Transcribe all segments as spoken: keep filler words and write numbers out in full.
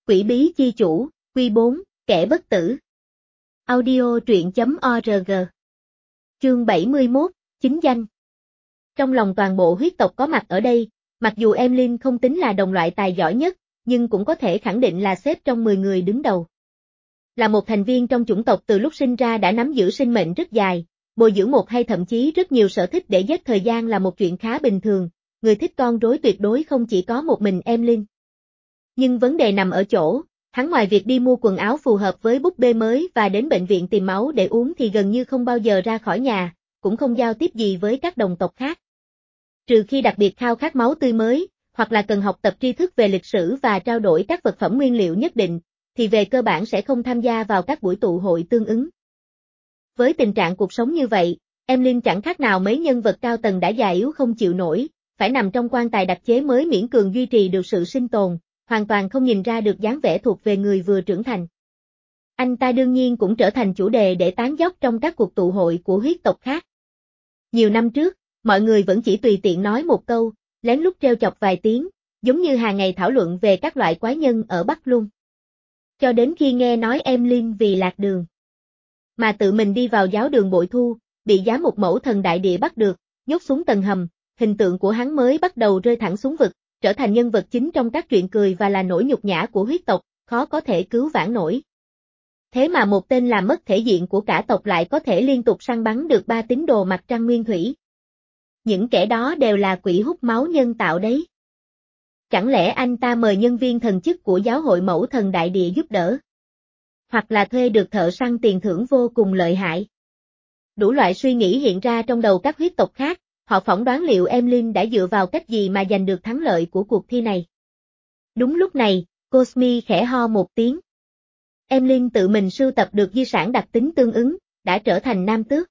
Quỷ bí chi chủ, Quy bốn, kẻ bất tử. Audio truyện chấm org. Chương bảy mươi mốt, chính danh. Trong lòng toàn bộ huyết tộc có mặt ở đây, mặc dù Emlyn không tính là đồng loại tài giỏi nhất, nhưng cũng có thể khẳng định là xếp trong mười người đứng đầu. Là một thành viên trong chủng tộc từ lúc sinh ra đã nắm giữ sinh mệnh rất dài, bồi dưỡng một hay thậm chí rất nhiều sở thích để giết thời gian là một chuyện khá bình thường, người thích con rối tuyệt đối không chỉ có một mình Emlyn. Nhưng vấn đề nằm ở chỗ, hắn ngoài việc đi mua quần áo phù hợp với búp bê mới và đến bệnh viện tìm máu để uống thì gần như không bao giờ ra khỏi nhà, cũng không giao tiếp gì với các đồng tộc khác. Trừ khi đặc biệt khao khát máu tươi mới, hoặc là cần học tập tri thức về lịch sử và trao đổi các vật phẩm nguyên liệu nhất định, thì về cơ bản sẽ không tham gia vào các buổi tụ hội tương ứng. Với tình trạng cuộc sống như vậy, Emlyn chẳng khác nào mấy nhân vật cao tầng đã già yếu không chịu nổi, phải nằm trong quan tài đặc chế mới miễn cường duy trì được sự sinh tồn, hoàn toàn không nhìn ra được dáng vẻ thuộc về người vừa trưởng thành. Anh ta đương nhiên cũng trở thành chủ đề để tán dóc trong các cuộc tụ hội của huyết tộc khác. Nhiều năm trước, mọi người vẫn chỉ tùy tiện nói một câu, lén lút trêu chọc vài tiếng, giống như hàng ngày thảo luận về các loại quái nhân ở Bắc Luân. Cho đến khi nghe nói Emlyn vì lạc đường mà tự mình đi vào giáo đường bội thu, bị giám mục mẫu thần đại địa bắt được, nhốt xuống tầng hầm, hình tượng của hắn mới bắt đầu rơi thẳng xuống vực, trở thành nhân vật chính trong các truyện cười và là nỗi nhục nhã của huyết tộc, khó có thể cứu vãn nổi. Thế mà một tên làm mất thể diện của cả tộc lại có thể liên tục săn bắn được ba tín đồ mặt trăng nguyên thủy. Những kẻ đó đều là quỷ hút máu nhân tạo đấy. Chẳng lẽ anh ta mời nhân viên thần chức của giáo hội mẫu thần đại địa giúp đỡ? Hoặc là thuê được thợ săn tiền thưởng vô cùng lợi hại? Đủ loại suy nghĩ hiện ra trong đầu các huyết tộc khác, họ phỏng đoán liệu Emlyn đã dựa vào cách gì mà giành được thắng lợi của cuộc thi này. Đúng lúc này, Cosmi khẽ ho một tiếng. Emlyn tự mình sưu tập được di sản đặc tính tương ứng, đã trở thành nam tước.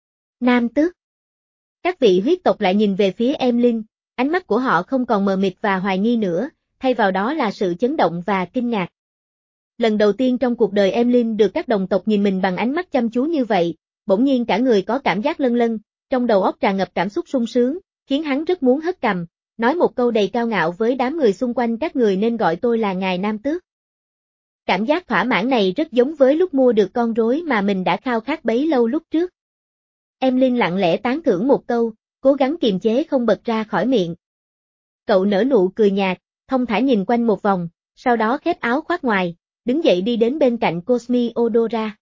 Nam tước. Các vị huyết tộc lại nhìn về phía Emlyn, ánh mắt của họ không còn mờ mịt và hoài nghi nữa, thay vào đó là sự chấn động và kinh ngạc. Lần đầu tiên trong cuộc đời Emlyn được các đồng tộc nhìn mình bằng ánh mắt chăm chú như vậy, bỗng nhiên cả người có cảm giác lân lân, trong đầu óc tràn ngập cảm xúc sung sướng, khiến hắn rất muốn hất cằm, nói một câu đầy cao ngạo với đám người xung quanh, các người nên gọi tôi là ngài nam tước. Cảm giác thỏa mãn này rất giống với lúc mua được con rối mà mình đã khao khát bấy lâu lúc trước. Emlyn lặng lẽ tán thưởng một câu, cố gắng kiềm chế không bật ra khỏi miệng. Cậu nở nụ cười nhạt, thông thả nhìn quanh một vòng, sau đó khép áo khoác ngoài, đứng dậy đi đến bên cạnh Cosmi Odora.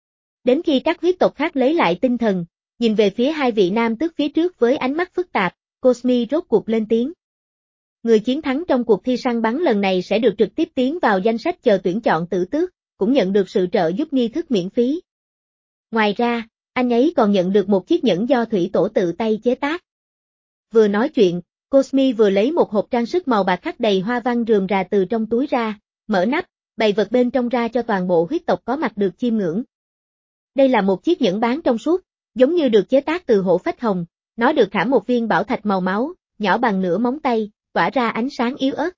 Đến khi các huyết tộc khác lấy lại tinh thần, nhìn về phía hai vị nam tước phía trước với ánh mắt phức tạp, Cosmi rốt cuộc lên tiếng. Người chiến thắng trong cuộc thi săn bắn lần này sẽ được trực tiếp tiến vào danh sách chờ tuyển chọn tử tước, cũng nhận được sự trợ giúp nghi thức miễn phí. Ngoài ra, anh ấy còn nhận được một chiếc nhẫn do thủy tổ tự tay chế tác. Vừa nói chuyện, Cosmi vừa lấy một hộp trang sức màu bạc khắc đầy hoa văn rườm rà từ trong túi ra, mở nắp, bày vật bên trong ra cho toàn bộ huyết tộc có mặt được chiêm ngưỡng. Đây là một chiếc nhẫn bán trong suốt, giống như được chế tác từ hổ phách hồng, nó được khảm một viên bảo thạch màu máu, nhỏ bằng nửa móng tay, tỏa ra ánh sáng yếu ớt.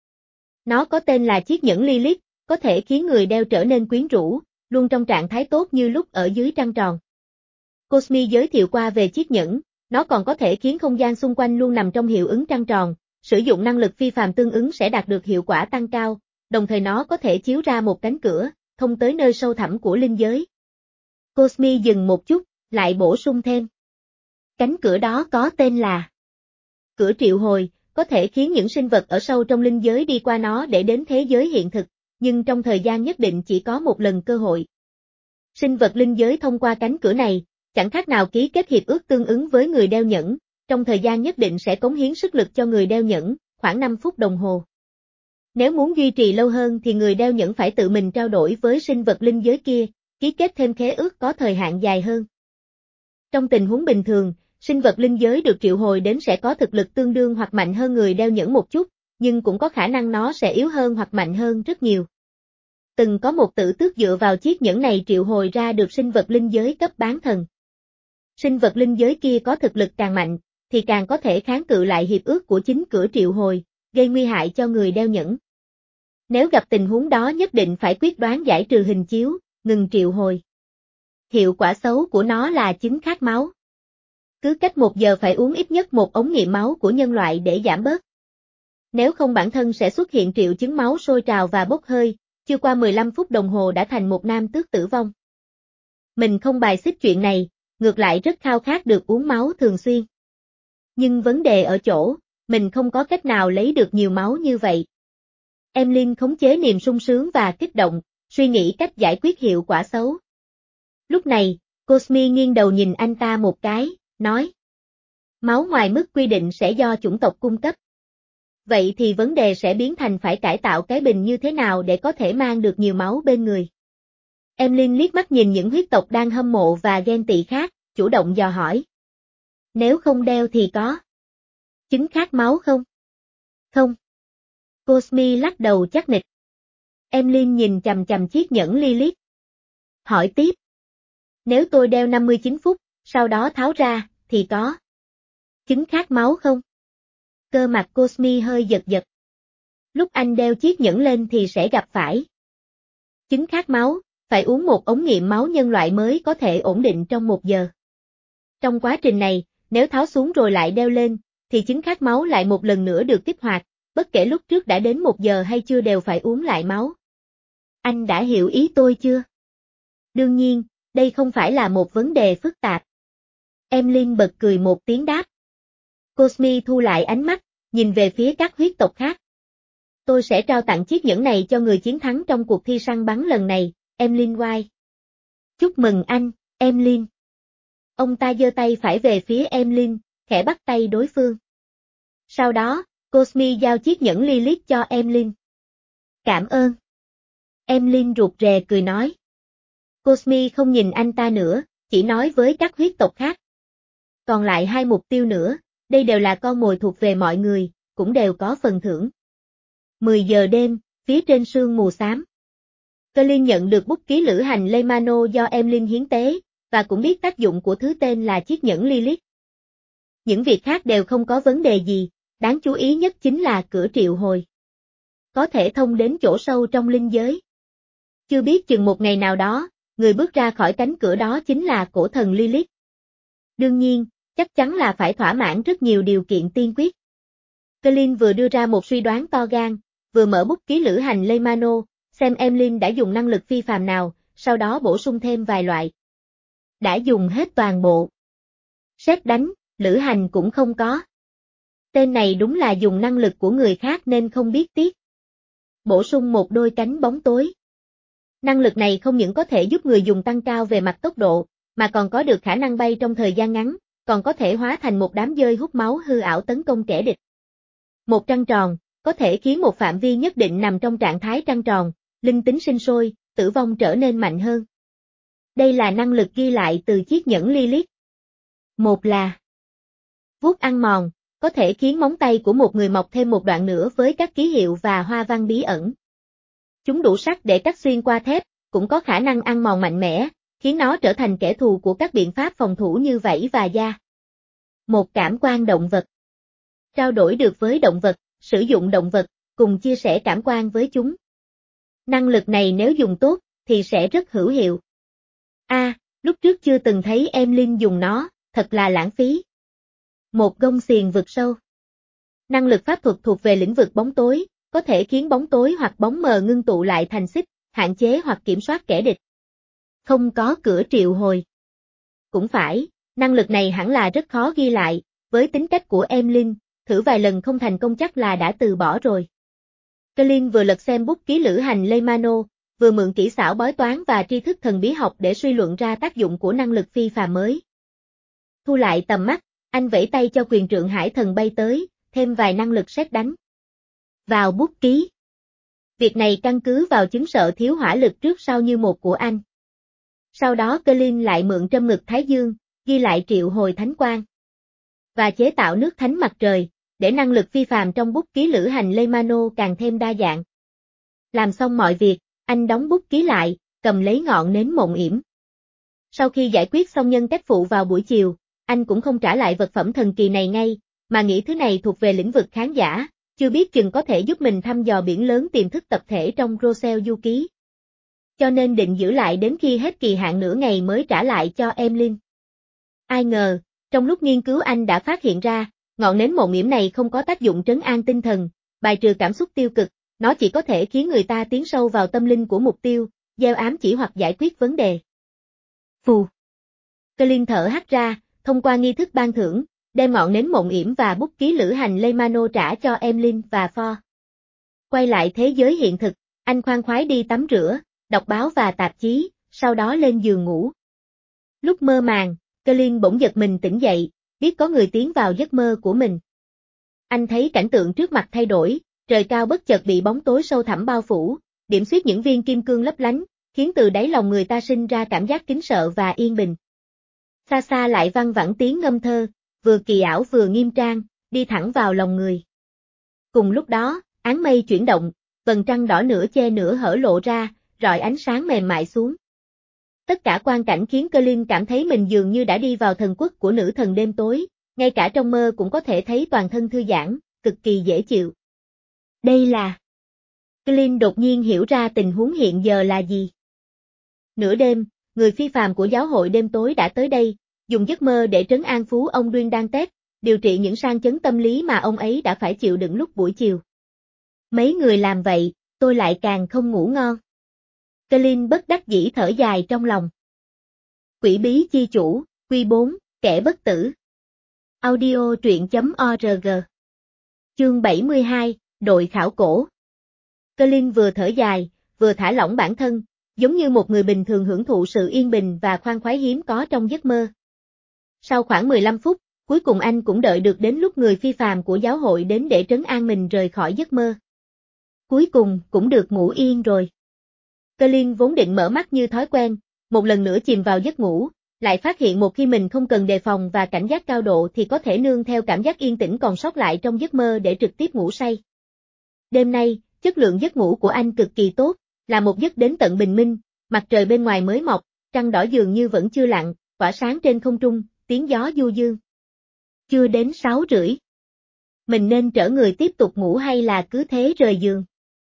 Nó có tên là chiếc nhẫn Lilith, có thể khiến người đeo trở nên quyến rũ, luôn trong trạng thái tốt như lúc ở dưới trăng tròn. Cosmi giới thiệu qua về chiếc nhẫn, nó còn có thể khiến không gian xung quanh luôn nằm trong hiệu ứng trăng tròn, sử dụng năng lực phi phàm tương ứng sẽ đạt được hiệu quả tăng cao, đồng thời nó có thể chiếu ra một cánh cửa, thông tới nơi sâu thẳm của linh giới. Cosmi dừng một chút, lại bổ sung thêm. Cánh cửa đó có tên là cửa triệu hồi, có thể khiến những sinh vật ở sâu trong linh giới đi qua nó để đến thế giới hiện thực, nhưng trong thời gian nhất định chỉ có một lần cơ hội. Sinh vật linh giới thông qua cánh cửa này, chẳng khác nào ký kết hiệp ước tương ứng với người đeo nhẫn, trong thời gian nhất định sẽ cống hiến sức lực cho người đeo nhẫn, khoảng năm phút đồng hồ. Nếu muốn duy trì lâu hơn thì người đeo nhẫn phải tự mình trao đổi với sinh vật linh giới kia, ký kết thêm khế ước có thời hạn dài hơn. Trong tình huống bình thường, sinh vật linh giới được triệu hồi đến sẽ có thực lực tương đương hoặc mạnh hơn người đeo nhẫn một chút, nhưng cũng có khả năng nó sẽ yếu hơn hoặc mạnh hơn rất nhiều. Từng có một tử tước dựa vào chiếc nhẫn này triệu hồi ra được sinh vật linh giới cấp bán thần. Sinh vật linh giới kia có thực lực càng mạnh, thì càng có thể kháng cự lại hiệp ước của chính cửa triệu hồi, gây nguy hại cho người đeo nhẫn. Nếu gặp tình huống đó nhất định phải quyết đoán giải trừ hình chiếu, ngừng triệu hồi. Hiệu quả xấu của nó là chứng khát máu. Cứ cách một giờ phải uống ít nhất một ống nghiệm máu của nhân loại để giảm bớt. Nếu không bản thân sẽ xuất hiện triệu chứng máu sôi trào và bốc hơi, chưa qua mười lăm phút đồng hồ đã thành một nam tước tử vong. Mình không bài xích chuyện này, ngược lại rất khao khát được uống máu thường xuyên. Nhưng vấn đề ở chỗ, mình không có cách nào lấy được nhiều máu như vậy. Emlyn khống chế niềm sung sướng và kích động, suy nghĩ cách giải quyết hiệu quả xấu. Lúc này, Cosme nghiêng đầu nhìn anh ta một cái, nói. Máu ngoài mức quy định sẽ do chủng tộc cung cấp. Vậy thì vấn đề sẽ biến thành phải cải tạo cái bình như thế nào để có thể mang được nhiều máu bên người. Emlyn liếc mắt nhìn những huyết tộc đang hâm mộ và ghen tị khác, chủ động dò hỏi. Nếu không đeo thì có chứng khát máu không? Không. Cosme lắc đầu chắc nịch. Emlyn nhìn chằm chằm chiếc nhẫn Lilith. Hỏi tiếp. Nếu tôi đeo năm mươi chín phút, sau đó tháo ra, thì có chứng khát máu không? Cơ mặt Cosme hơi giật giật. Lúc anh đeo chiếc nhẫn lên thì sẽ gặp phải chứng khát máu, phải uống một ống nghiệm máu nhân loại mới có thể ổn định trong một giờ. Trong quá trình này, nếu tháo xuống rồi lại đeo lên, thì chứng khát máu lại một lần nữa được kích hoạt, bất kể lúc trước đã đến một giờ hay chưa đều phải uống lại máu. Anh đã hiểu ý tôi chưa? Đương nhiên, đây không phải là một vấn đề phức tạp. Emlyn bật cười một tiếng đáp. Cosme thu lại ánh mắt, nhìn về phía các huyết tộc khác. Tôi sẽ trao tặng chiếc nhẫn này cho người chiến thắng trong cuộc thi săn bắn lần này, Emlyn White. Chúc mừng anh, Emlyn. Ông ta giơ tay phải về phía Emlyn, khẽ bắt tay đối phương. Sau đó, Cosme giao chiếc nhẫn Lilith cho Emlyn. Cảm ơn. Emlyn rụt rè cười nói. Cosme không nhìn anh ta nữa, chỉ nói với các huyết tộc khác. Còn lại hai mục tiêu nữa, đây đều là con mồi thuộc về mọi người, cũng đều có phần thưởng. mười giờ đêm, phía trên sương mù xám. Colin nhận được bút ký lữ hành Leymano do Emlyn hiến tế, và cũng biết tác dụng của thứ tên là chiếc nhẫn Lilith. Những việc khác đều không có vấn đề gì, đáng chú ý nhất chính là cửa triệu hồi. Có thể thông đến chỗ sâu trong linh giới. Chưa biết chừng một ngày nào đó, người bước ra khỏi cánh cửa đó chính là cổ thần Lilith. Đương nhiên, chắc chắn là phải thỏa mãn rất nhiều điều kiện tiên quyết. Colin vừa đưa ra một suy đoán to gan, vừa mở bút ký lữ hành Leymano, xem Emlyn đã dùng năng lực phi phàm nào, sau đó bổ sung thêm vài loại. Đã dùng hết toàn bộ. Sét đánh, lữ hành cũng không có. Tên này đúng là dùng năng lực của người khác nên không biết tiếc. Bổ sung một đôi cánh bóng tối. Năng lực này không những có thể giúp người dùng tăng cao về mặt tốc độ, mà còn có được khả năng bay trong thời gian ngắn, còn có thể hóa thành một đám dơi hút máu hư ảo tấn công kẻ địch. Một trăng tròn, có thể khiến một phạm vi nhất định nằm trong trạng thái trăng tròn, linh tính sinh sôi, tử vong trở nên mạnh hơn. Đây là năng lực ghi lại từ chiếc nhẫn Lilith. Một là vuốt ăn mòn, có thể khiến móng tay của một người mọc thêm một đoạn nữa với các ký hiệu và hoa văn bí ẩn. Chúng đủ sắc để cắt xuyên qua thép, cũng có khả năng ăn mòn mạnh mẽ, khiến nó trở thành kẻ thù của các biện pháp phòng thủ như vảy và da. Một cảm quan động vật. Trao đổi được với động vật, sử dụng động vật, cùng chia sẻ cảm quan với chúng. Năng lực này nếu dùng tốt, thì sẽ rất hữu hiệu. A, à, lúc trước chưa từng thấy Emlyn dùng nó, thật là lãng phí. Một gông xiềng vực sâu. Năng lực pháp thuật thuộc về lĩnh vực bóng tối, có thể khiến bóng tối hoặc bóng mờ ngưng tụ lại thành xích, hạn chế hoặc kiểm soát kẻ địch. Không có cửa triệu hồi. Cũng phải, năng lực này hẳn là rất khó ghi lại, với tính cách của Emlyn, thử vài lần không thành công chắc là đã từ bỏ rồi. Colin vừa lật xem bút ký lữ hành Leymano, vừa mượn kỹ xảo bói toán và tri thức thần bí học để suy luận ra tác dụng của năng lực phi phàm mới. Thu lại tầm mắt, anh vẫy tay cho quyền trượng hải thần bay tới, thêm vài năng lực sét đánh. Vào bút ký. Việc này căn cứ vào chứng sợ thiếu hỏa lực trước sau như một của anh. Sau đó Colin lại mượn trâm ngực Thái Dương, ghi lại triệu hồi thánh quang. Và chế tạo nước thánh mặt trời, để năng lực phi phàm trong bút ký lữ hành Leymano càng thêm đa dạng. Làm xong mọi việc, anh đóng bút ký lại, cầm lấy ngọn nến mộng yểm. Sau khi giải quyết xong nhân cách phụ vào buổi chiều, anh cũng không trả lại vật phẩm thần kỳ này ngay, mà nghĩ thứ này thuộc về lĩnh vực khán giả, chưa biết chừng có thể giúp mình thăm dò biển lớn tiềm thức tập thể trong Rosel du ký. Cho nên định giữ lại đến khi hết kỳ hạn nửa ngày mới trả lại cho Emlyn. Ai ngờ, trong lúc nghiên cứu anh đã phát hiện ra, ngọn nến mộng yểm này không có tác dụng trấn an tinh thần, bài trừ cảm xúc tiêu cực, nó chỉ có thể khiến người ta tiến sâu vào tâm linh của mục tiêu, gieo ám chỉ hoặc giải quyết vấn đề. Phù. Colin thở hắt ra, thông qua nghi thức ban thưởng, đem ngọn nến mộng yểm và bút ký lữ hành Leymano trả cho Emlyn và Ford. Quay lại thế giới hiện thực, anh khoan khoái đi tắm rửa, đọc báo và tạp chí, sau đó lên giường ngủ. Lúc mơ màng, Colin bỗng giật mình tỉnh dậy, biết có người tiến vào giấc mơ của mình. Anh thấy cảnh tượng trước mặt thay đổi, trời cao bất chợt bị bóng tối sâu thẳm bao phủ, điểm xuyết những viên kim cương lấp lánh, khiến từ đáy lòng người ta sinh ra cảm giác kính sợ và yên bình. Xa xa lại văng vẳng tiếng ngâm thơ, vừa kỳ ảo vừa nghiêm trang, đi thẳng vào lòng người. Cùng lúc đó, áng mây chuyển động, vầng trăng đỏ nửa che nửa hở lộ ra, rọi ánh sáng mềm mại xuống. Tất cả quang cảnh khiến Colin cảm thấy mình dường như đã đi vào thần quốc của nữ thần đêm tối, ngay cả trong mơ cũng có thể thấy toàn thân thư giãn, cực kỳ dễ chịu. Đây là... Colin đột nhiên hiểu ra tình huống hiện giờ là gì. Nửa đêm, người phi phàm của giáo hội đêm tối đã tới đây, dùng giấc mơ để trấn an phú ông Duyên-Đan-Tét, điều trị những sang chấn tâm lý mà ông ấy đã phải chịu đựng lúc buổi chiều. Mấy người làm vậy, tôi lại càng không ngủ ngon. Colin bất đắc dĩ thở dài trong lòng. Quỷ bí chi chủ, quy bốn, kẻ bất tử. Audio truyện chấm org. Chương bảy mươi hai, đội khảo cổ. Colin vừa thở dài, vừa thả lỏng bản thân, giống như một người bình thường hưởng thụ sự yên bình và khoan khoái hiếm có trong giấc mơ. Sau khoảng mười lăm phút, cuối cùng anh cũng đợi được đến lúc người phi phàm của giáo hội đến để trấn an mình rời khỏi giấc mơ. Cuối cùng cũng được ngủ yên rồi. Colin vốn định mở mắt như thói quen, một lần nữa chìm vào giấc ngủ, lại phát hiện một khi mình không cần đề phòng và cảnh giác cao độ thì có thể nương theo cảm giác yên tĩnh còn sót lại trong giấc mơ để trực tiếp ngủ say. Đêm nay, chất lượng giấc ngủ của anh cực kỳ tốt, là một giấc đến tận bình minh, mặt trời bên ngoài mới mọc, trăng đỏ dường như vẫn chưa lặn, tỏa sáng trên không trung, tiếng gió du dương. Chưa đến sáu rưỡi. Mình nên trở người tiếp tục ngủ hay là cứ thế rời giường?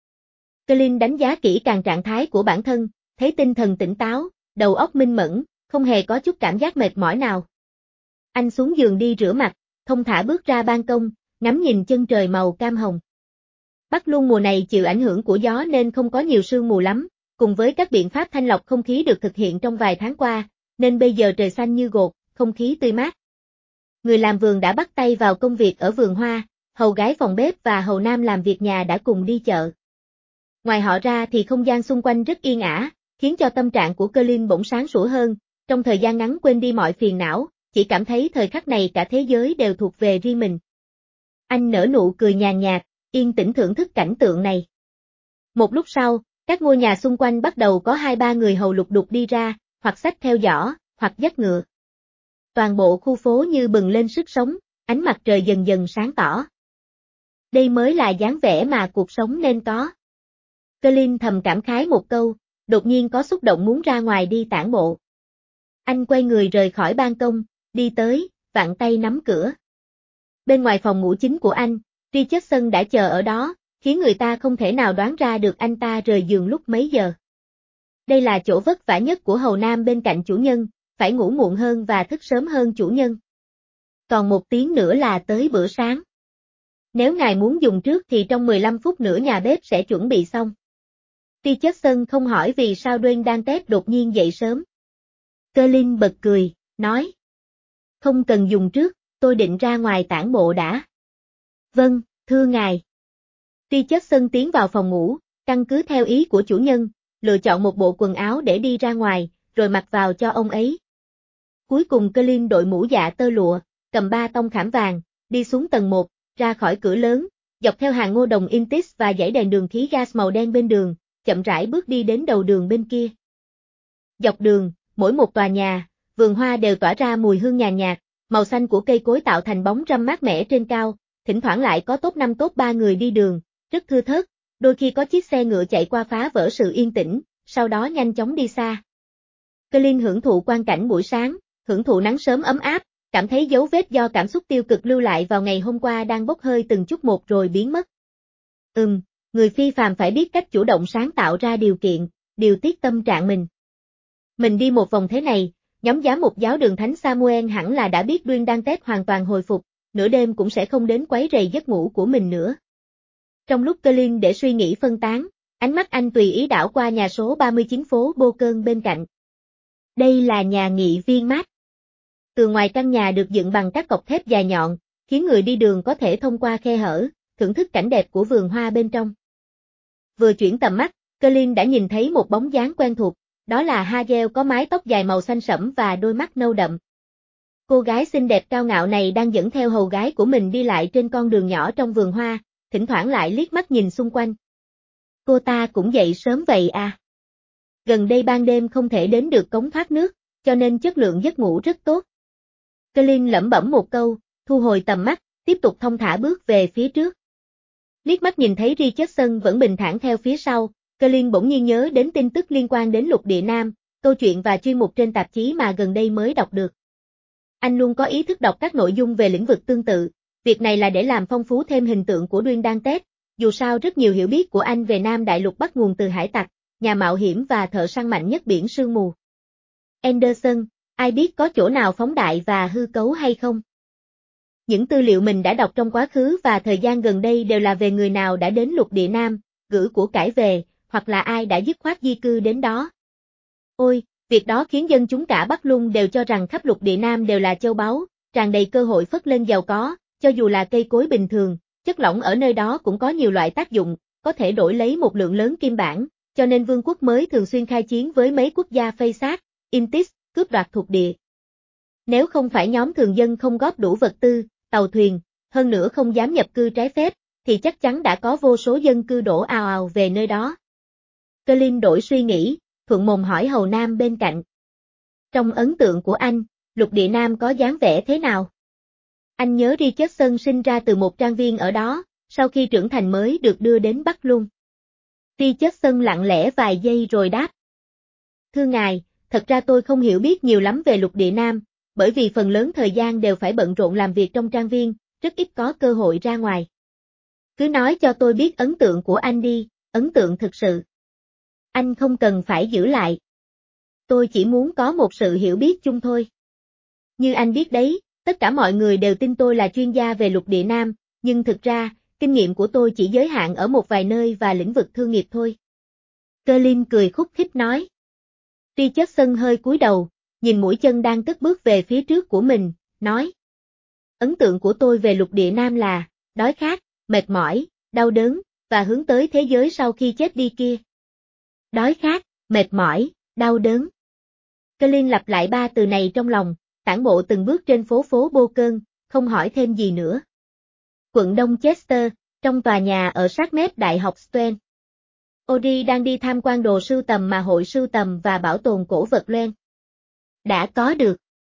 Colin đánh giá kỹ càng trạng thái của bản thân, thấy tinh thần tỉnh táo, đầu óc minh mẫn, không hề có chút cảm giác mệt mỏi nào. Anh xuống giường đi rửa mặt, thông thả bước ra ban công, ngắm nhìn chân trời màu cam hồng. Bắc Luân mùa này chịu ảnh hưởng của gió nên không có nhiều sương mù lắm, cùng với các biện pháp thanh lọc không khí được thực hiện trong vài tháng qua, nên bây giờ trời xanh như gột, không khí tươi mát. Người làm vườn đã bắt tay vào công việc ở vườn hoa, hầu gái phòng bếp và hầu nam làm việc nhà đã cùng đi chợ. Ngoài họ ra thì không gian xung quanh rất yên ả, khiến cho tâm trạng của Colin bỗng sáng sủa hơn, trong thời gian ngắn quên đi mọi phiền não, chỉ cảm thấy thời khắc này cả thế giới đều thuộc về riêng mình. Anh nở nụ cười nhàn nhạt, yên tĩnh thưởng thức cảnh tượng này. Một lúc sau, các ngôi nhà xung quanh bắt đầu có hai ba người hầu lục đục đi ra, hoặc xách theo giỏ, hoặc dắt ngựa. Toàn bộ khu phố như bừng lên sức sống, ánh mặt trời dần dần sáng tỏ. Đây mới là dáng vẻ mà cuộc sống nên có. Colin thầm cảm khái một câu, đột nhiên có xúc động muốn ra ngoài đi tản bộ. Anh quay người rời khỏi ban công, đi tới, vặn tay nắm cửa. Bên ngoài phòng ngủ chính của anh, Richardson đã chờ ở đó, khiến người ta không thể nào đoán ra được anh ta rời giường lúc mấy giờ. Đây là chỗ vất vả nhất của hầu nam bên cạnh chủ nhân, phải ngủ muộn hơn và thức sớm hơn chủ nhân. Còn một tiếng nữa là tới bữa sáng. Nếu ngài muốn dùng trước thì trong mười lăm phút nữa nhà bếp sẽ chuẩn bị xong. Richardson không hỏi vì sao Duyên-Đan-Tét đột nhiên dậy sớm. Colin bật cười, nói. Không cần dùng trước, tôi định ra ngoài tản bộ đã. Vâng, thưa ngài. Richardson tiến vào phòng ngủ, căn cứ theo ý của chủ nhân, lựa chọn một bộ quần áo để đi ra ngoài, rồi mặc vào cho ông ấy. Cuối cùng Colin đội mũ dạ tơ lụa, cầm ba tông khảm vàng, đi xuống tầng một, ra khỏi cửa lớn, dọc theo hàng ngô đồng Intis và dãy đèn đường khí gas màu đen bên đường, chậm rãi bước đi đến đầu đường bên kia. Dọc đường, mỗi một tòa nhà, vườn hoa đều tỏa ra mùi hương nhàn nhạt, màu xanh của cây cối tạo thành bóng râm mát mẻ trên cao, thỉnh thoảng lại có top năm top ba người đi đường, rất thưa thớt, đôi khi có chiếc xe ngựa chạy qua phá vỡ sự yên tĩnh, sau đó nhanh chóng đi xa. Colin hưởng thụ quang cảnh buổi sáng, hưởng thụ nắng sớm ấm áp, cảm thấy dấu vết do cảm xúc tiêu cực lưu lại vào ngày hôm qua đang bốc hơi từng chút một rồi biến mất. Ừm, người phi phàm phải biết cách chủ động sáng tạo ra điều kiện, điều tiết tâm trạng mình. Mình đi một vòng thế này, nhóm giám mục giáo đường Thánh Samuel hẳn là đã biết Duyên-Đan-Tét hoàn toàn hồi phục, nửa đêm cũng sẽ không đến quấy rầy giấc ngủ của mình nữa. Trong lúc Colin để suy nghĩ phân tán, ánh mắt anh tùy ý đảo qua nhà số ba mươi chín phố Bocơn bên cạnh. Đây là nhà nghị viên mát. Từ ngoài căn nhà được dựng bằng các cọc thép dài nhọn, khiến người đi đường có thể thông qua khe hở, thưởng thức cảnh đẹp của vườn hoa bên trong. Vừa chuyển tầm mắt, Colin đã nhìn thấy một bóng dáng quen thuộc, đó là Hazel có mái tóc dài màu xanh sẫm và đôi mắt nâu đậm. Cô gái xinh đẹp cao ngạo này đang dẫn theo hầu gái của mình đi lại trên con đường nhỏ trong vườn hoa, thỉnh thoảng lại liếc mắt nhìn xung quanh. Cô ta cũng dậy sớm vậy à? Gần đây ban đêm không thể đến được cống thoát nước, cho nên chất lượng giấc ngủ rất tốt. Colin lẩm bẩm một câu, thu hồi tầm mắt, tiếp tục thong thả bước về phía trước. Liếc mắt nhìn thấy Richardson vẫn bình thản theo phía sau, Colin bỗng nhiên nhớ đến tin tức liên quan đến Lục Địa Nam, câu chuyện và chuyên mục trên tạp chí mà gần đây mới đọc được. Anh luôn có ý thức đọc các nội dung về lĩnh vực tương tự, việc này là để làm phong phú thêm hình tượng của Duyên Đan Tết, dù sao rất nhiều hiểu biết của anh về Nam Đại Lục bắt nguồn từ hải tặc, nhà mạo hiểm và thợ săn mạnh nhất biển sương mù. Anderson, ai biết có chỗ nào phóng đại và hư cấu hay không? Những tư liệu mình đã đọc trong quá khứ và thời gian gần đây đều là về người nào đã đến Lục Địa Nam, gửi của cải về, hoặc là ai đã dứt khoát di cư đến đó. Ôi, việc đó khiến dân chúng cả Bắc Lung đều cho rằng khắp Lục Địa Nam đều là châu báu, tràn đầy cơ hội phất lên giàu có, cho dù là cây cối bình thường, chất lỏng ở nơi đó cũng có nhiều loại tác dụng, có thể đổi lấy một lượng lớn kim bản, cho nên vương quốc mới thường xuyên khai chiến với mấy quốc gia Phây Sát, Imtis, cướp đoạt thuộc địa. Nếu không phải nhóm thường dân không góp đủ vật tư, tàu thuyền, hơn nữa không dám nhập cư trái phép, thì chắc chắn đã có vô số dân cư đổ ào ào về nơi đó. Colin đổi suy nghĩ, thuận mồm hỏi hầu nam bên cạnh. Trong ấn tượng của anh, Lục Địa Nam có dáng vẻ thế nào? Anh nhớ Richardson sinh ra từ một trang viên ở đó, sau khi trưởng thành mới được đưa đến Bắc Lung. Richardson lặng lẽ vài giây rồi đáp. Thưa ngài, thật ra tôi không hiểu biết nhiều lắm về Lục Địa Nam, bởi vì phần lớn thời gian đều phải bận rộn làm việc trong trang viên, rất ít có cơ hội ra ngoài. Cứ nói cho tôi biết ấn tượng của anh đi, ấn tượng thực sự. Anh không cần phải giữ lại. Tôi chỉ muốn có một sự hiểu biết chung thôi. Như anh biết đấy, tất cả mọi người đều tin tôi là chuyên gia về Lục Địa Nam, nhưng thực ra, kinh nghiệm của tôi chỉ giới hạn ở một vài nơi và lĩnh vực thương nghiệp thôi. Colin cười khúc khích nói. Richardson hơi cúi đầu, nhìn mũi chân đang cất bước về phía trước của mình, nói. Ấn tượng của tôi về Lục Địa Nam là, đói khát, mệt mỏi, đau đớn, và hướng tới thế giới sau khi chết đi kia. Đói khát, mệt mỏi, đau đớn. Colin lặp lại ba từ này trong lòng, tản bộ từng bước trên phố phố Bocơn, không hỏi thêm gì nữa. Quận Đông Chester, trong tòa nhà ở sát mép Đại học Strand. Audrey đang đi tham quan đồ sưu tầm mà hội sưu tầm và bảo tồn cổ vật Loen đã có được.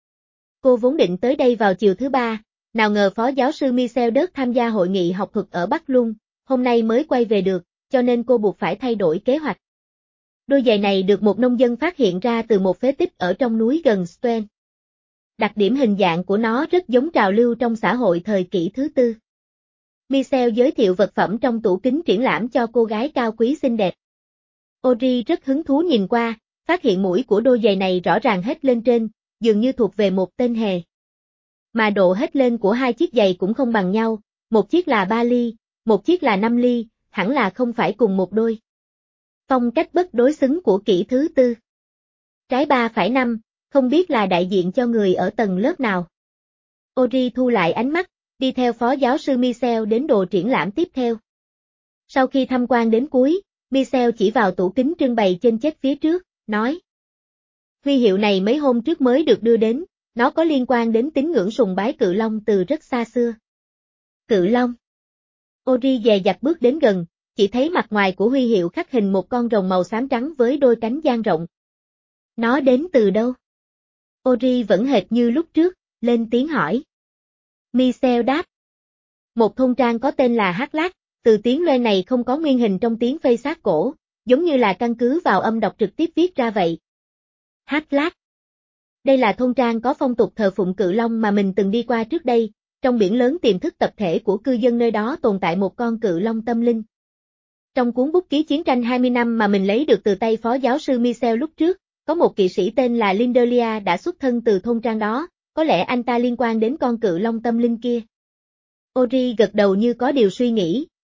Cô vốn định tới đây vào chiều thứ ba, nào ngờ phó giáo sư Michel Đớt tham gia hội nghị học thuật ở Bắc Lung, hôm nay mới quay về được, cho nên cô buộc phải thay đổi kế hoạch. Đôi giày này được một nông dân phát hiện ra từ một phế tích ở trong núi gần Strand. Đặc điểm hình dạng của nó rất giống trào lưu trong xã hội thời kỷ thứ tư. Michel giới thiệu vật phẩm trong tủ kính triển lãm cho cô gái cao quý xinh đẹp. Audrey rất hứng thú nhìn qua, phát hiện mũi của đôi giày này rõ ràng hết lên trên, dường như thuộc về một tên hề. Mà độ hết lên của hai chiếc giày cũng không bằng nhau, một chiếc là ba ly, một chiếc là năm ly, hẳn là không phải cùng một đôi. Phong cách bất đối xứng của kỷ thứ tư. Trái ba phải năm, không biết là đại diện cho người ở tầng lớp nào. Audrey thu lại ánh mắt, đi theo phó giáo sư Michel đến đồ triển lãm tiếp theo. Sau khi tham quan đến cuối, Michel chỉ vào tủ kính trưng bày trên chết phía trước, nói. Huy hiệu này mấy hôm trước mới được đưa đến, nó có liên quan đến tín ngưỡng sùng bái cự long từ rất xa xưa. Cự long. Audrey dè dặt bước đến gần, chỉ thấy mặt ngoài của huy hiệu khắc hình một con rồng màu xám trắng với đôi cánh dang rộng. Nó đến từ đâu? Audrey vẫn hệt như lúc trước, lên tiếng hỏi. Michel đáp. Một thôn trang có tên là Hát Lát, từ tiếng Loen này không có nguyên hình trong tiếng Phây Sát cổ, giống như là căn cứ vào âm đọc trực tiếp viết ra vậy. Hát Lát. Đây là thôn trang có phong tục thờ phụng cự long mà mình từng đi qua trước đây, trong biển lớn tiềm thức tập thể của cư dân nơi đó tồn tại một con cự long tâm linh. Trong cuốn bút ký chiến tranh hai mươi năm mà mình lấy được từ tay phó giáo sư Michel lúc trước, có một kỵ sĩ tên là Lindelia đã xuất thân từ thôn trang đó, có lẽ anh ta liên quan đến con cự long tâm linh kia. Audrey gật đầu như có điều suy nghĩ,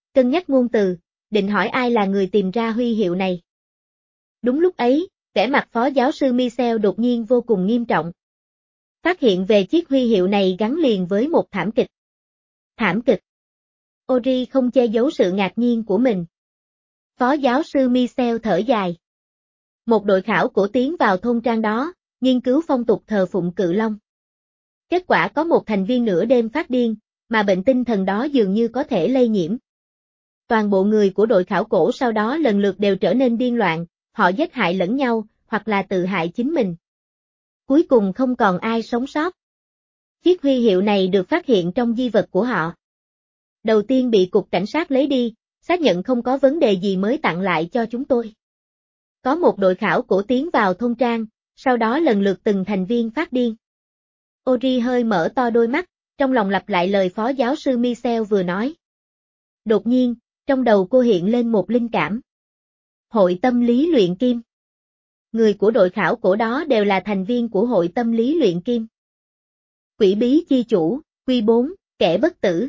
cân nhắc ngôn từ, định hỏi ai là người tìm ra huy hiệu này. Đúng lúc ấy, vẻ mặt phó giáo sư Michel đột nhiên vô cùng nghiêm trọng. Phát hiện về chiếc huy hiệu này gắn liền với một thảm kịch. Thảm kịch. Audrey không che giấu sự ngạc nhiên của mình. Phó giáo sư Michel thở dài. Một đội khảo cổ tiến vào thôn trang đó, nghiên cứu phong tục thờ phụng cự long. Kết quả có một thành viên nửa đêm phát điên, mà bệnh tinh thần đó dường như có thể lây nhiễm. Toàn bộ người của đội khảo cổ sau đó lần lượt đều trở nên điên loạn, họ giết hại lẫn nhau, hoặc là tự hại chính mình. Cuối cùng không còn ai sống sót. Chiếc huy hiệu này được phát hiện trong di vật của họ. Đầu tiên bị cục cảnh sát lấy đi, xác nhận không có vấn đề gì mới tặng lại cho chúng tôi. Có một đội khảo cổ tiến vào thôn trang, sau đó lần lượt từng thành viên phát điên. Audrey hơi mở to đôi mắt, trong lòng lặp lại lời phó giáo sư Michel vừa nói. Đột nhiên, trong đầu cô hiện lên một linh cảm. Hội tâm lý luyện kim. Người của đội khảo cổ đó đều là thành viên của hội tâm lý luyện kim. Quỷ bí chi chủ, Quy bốn, kẻ bất tử.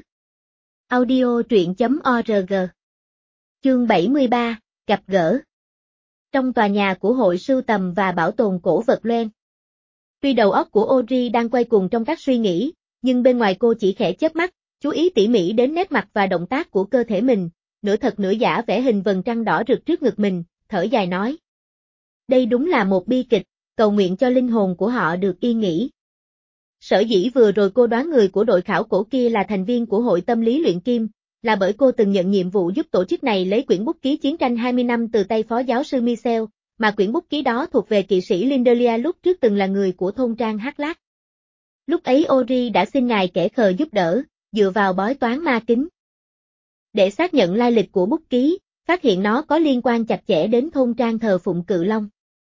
Audio truyện chấm org. Chương bảy mươi ba, gặp gỡ. Trong tòa nhà của hội sưu tầm và bảo tồn cổ vật Loen. Tuy đầu óc của Audrey đang quay cuồng trong các suy nghĩ, nhưng bên ngoài cô chỉ khẽ chớp mắt, chú ý tỉ mỉ đến nét mặt và động tác của cơ thể mình, nửa thật nửa giả vẽ hình vầng trăng đỏ rực trước ngực mình, thở dài nói. Đây đúng là một bi kịch, cầu nguyện cho linh hồn của họ được yên nghỉ. Sở dĩ vừa rồi cô đoán người của đội khảo cổ kia là thành viên của hội tâm lý luyện kim, là bởi cô từng nhận nhiệm vụ giúp tổ chức này lấy quyển bút ký chiến tranh hai mươi năm từ tay phó giáo sư Michel, mà quyển bút ký đó thuộc về kỵ sĩ Lindelia lúc trước từng là người của thôn trang Hát Lát. Lúc ấy Audrey đã xin ngài kẻ khờ giúp đỡ, dựa vào bói toán ma kính. Để xác nhận lai lịch của bút ký, phát hiện nó có liên quan chặt chẽ đến thôn trang thờ phụng cự long.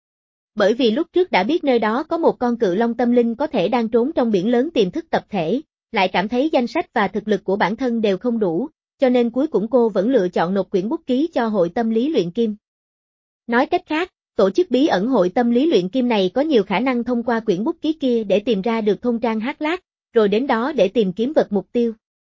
Bởi vì lúc trước đã biết nơi đó có một con cự long tâm linh có thể đang trốn trong biển lớn tiềm thức tập thể, lại cảm thấy danh sách và thực lực của bản thân đều không đủ, cho nên cuối cùng cô vẫn lựa chọn nộp quyển bút ký cho hội tâm lý luyện kim. Nói cách khác, tổ chức bí ẩn hội tâm lý luyện kim này có nhiều khả năng thông qua quyển bút ký kia để tìm ra được thôn trang Hát Lát, rồi đến đó để tìm kiếm vật mục tiêu.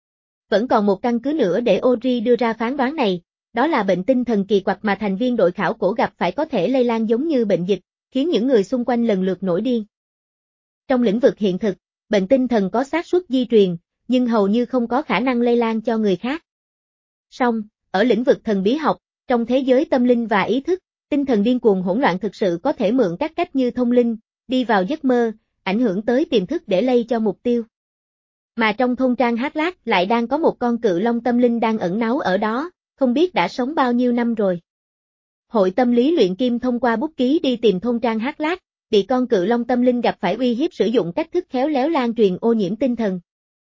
Vẫn còn một căn cứ nữa để Audrey đưa ra phán đoán này, đó là bệnh tinh thần kỳ quặc mà thành viên đội khảo cổ gặp phải có thể lây lan giống như bệnh dịch, khiến những người xung quanh lần lượt nổi điên. Trong lĩnh vực hiện thực, bệnh tinh thần có xác suất di truyền, nhưng hầu như không có khả năng lây lan cho người khác. Song, ở lĩnh vực thần bí học, trong thế giới tâm linh và ý thức, tinh thần điên cuồng hỗn loạn thực sự có thể mượn các cách như thông linh, đi vào giấc mơ, ảnh hưởng tới tiềm thức để lây cho mục tiêu. Mà trong thôn trang Hát Lát lại đang có một con cự long tâm linh đang ẩn náu ở đó, không biết đã sống bao nhiêu năm rồi. Hội tâm lý luyện kim thông qua bút ký đi tìm thôn trang Hát Lát, bị con cự long tâm linh gặp phải uy hiếp sử dụng cách thức khéo léo lan truyền ô nhiễm tinh thần.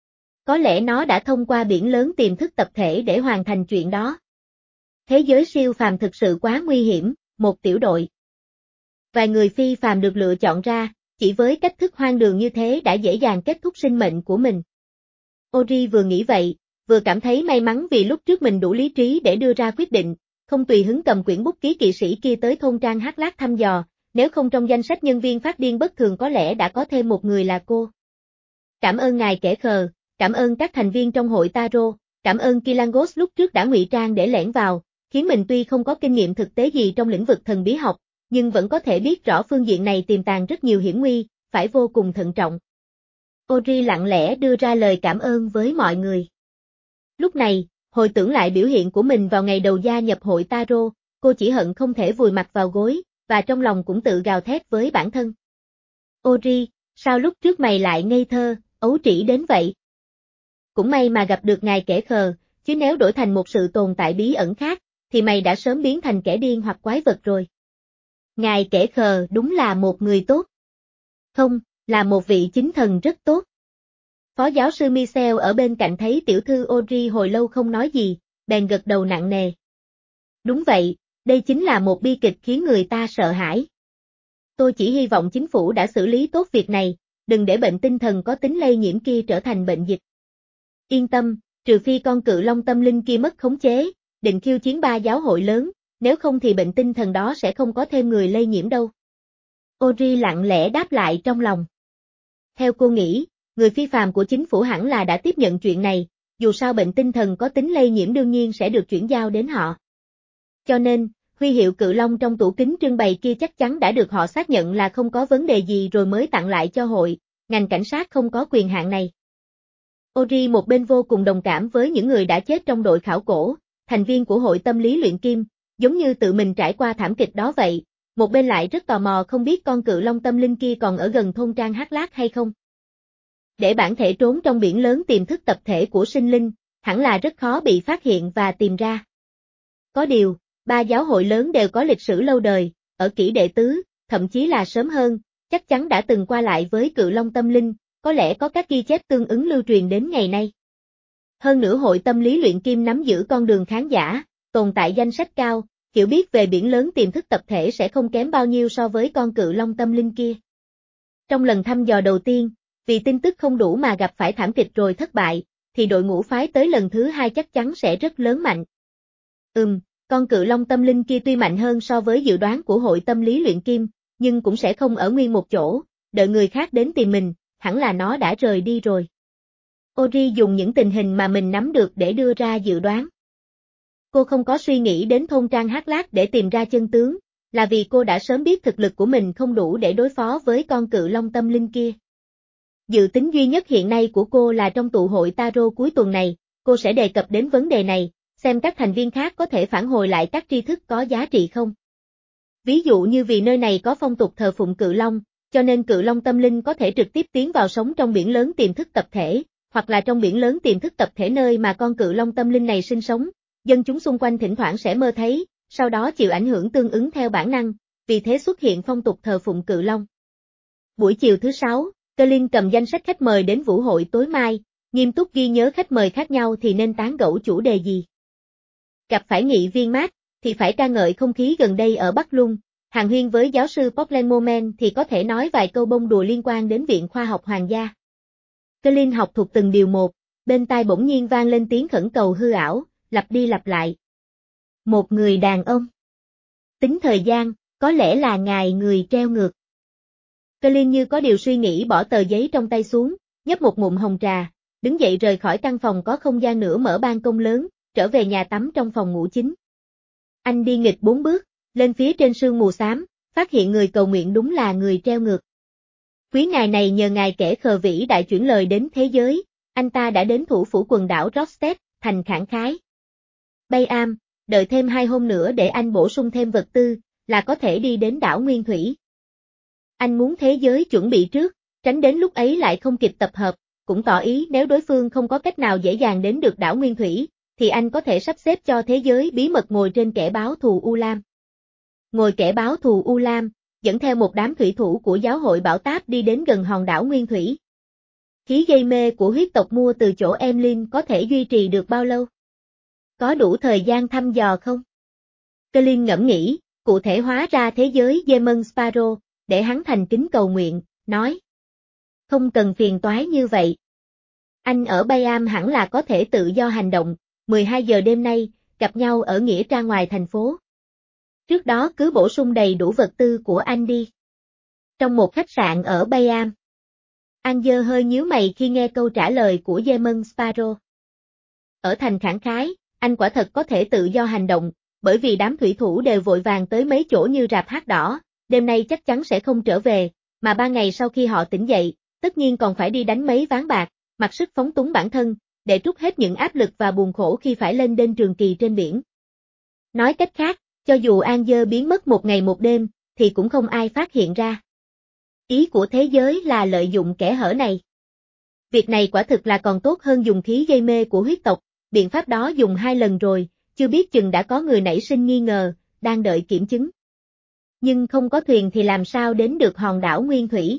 Có lẽ nó đã thông qua biển lớn tiềm thức tập thể để hoàn thành chuyện đó. Thế giới siêu phàm thực sự quá nguy hiểm, một tiểu đội. Vài người phi phàm được lựa chọn ra, chỉ với cách thức hoang đường như thế đã dễ dàng kết thúc sinh mệnh của mình. Audrey vừa nghĩ vậy, vừa cảm thấy may mắn vì lúc trước mình đủ lý trí để đưa ra quyết định, không tùy hứng cầm quyển bút ký kỵ sĩ kia tới thôn trang Hát Lát thăm dò, nếu không trong danh sách nhân viên phát điên bất thường có lẽ đã có thêm một người là cô. Cảm ơn ngài kẻ khờ, cảm ơn các thành viên trong hội Taro, cảm ơn Kilangos lúc trước đã ngụy trang để lẻn vào, khiến mình tuy không có kinh nghiệm thực tế gì trong lĩnh vực thần bí học, nhưng vẫn có thể biết rõ phương diện này tiềm tàng rất nhiều hiểm nguy, phải vô cùng thận trọng. Audrey lặng lẽ đưa ra lời cảm ơn với mọi người. Lúc này, hồi tưởng lại biểu hiện của mình vào ngày đầu gia nhập hội Taro, cô chỉ hận không thể vùi mặt vào gối, và trong lòng cũng tự gào thét với bản thân. Audrey, sao lúc trước mày lại ngây thơ, ấu trĩ đến vậy? Cũng may mà gặp được ngài kẻ khờ, chứ nếu đổi thành một sự tồn tại bí ẩn khác, thì mày đã sớm biến thành kẻ điên hoặc quái vật rồi. Ngài kẻ khờ đúng là một người tốt. Không, là một vị chính thần rất tốt. Phó giáo sư Michel ở bên cạnh thấy tiểu thư Audrey hồi lâu không nói gì, bèn gật đầu nặng nề. Đúng vậy, đây chính là một bi kịch khiến người ta sợ hãi. Tôi chỉ hy vọng chính phủ đã xử lý tốt việc này, đừng để bệnh tinh thần có tính lây nhiễm kia trở thành bệnh dịch. Yên tâm, trừ phi con cự long tâm linh kia mất khống chế, định khiêu chiến ba giáo hội lớn, nếu không thì bệnh tinh thần đó sẽ không có thêm người lây nhiễm đâu. Audrey lặng lẽ đáp lại trong lòng. Theo cô nghĩ, người phi phàm của chính phủ hẳn là đã tiếp nhận chuyện này, dù sao bệnh tinh thần có tính lây nhiễm đương nhiên sẽ được chuyển giao đến họ. Cho nên, huy hiệu cự long trong tủ kính trưng bày kia chắc chắn đã được họ xác nhận là không có vấn đề gì rồi mới tặng lại cho hội, ngành cảnh sát không có quyền hạn này. Ori một bên vô cùng đồng cảm với những người đã chết trong đội khảo cổ, thành viên của hội tâm lý luyện kim, giống như tự mình trải qua thảm kịch đó vậy, một bên lại rất tò mò không biết con cự long tâm linh kia còn ở gần thôn trang Hát Lát hay không. Để bản thể trốn trong biển lớn tiềm thức tập thể của sinh linh, hẳn là rất khó bị phát hiện và tìm ra. Có điều, ba giáo hội lớn đều có lịch sử lâu đời, ở kỷ đệ tứ, thậm chí là sớm hơn, chắc chắn đã từng qua lại với cự long tâm linh, có lẽ có các ghi chép tương ứng lưu truyền đến ngày nay. Hơn nữa hội tâm lý luyện kim nắm giữ con đường khán giả, tồn tại danh sách cao, hiểu biết về biển lớn tiềm thức tập thể sẽ không kém bao nhiêu so với con cự long tâm linh kia. Trong lần thăm dò đầu tiên, vì tin tức không đủ mà gặp phải thảm kịch rồi thất bại, thì đội ngũ phái tới lần thứ hai chắc chắn sẽ rất lớn mạnh. Ừm, con cự long tâm linh kia tuy mạnh hơn so với dự đoán của hội tâm lý luyện kim, nhưng cũng sẽ không ở nguyên một chỗ, đợi người khác đến tìm mình, hẳn là nó đã rời đi rồi. Ori dùng những tình hình mà mình nắm được để đưa ra dự đoán. Cô không có suy nghĩ đến thôn trang Hát Lát để tìm ra chân tướng, là vì cô đã sớm biết thực lực của mình không đủ để đối phó với con cự long tâm linh kia. Dự tính duy nhất hiện nay của cô là trong tụ hội tarot cuối tuần này, cô sẽ đề cập đến vấn đề này, xem các thành viên khác có thể phản hồi lại các tri thức có giá trị không. Ví dụ như vì nơi này có phong tục thờ phụng cự long, cho nên cự long tâm linh có thể trực tiếp tiến vào sống trong biển lớn tiềm thức tập thể, hoặc là trong biển lớn tiềm thức tập thể nơi mà con cự long tâm linh này sinh sống, dân chúng xung quanh thỉnh thoảng sẽ mơ thấy, sau đó chịu ảnh hưởng tương ứng theo bản năng, vì thế xuất hiện phong tục thờ phụng cự long. Buổi chiều thứ sáu, Colin cầm danh sách khách mời đến vũ hội tối mai, nghiêm túc ghi nhớ khách mời khác nhau thì nên tán gẫu chủ đề gì. Gặp phải nghị viên Mát, thì phải ca ngợi không khí gần đây ở Bắc Luân, hàn huyên với giáo sư Portland Moment thì có thể nói vài câu bông đùa liên quan đến Viện Khoa học Hoàng gia. Colin học thuộc từng điều một, bên tai bỗng nhiên vang lên tiếng khẩn cầu hư ảo, lặp đi lặp lại. Một người đàn ông. Tính thời gian, có lẽ là ngài người treo ngược. Colin như có điều suy nghĩ bỏ tờ giấy trong tay xuống, nhấp một ngụm hồng trà, đứng dậy rời khỏi căn phòng có không gian nửa mở ban công lớn, trở về nhà tắm trong phòng ngủ chính. Anh đi nghịch bốn bước, lên phía trên sương mù xám, phát hiện người cầu nguyện đúng là người treo ngược. Quý ngài này nhờ ngài kẻ khờ vĩ đại chuyển lời đến thế giới, anh ta đã đến thủ phủ quần đảo Rostet, thành khẳng khái. Bay am, đợi thêm hai hôm nữa để anh bổ sung thêm vật tư, là có thể đi đến đảo Nguyên Thủy. Anh muốn thế giới chuẩn bị trước, tránh đến lúc ấy lại không kịp tập hợp, cũng tỏ ý nếu đối phương không có cách nào dễ dàng đến được đảo Nguyên Thủy, thì anh có thể sắp xếp cho thế giới bí mật ngồi trên kẻ báo thù U Lam. Ngồi kẻ báo thù U Lam, dẫn theo một đám thủy thủ của giáo hội Bảo Táp đi đến gần hòn đảo Nguyên Thủy. Khí gây mê của huyết tộc mua từ chỗ Emlyn có thể duy trì được bao lâu? Có đủ thời gian thăm dò không? Colin ngẫm nghĩ, cụ thể hóa ra thế giới Demon Sparrow, để hắn thành kính cầu nguyện, nói. Không cần phiền toái như vậy. Anh ở Bayam hẳn là có thể tự do hành động, mười hai giờ đêm nay, gặp nhau ở nghĩa trang ngoài thành phố. Trước đó cứ bổ sung đầy đủ vật tư của anh đi. Trong một khách sạn ở Bayam. Angel hơi nhíu mày khi nghe câu trả lời của Demon Sparrow. Ở thành khẳng khái, anh quả thật có thể tự do hành động, bởi vì đám thủy thủ đều vội vàng tới mấy chỗ như rạp hát đỏ, đêm nay chắc chắn sẽ không trở về, mà ba ngày sau khi họ tỉnh dậy, tất nhiên còn phải đi đánh mấy ván bạc, mặc sức phóng túng bản thân, để trút hết những áp lực và buồn khổ khi phải lên đên trường kỳ trên biển. Nói cách khác, cho dù Angel biến mất một ngày một đêm, thì cũng không ai phát hiện ra. Ý của thế giới là lợi dụng kẽ hở này. Việc này quả thực là còn tốt hơn dùng khí gây mê của huyết tộc, biện pháp đó dùng hai lần rồi, chưa biết chừng đã có người nảy sinh nghi ngờ, đang đợi kiểm chứng. Nhưng không có thuyền thì làm sao đến được hòn đảo Nguyên Thủy?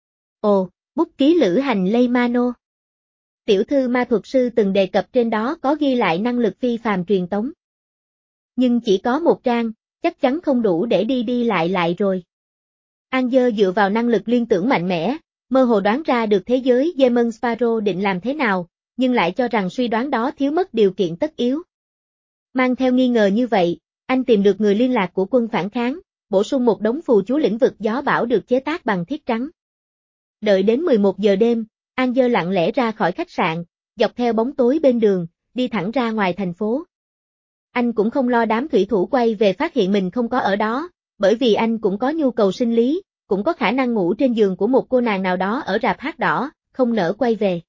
Ồ, bút ký lữ hành Leymano. Tiểu thư ma thuật sư từng đề cập trên đó có ghi lại năng lực phi phàm truyền tống. Nhưng chỉ có một trang, chắc chắn không đủ để đi đi lại lại rồi. Angel dựa vào năng lực liên tưởng mạnh mẽ, mơ hồ đoán ra được thế giới Demon Sparrow định làm thế nào, nhưng lại cho rằng suy đoán đó thiếu mất điều kiện tất yếu. Mang theo nghi ngờ như vậy, anh tìm được người liên lạc của quân phản kháng, bổ sung một đống phù chú lĩnh vực gió bão được chế tác bằng thiết trắng. Đợi đến mười một giờ đêm, Angel lặng lẽ ra khỏi khách sạn, dọc theo bóng tối bên đường, đi thẳng ra ngoài thành phố. Anh cũng không lo đám thủy thủ quay về phát hiện mình không có ở đó, bởi vì anh cũng có nhu cầu sinh lý, cũng có khả năng ngủ trên giường của một cô nàng nào đó ở rạp hát đỏ, không nỡ quay về.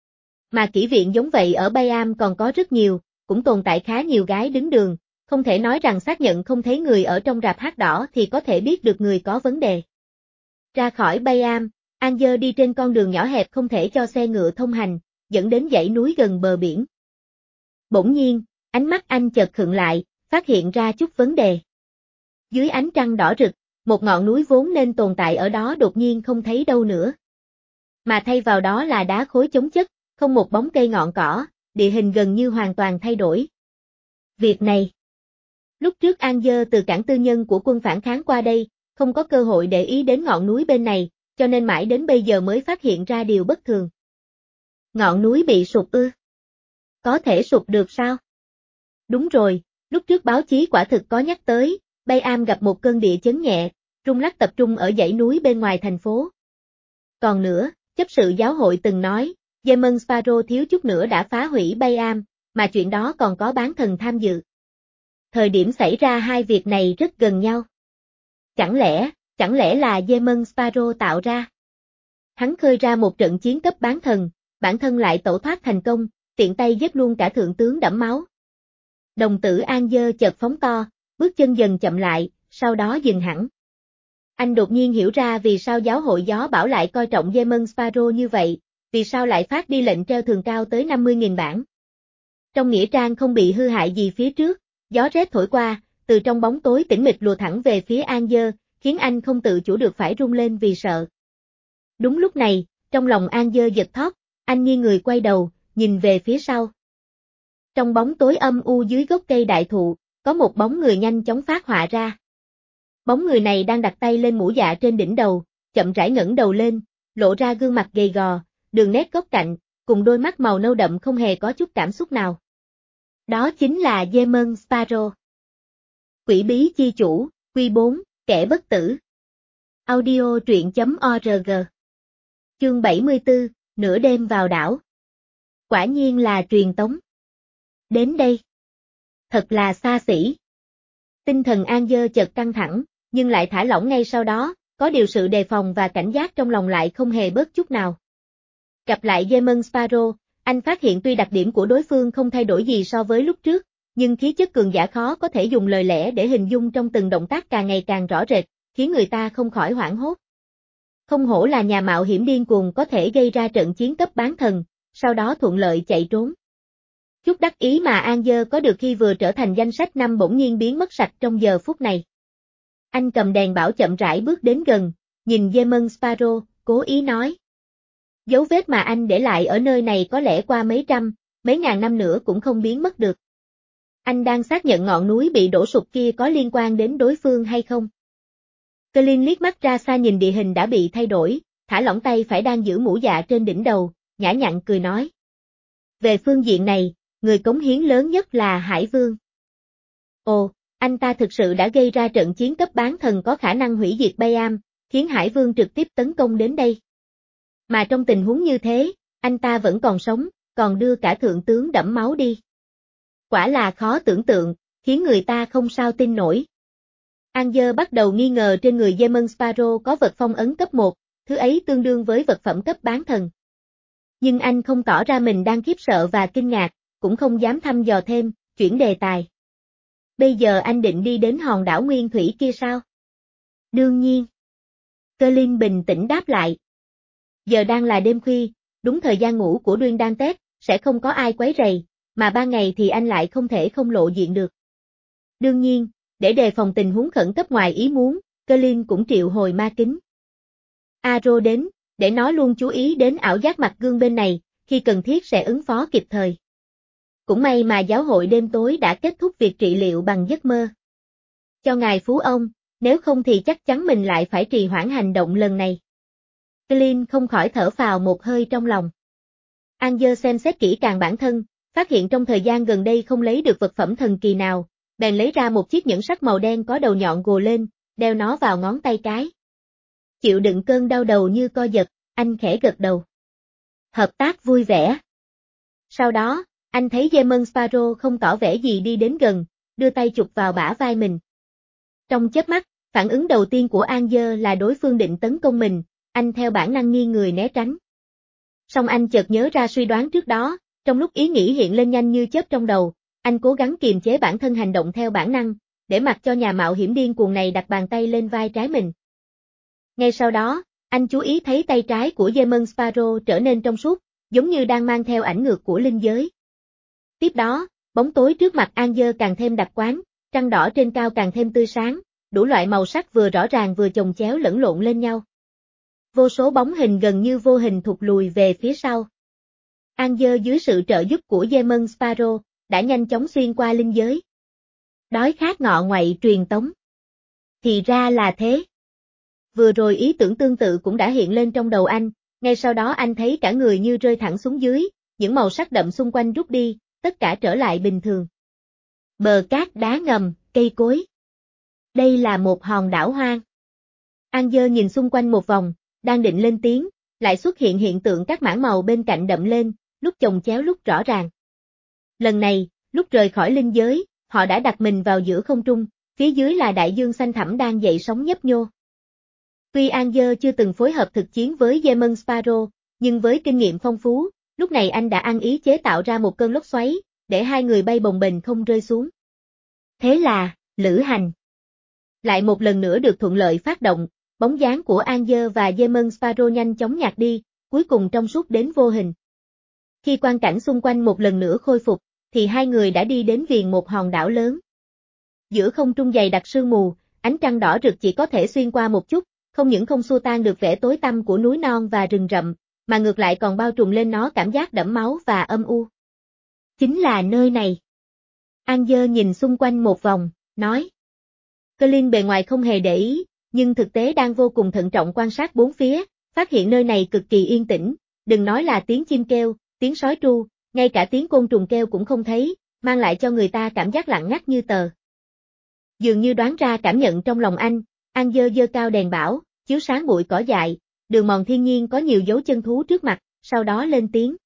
Mà kỹ viện giống vậy ở Bayam còn có rất nhiều, cũng tồn tại khá nhiều gái đứng đường, không thể nói rằng xác nhận không thấy người ở trong rạp hát đỏ thì có thể biết được người có vấn đề. Ra khỏi Bayam, Angel đi trên con đường nhỏ hẹp không thể cho xe ngựa thông hành, dẫn đến dãy núi gần bờ biển. Bỗng nhiên, ánh mắt anh chợt khựng lại, phát hiện ra chút vấn đề. Dưới ánh trăng đỏ rực, một ngọn núi vốn nên tồn tại ở đó đột nhiên không thấy đâu nữa. Mà thay vào đó là đá khối chống chất, không một bóng cây ngọn cỏ, địa hình gần như hoàn toàn thay đổi. Việc này. Lúc trước Angel từ cảng tư nhân của quân phản kháng qua đây, không có cơ hội để ý đến ngọn núi bên này, cho nên mãi đến bây giờ mới phát hiện ra điều bất thường. Ngọn núi bị sụp ư? Có thể sụp được sao? Đúng rồi, lúc trước báo chí quả thực có nhắc tới, Bayam gặp một cơn địa chấn nhẹ, rung lắc tập trung ở dãy núi bên ngoài thành phố. Còn nữa, chấp sự giáo hội từng nói, Demon Sparrow thiếu chút nữa đã phá hủy Bayam, mà chuyện đó còn có bán thần tham dự. Thời điểm xảy ra hai việc này rất gần nhau. Chẳng lẽ, chẳng lẽ là Demon Sparrow tạo ra? Hắn khơi ra một trận chiến cấp bán thần, bản thân lại tẩu thoát thành công, tiện tay giết luôn cả thượng tướng đẫm máu. Đồng tử Angel chợt phóng to, bước chân dần chậm lại, sau đó dừng hẳn. Anh đột nhiên hiểu ra vì sao giáo hội gió bão lại coi trọng Demon Sparrow như vậy, vì sao lại phát đi lệnh treo thường cao tới năm mươi nghìn bản. Trong nghĩa trang không bị hư hại gì phía trước, gió rét thổi qua, từ trong bóng tối tĩnh mịch lùa thẳng về phía Angel, khiến anh không tự chủ được phải run lên vì sợ. Đúng lúc này, trong lòng Angel giật thót, anh nghiêng người quay đầu, nhìn về phía sau. Trong bóng tối âm u dưới gốc cây đại thụ, có một bóng người nhanh chóng phát họa ra. Bóng người này đang đặt tay lên mũ dạ trên đỉnh đầu, chậm rãi ngẩng đầu lên, lộ ra gương mặt gầy gò, đường nét góc cạnh, cùng đôi mắt màu nâu đậm không hề có chút cảm xúc nào. Đó chính là Demon Sparrow. Quỷ bí chi chủ, Quy bốn, kẻ bất tử. Audio truyện chấm org. Chương bảy mươi tư, nửa đêm vào đảo. Quả nhiên là truyền tống. Đến đây. Thật là xa xỉ. Tinh thần Angel chợt căng thẳng, nhưng lại thả lỏng ngay sau đó, có điều sự đề phòng và cảnh giác trong lòng lại không hề bớt chút nào. Gặp lại Demon Sparrow, anh phát hiện tuy đặc điểm của đối phương không thay đổi gì so với lúc trước, nhưng khí chất cường giả khó có thể dùng lời lẽ để hình dung trong từng động tác càng ngày càng rõ rệt, khiến người ta không khỏi hoảng hốt. Không hổ là nhà mạo hiểm điên cuồng có thể gây ra trận chiến cấp bán thần, sau đó thuận lợi chạy trốn. Chút đắc ý mà Angel có được khi vừa trở thành danh sách năm bỗng nhiên biến mất sạch trong giờ phút này. Anh cầm đèn bảo chậm rãi bước đến gần, nhìn Demon Sparrow, cố ý nói. Dấu vết mà anh để lại ở nơi này có lẽ qua mấy trăm, mấy ngàn năm nữa cũng không biến mất được. Anh đang xác nhận ngọn núi bị đổ sụp kia có liên quan đến đối phương hay không? Colin liếc mắt ra xa nhìn địa hình đã bị thay đổi, thả lỏng tay phải đang giữ mũ dạ trên đỉnh đầu, nhã nhặn cười nói. Về phương diện này, người cống hiến lớn nhất là Hải Vương. Ồ, anh ta thực sự đã gây ra trận chiến cấp bán thần có khả năng hủy diệt Bayam, khiến Hải Vương trực tiếp tấn công đến đây. Mà trong tình huống như thế, anh ta vẫn còn sống, còn đưa cả thượng tướng đẫm máu đi. Quả là khó tưởng tượng, khiến người ta không sao tin nổi. Angel bắt đầu nghi ngờ trên người Demon Sparrow có vật phong ấn cấp một, thứ ấy tương đương với vật phẩm cấp bán thần. Nhưng anh không tỏ ra mình đang khiếp sợ và kinh ngạc, cũng không dám thăm dò thêm, chuyển đề tài. Bây giờ anh định đi đến hòn đảo nguyên thủy kia sao? Đương nhiên. Colin bình tĩnh đáp lại. Giờ đang là đêm khuya, đúng thời gian ngủ của Duyên Đan Tết, sẽ không có ai quấy rầy, mà ban ngày thì anh lại không thể không lộ diện được. Đương nhiên, để đề phòng tình huống khẩn cấp ngoài ý muốn, Colin cũng triệu hồi ma kính. Aro đến, để nó luôn chú ý đến ảo giác mặt gương bên này, khi cần thiết sẽ ứng phó kịp thời. Cũng may mà giáo hội đêm tối đã kết thúc việc trị liệu bằng giấc mơ. Cho ngài phú ông, nếu không thì chắc chắn mình lại phải trì hoãn hành động lần này. Colin không khỏi thở phào một hơi trong lòng. Angel xem xét kỹ càng bản thân, phát hiện trong thời gian gần đây không lấy được vật phẩm thần kỳ nào, bèn lấy ra một chiếc nhẫn sắt màu đen có đầu nhọn gồ lên, đeo nó vào ngón tay cái. Chịu đựng cơn đau đầu như co giật, anh khẽ gật đầu. Hợp tác vui vẻ. Sau đó, anh thấy Demon Sparrow không tỏ vẻ gì đi đến gần, đưa tay chụp vào bả vai mình. Trong chớp mắt, phản ứng đầu tiên của Angel là đối phương định tấn công mình, anh theo bản năng nghiêng người né tránh. Song anh chợt nhớ ra suy đoán trước đó, trong lúc ý nghĩ hiện lên nhanh như chớp trong đầu, anh cố gắng kiềm chế bản thân hành động theo bản năng, để mặc cho nhà mạo hiểm điên cuồng này đặt bàn tay lên vai trái mình. Ngay sau đó, anh chú ý thấy tay trái của Demon Sparrow trở nên trong suốt, giống như đang mang theo ảnh ngược của linh giới. Tiếp đó, bóng tối trước mặt Angel càng thêm đặc quán, trăng đỏ trên cao càng thêm tươi sáng, đủ loại màu sắc vừa rõ ràng vừa chồng chéo lẫn lộn lên nhau. Vô số bóng hình gần như vô hình thụt lùi về phía sau. Angel dưới sự trợ giúp của Demon Sparrow, đã nhanh chóng xuyên qua linh giới. Đói khát ngọ ngoại truyền tống. Thì ra là thế. Vừa rồi ý tưởng tương tự cũng đã hiện lên trong đầu anh, ngay sau đó anh thấy cả người như rơi thẳng xuống dưới, những màu sắc đậm xung quanh rút đi, tất cả trở lại bình thường. Bờ cát đá ngầm, cây cối. Đây là một hòn đảo hoang. Angel nhìn xung quanh một vòng, đang định lên tiếng, lại xuất hiện hiện tượng các mảng màu bên cạnh đậm lên, lúc chồng chéo lúc rõ ràng. Lần này, lúc rời khỏi linh giới, họ đã đặt mình vào giữa không trung, phía dưới là đại dương xanh thẳm đang dậy sóng nhấp nhô. Tuy Angel chưa từng phối hợp thực chiến với Demon Sparrow, nhưng với kinh nghiệm phong phú, lúc này anh đã ăn ý chế tạo ra một cơn lốc xoáy, để hai người bay bồng bềnh không rơi xuống. Thế là, lữ hành lại một lần nữa được thuận lợi phát động, bóng dáng của Angel và Demon Sparrow nhanh chóng nhạt đi, cuối cùng trong suốt đến vô hình. Khi quang cảnh xung quanh một lần nữa khôi phục, thì hai người đã đi đến viền một hòn đảo lớn. Giữa không trung dày đặc sương mù, ánh trăng đỏ rực chỉ có thể xuyên qua một chút, không những không xua tan được vẻ tối tăm của núi non và rừng rậm, mà ngược lại còn bao trùm lên nó cảm giác đẫm máu và âm u. Chính là nơi này. Angel nhìn xung quanh một vòng, nói. Colin bề ngoài không hề để ý, nhưng thực tế đang vô cùng thận trọng quan sát bốn phía, phát hiện nơi này cực kỳ yên tĩnh, đừng nói là tiếng chim kêu, tiếng sói tru, ngay cả tiếng côn trùng kêu cũng không thấy, mang lại cho người ta cảm giác lặng ngắt như tờ. Dường như đoán ra cảm nhận trong lòng anh, Angel giơ cao đèn bão, chiếu sáng bụi cỏ dại, đường mòn thiên nhiên có nhiều dấu chân thú trước mặt, sau đó lên tiếng.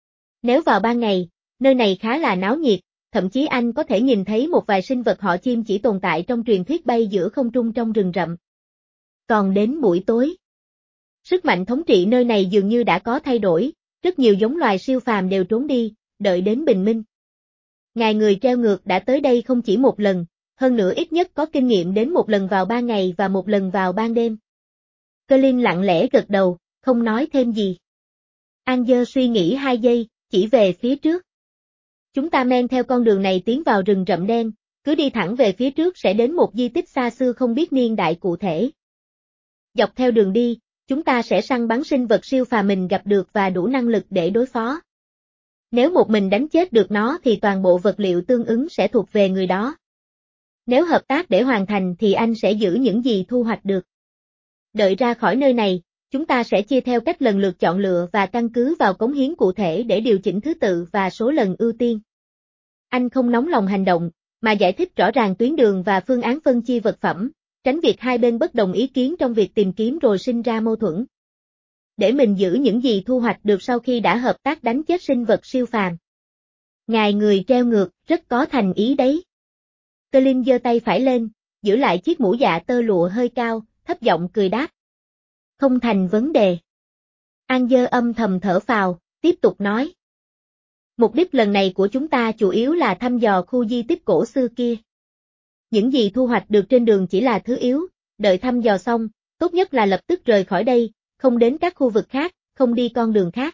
Nếu vào ban ngày, nơi này khá là náo nhiệt, thậm chí anh có thể nhìn thấy một vài sinh vật họ chim chỉ tồn tại trong truyền thuyết bay giữa không trung trong rừng rậm. Còn đến buổi tối, sức mạnh thống trị nơi này dường như đã có thay đổi, rất nhiều giống loài siêu phàm đều trốn đi, đợi đến bình minh. Ngài người treo ngược đã tới đây không chỉ một lần, hơn nữa ít nhất có kinh nghiệm đến một lần vào ban ngày và một lần vào ban đêm. Colin lặng lẽ gật đầu, không nói thêm gì. Angel suy nghĩ hai giây, chỉ về phía trước. Chúng ta men theo con đường này tiến vào rừng rậm đen, cứ đi thẳng về phía trước sẽ đến một di tích xa xưa không biết niên đại cụ thể. Dọc theo đường đi, chúng ta sẽ săn bắn sinh vật siêu phàm mình gặp được và đủ năng lực để đối phó. Nếu một mình đánh chết được nó thì toàn bộ vật liệu tương ứng sẽ thuộc về người đó. Nếu hợp tác để hoàn thành thì anh sẽ giữ những gì thu hoạch được. Đợi ra khỏi nơi này, chúng ta sẽ chia theo cách lần lượt chọn lựa và căn cứ vào cống hiến cụ thể để điều chỉnh thứ tự và số lần ưu tiên. Anh không nóng lòng hành động, mà giải thích rõ ràng tuyến đường và phương án phân chia vật phẩm, tránh việc hai bên bất đồng ý kiến trong việc tìm kiếm rồi sinh ra mâu thuẫn. Để mình giữ những gì thu hoạch được sau khi đã hợp tác đánh chết sinh vật siêu phàm. Ngài người treo ngược, rất có thành ý đấy. Colin giơ tay phải lên, giữ lại chiếc mũ dạ tơ lụa hơi cao, thấp giọng cười đáp. Không thành vấn đề. Angel âm thầm thở phào, tiếp tục nói. Mục đích lần này của chúng ta chủ yếu là thăm dò khu di tích cổ xưa kia. Những gì thu hoạch được trên đường chỉ là thứ yếu, đợi thăm dò xong, tốt nhất là lập tức rời khỏi đây, không đến các khu vực khác, không đi con đường khác.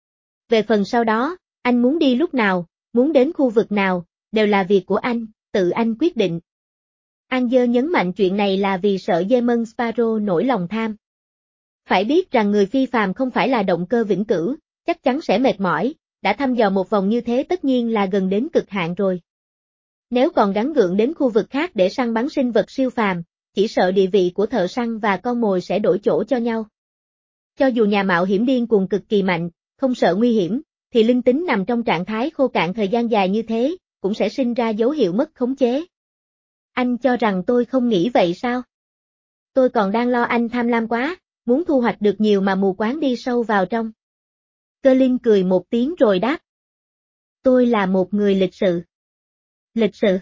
Về phần sau đó, anh muốn đi lúc nào, muốn đến khu vực nào, đều là việc của anh, tự anh quyết định. Angel nhấn mạnh chuyện này là vì sợ Demon Sparrow nổi lòng tham. Phải biết rằng người phi phàm không phải là động cơ vĩnh cửu, chắc chắn sẽ mệt mỏi, đã thăm dò một vòng như thế tất nhiên là gần đến cực hạn rồi. Nếu còn gắng gượng đến khu vực khác để săn bắn sinh vật siêu phàm, chỉ sợ địa vị của thợ săn và con mồi sẽ đổi chỗ cho nhau. Cho dù nhà mạo hiểm điên cuồng cực kỳ mạnh, không sợ nguy hiểm, thì linh tính nằm trong trạng thái khô cạn thời gian dài như thế, cũng sẽ sinh ra dấu hiệu mất khống chế. Anh cho rằng tôi không nghĩ vậy sao? Tôi còn đang lo anh tham lam quá, muốn thu hoạch được nhiều mà mù quáng đi sâu vào trong. Colin cười một tiếng rồi đáp. Tôi là một người lịch sự. Lịch sự.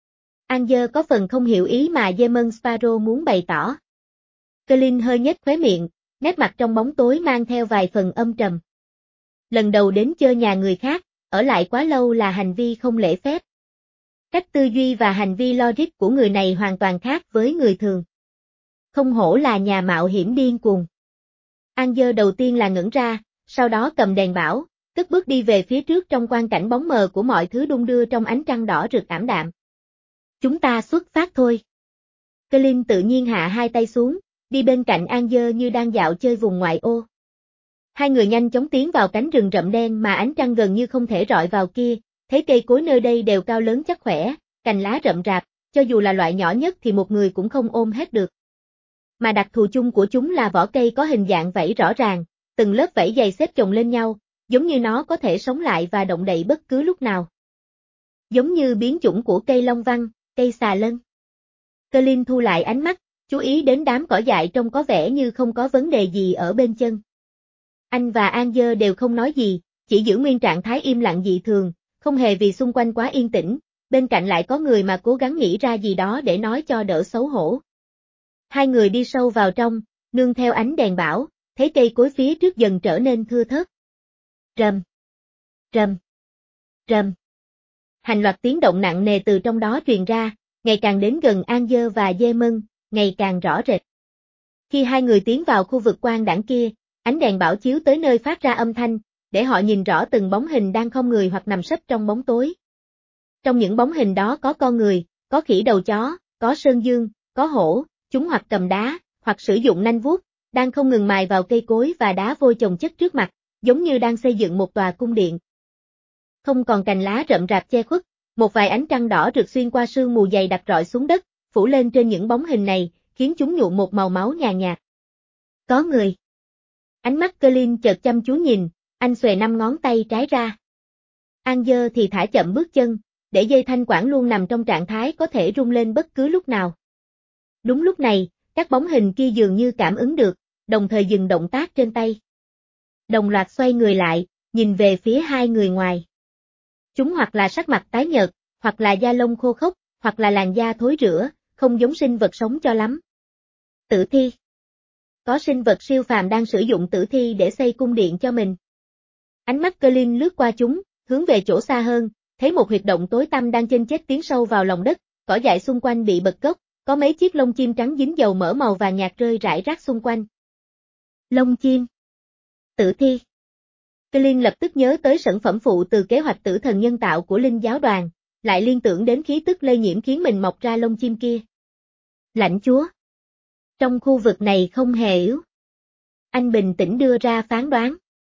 Angel có phần không hiểu ý mà Demon Sparrow muốn bày tỏ. Colin hơi nhếch khóe miệng, nét mặt trong bóng tối mang theo vài phần âm trầm. Lần đầu đến chơi nhà người khác, ở lại quá lâu là hành vi không lễ phép. Cách tư duy và hành vi logic của người này hoàn toàn khác với người thường. Không hổ là nhà mạo hiểm điên cuồng. Angel đầu tiên là ngẩn ra, sau đó cầm đèn bảo, cất bước đi về phía trước trong quang cảnh bóng mờ của mọi thứ đung đưa trong ánh trăng đỏ rực ảm đạm. Chúng ta xuất phát thôi. Colin tự nhiên hạ hai tay xuống, đi bên cạnh Angel như đang dạo chơi vùng ngoại ô. Hai người nhanh chóng tiến vào cánh rừng rậm đen mà ánh trăng gần như không thể rọi vào kia, thấy cây cối nơi đây đều cao lớn chắc khỏe, cành lá rậm rạp, cho dù là loại nhỏ nhất thì một người cũng không ôm hết được. Mà đặc thù chung của chúng là vỏ cây có hình dạng vảy rõ ràng, từng lớp vảy dày xếp chồng lên nhau, giống như nó có thể sống lại và động đậy bất cứ lúc nào. Giống như biến chủng của cây long văn, cây xà lân. Colin thu lại ánh mắt, chú ý đến đám cỏ dại trông có vẻ như không có vấn đề gì ở bên chân. Anh và Angel đều không nói gì, chỉ giữ nguyên trạng thái im lặng dị thường, không hề vì xung quanh quá yên tĩnh, bên cạnh lại có người mà cố gắng nghĩ ra gì đó để nói cho đỡ xấu hổ. Hai người đi sâu vào trong, nương theo ánh đèn bão, thấy cây cối phía trước dần trở nên thưa thớt. Rầm, rầm, rầm. Hành loạt tiếng động nặng nề từ trong đó truyền ra, ngày càng đến gần Angel và Demon, ngày càng rõ rệt. Khi hai người tiến vào khu vực quang đãng kia, ánh đèn bão chiếu tới nơi phát ra âm thanh, để họ nhìn rõ từng bóng hình đang không người hoặc nằm sấp trong bóng tối. Trong những bóng hình đó có con người, có khỉ đầu chó, có sơn dương, có hổ, chúng hoặc cầm đá, hoặc sử dụng nanh vuốt, đang không ngừng mài vào cây cối và đá vôi chồng chất trước mặt, giống như đang xây dựng một tòa cung điện. Không còn cành lá rậm rạp che khuất, một vài ánh trăng đỏ rực xuyên qua sương mù dày đặc rọi xuống đất, phủ lên trên những bóng hình này, khiến chúng nhuộm một màu máu nhàn nhạt. Có người. Ánh mắt Colin chợt chăm chú nhìn, anh xòe năm ngón tay trái ra. Angel thì thả chậm bước chân, để dây thanh quản luôn nằm trong trạng thái có thể rung lên bất cứ lúc nào. Đúng lúc này, các bóng hình kia dường như cảm ứng được, đồng thời dừng động tác trên tay. Đồng loạt xoay người lại, nhìn về phía hai người ngoài. Chúng hoặc là sắc mặt tái nhợt, hoặc là da lông khô khốc, hoặc là làn da thối rữa, không giống sinh vật sống cho lắm. Tử thi. Có sinh vật siêu phàm đang sử dụng tử thi để xây cung điện cho mình. Ánh mắt Colin lướt qua chúng, hướng về chỗ xa hơn, thấy một huyệt động tối tăm đang chênh chết tiến sâu vào lòng đất, cỏ dại xung quanh bị bật gốc, có mấy chiếc lông chim trắng dính dầu mỡ màu vàng nhạt rơi rải rác xung quanh. Lông chim. Tử thi. Colin lập tức nhớ tới sản phẩm phụ từ kế hoạch tử thần nhân tạo của Linh giáo đoàn, lại liên tưởng đến khí tức lây nhiễm khiến mình mọc ra lông chim kia. Lãnh chúa. Trong khu vực này không hề yếu. Anh bình tĩnh đưa ra phán đoán.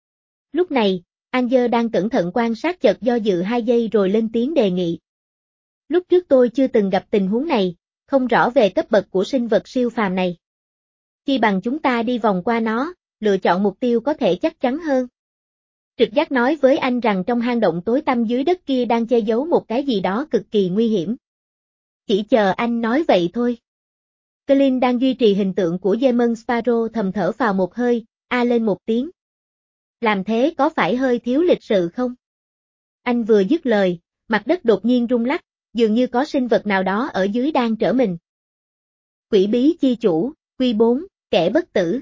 Lúc này, Angel đang cẩn thận quan sát chợt do dự hai giây rồi lên tiếng đề nghị. Lúc trước tôi chưa từng gặp tình huống này, không rõ về cấp bậc của sinh vật siêu phàm này. Chi bằng chúng ta đi vòng qua nó, lựa chọn mục tiêu có thể chắc chắn hơn. Trực giác nói với anh rằng trong hang động tối tăm dưới đất kia đang che giấu một cái gì đó cực kỳ nguy hiểm. Chỉ chờ anh nói vậy thôi. Colin đang duy trì hình tượng của Demon Sparrow thầm thở vào một hơi, a lên một tiếng. Làm thế có phải hơi thiếu lịch sự không? Anh vừa dứt lời, mặt đất đột nhiên rung lắc, dường như có sinh vật nào đó ở dưới đang trở mình. Quỷ bí chi chủ, quy bốn, kẻ bất tử.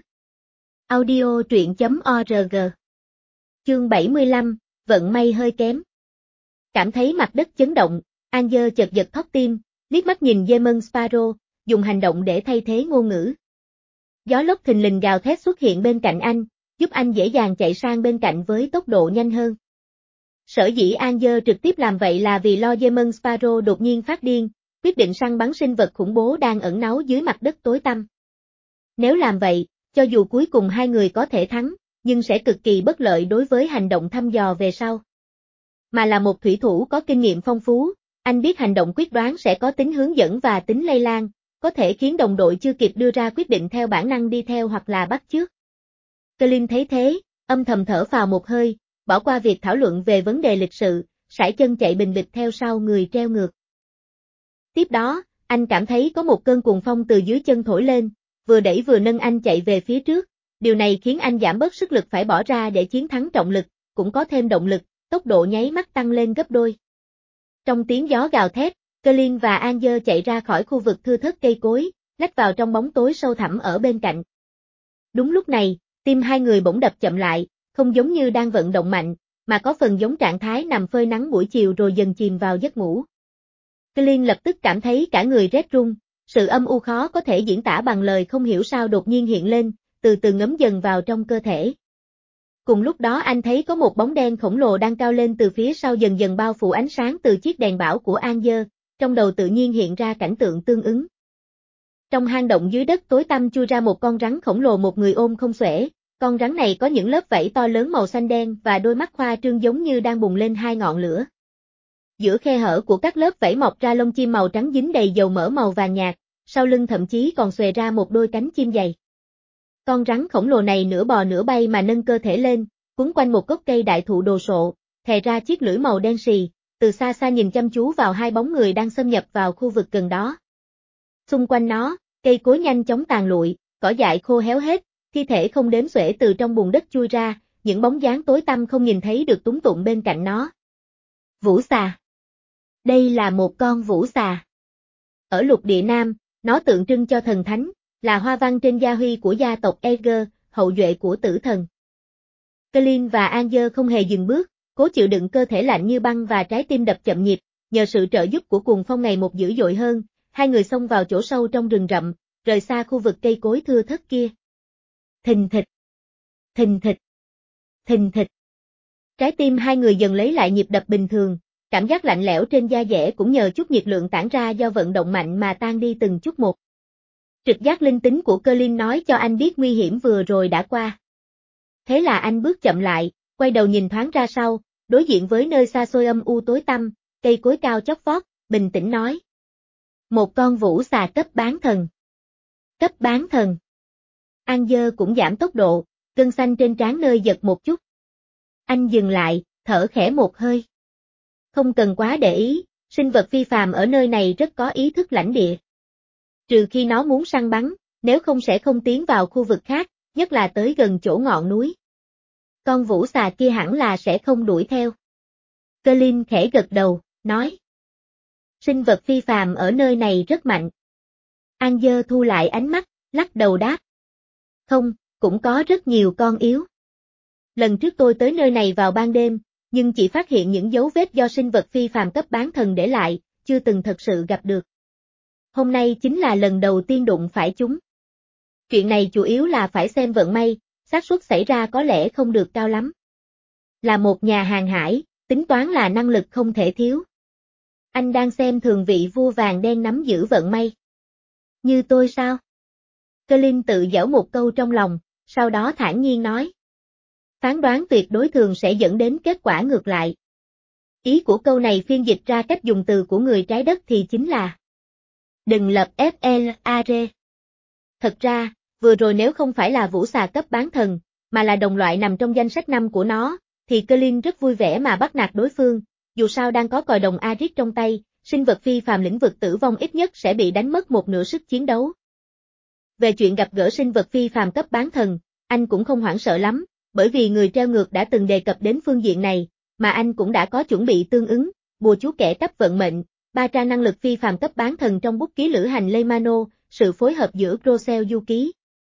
Audio truyện chấm org. Chương bảy mươi lăm, vận may hơi kém. Cảm thấy mặt đất chấn động, Angel chợt giật thót tim, liếc mắt nhìn Demon Sparrow, dùng hành động để thay thế ngôn ngữ. Gió lốc thình lình gào thét xuất hiện bên cạnh anh, giúp anh dễ dàng chạy sang bên cạnh với tốc độ nhanh hơn. Sở dĩ Angel trực tiếp làm vậy là vì lo Demon Sparrow đột nhiên phát điên, quyết định săn bắn sinh vật khủng bố đang ẩn náu dưới mặt đất tối tăm. Nếu làm vậy, cho dù cuối cùng hai người có thể thắng, nhưng sẽ cực kỳ bất lợi đối với hành động thăm dò về sau. Mà là một thủy thủ có kinh nghiệm phong phú, anh biết hành động quyết đoán sẽ có tính hướng dẫn và tính lây lan, có thể khiến đồng đội chưa kịp đưa ra quyết định theo bản năng đi theo hoặc là bắt chước. Colin thấy thế, âm thầm thở phào một hơi, bỏ qua việc thảo luận về vấn đề lịch sự, sải chân chạy bình bịch theo sau người treo ngược. Tiếp đó, anh cảm thấy có một cơn cuồng phong từ dưới chân thổi lên, vừa đẩy vừa nâng anh chạy về phía trước, điều này khiến anh giảm bớt sức lực phải bỏ ra để chiến thắng trọng lực, cũng có thêm động lực, tốc độ nháy mắt tăng lên gấp đôi. Trong tiếng gió gào thét, Colin và Angel chạy ra khỏi khu vực thưa thớt cây cối, lách vào trong bóng tối sâu thẳm ở bên cạnh. Đúng lúc này, tim hai người bỗng đập chậm lại, không giống như đang vận động mạnh, mà có phần giống trạng thái nằm phơi nắng buổi chiều rồi dần chìm vào giấc ngủ. Colin lập tức cảm thấy cả người rét run, sự âm u khó có thể diễn tả bằng lời không hiểu sao đột nhiên hiện lên, từ từ ngấm dần vào trong cơ thể. Cùng lúc đó anh thấy có một bóng đen khổng lồ đang cao lên từ phía sau dần dần bao phủ ánh sáng từ chiếc đèn bão của Angel, trong đầu tự nhiên hiện ra cảnh tượng tương ứng. Trong hang động dưới đất tối tăm chui ra một con rắn khổng lồ một người ôm không xuể, con rắn này có những lớp vảy to lớn màu xanh đen và đôi mắt khoa trương giống như đang bùng lên hai ngọn lửa. Giữa khe hở của các lớp vảy mọc ra lông chim màu trắng dính đầy dầu mỡ màu vàng nhạt, sau lưng thậm chí còn xòe ra một đôi cánh chim dày. Con rắn khổng lồ này nửa bò nửa bay mà nâng cơ thể lên, quấn quanh một gốc cây đại thụ đồ sộ, thè ra chiếc lưỡi màu đen sì, từ xa xa nhìn chăm chú vào hai bóng người đang xâm nhập vào khu vực gần đó. Xung quanh nó, cây cối nhanh chóng tàn lụi, cỏ dại khô héo hết, thi thể không đếm xuể từ trong bùn đất chui ra, những bóng dáng tối tăm không nhìn thấy được túng tụng bên cạnh nó. Vũ xà. Đây là một con vũ xà. Ở lục địa Nam, nó tượng trưng cho thần thánh, là hoa văn trên gia huy của gia tộc Aegir, hậu duệ của tử thần. Colin và Angel không hề dừng bước, cố chịu đựng cơ thể lạnh như băng và trái tim đập chậm nhịp, nhờ sự trợ giúp của cuồng phong ngày một dữ dội hơn, hai người xông vào chỗ sâu trong rừng rậm, rời xa khu vực cây cối thưa thớt kia. Thình thịch, thình thịch, thình thịch. Trái tim hai người dần lấy lại nhịp đập bình thường, cảm giác lạnh lẽo trên da dẻ cũng nhờ chút nhiệt lượng tản ra do vận động mạnh mà tan đi từng chút một. Trực giác linh tính của Colin nói cho anh biết nguy hiểm vừa rồi đã qua. Thế là anh bước chậm lại, quay đầu nhìn thoáng ra sau, đối diện với nơi xa xôi âm u tối tăm, cây cối cao chót vót, bình tĩnh nói. Một con vũ xà cấp bán thần. Cấp bán thần. Angel cũng giảm tốc độ, gân xanh trên trán nơi giật một chút. Anh dừng lại, thở khẽ một hơi. Không cần quá để ý, sinh vật phi phàm ở nơi này rất có ý thức lãnh địa. Trừ khi nó muốn săn bắn, nếu không sẽ không tiến vào khu vực khác, nhất là tới gần chỗ ngọn núi. Con vũ xà kia hẳn là sẽ không đuổi theo. Colin khẽ gật đầu, nói. Sinh vật phi phàm ở nơi này rất mạnh. Angel thu lại ánh mắt, lắc đầu đáp. Không, cũng có rất nhiều con yếu. Lần trước tôi tới nơi này vào ban đêm, nhưng chỉ phát hiện những dấu vết do sinh vật phi phàm cấp bán thần để lại, chưa từng thật sự gặp được. Hôm nay chính là lần đầu tiên đụng phải chúng. Chuyện này chủ yếu là phải xem vận may, xác suất xảy ra có lẽ không được cao lắm. Là một nhà hàng hải, tính toán là năng lực không thể thiếu. Anh đang xem thường vị vua vàng đen nắm giữ vận may. Như tôi sao? Colin tự giễu một câu trong lòng, sau đó thản nhiên nói. Phán đoán tuyệt đối thường sẽ dẫn đến kết quả ngược lại. Ý của câu này phiên dịch ra cách dùng từ của người trái đất thì chính là đừng lập ép lờ a rờ. Thật ra, vừa rồi nếu không phải là vũ xà cấp bán thần, mà là đồng loại nằm trong danh sách năm của nó, thì Colin rất vui vẻ mà bắt nạt đối phương, dù sao đang có còi đồng Arit trong tay, sinh vật phi phàm lĩnh vực tử vong ít nhất sẽ bị đánh mất một nửa sức chiến đấu. Về chuyện gặp gỡ sinh vật phi phàm cấp bán thần, anh cũng không hoảng sợ lắm, bởi vì người treo ngược đã từng đề cập đến phương diện này, mà anh cũng đã có chuẩn bị tương ứng, bùa chú kẻ cấp vận mệnh, ba trang năng lực phi phàm cấp bán thần trong bút ký lữ hành Leymano, sự phối hợp giữa Grosel du ký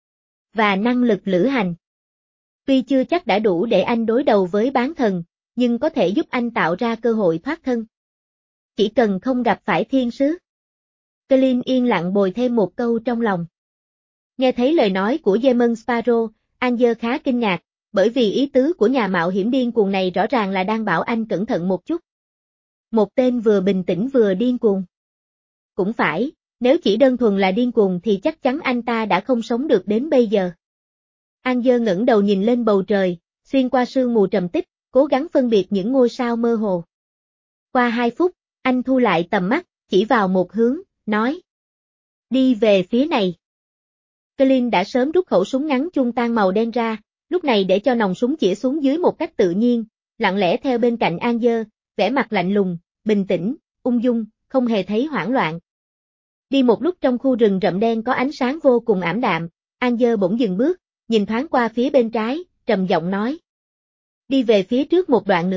và năng lực lữ hành. Tuy chưa chắc đã đủ để anh đối đầu với bán thần, nhưng có thể giúp anh tạo ra cơ hội thoát thân. Chỉ cần không gặp phải thiên sứ. Colin yên lặng bồi thêm một câu trong lòng. Nghe thấy lời nói của Demon Sparrow, Angel khá kinh ngạc, bởi vì ý tứ của nhà mạo hiểm điên cuồng này rõ ràng là đang bảo anh cẩn thận một chút. Một tên vừa bình tĩnh vừa điên cuồng. Cũng phải, nếu chỉ đơn thuần là điên cuồng thì chắc chắn anh ta đã không sống được đến bây giờ. Angel ngẩng đầu nhìn lên bầu trời, xuyên qua sương mù trầm tích, cố gắng phân biệt những ngôi sao mơ hồ. Qua hai phút, anh thu lại tầm mắt, chỉ vào một hướng, nói. Đi về phía này. Colin đã sớm rút khẩu súng ngắn chung tan màu đen ra, lúc này để cho nòng súng chĩa xuống dưới một cách tự nhiên, lặng lẽ theo bên cạnh Angel, vẻ mặt lạnh lùng, bình tĩnh, ung dung, không hề thấy hoảng loạn. Đi một lúc trong khu rừng rậm đen có ánh sáng vô cùng ảm đạm, Angel bỗng dừng bước, nhìn thoáng qua phía bên trái, trầm giọng nói. Đi về phía trước một đoạn nữa,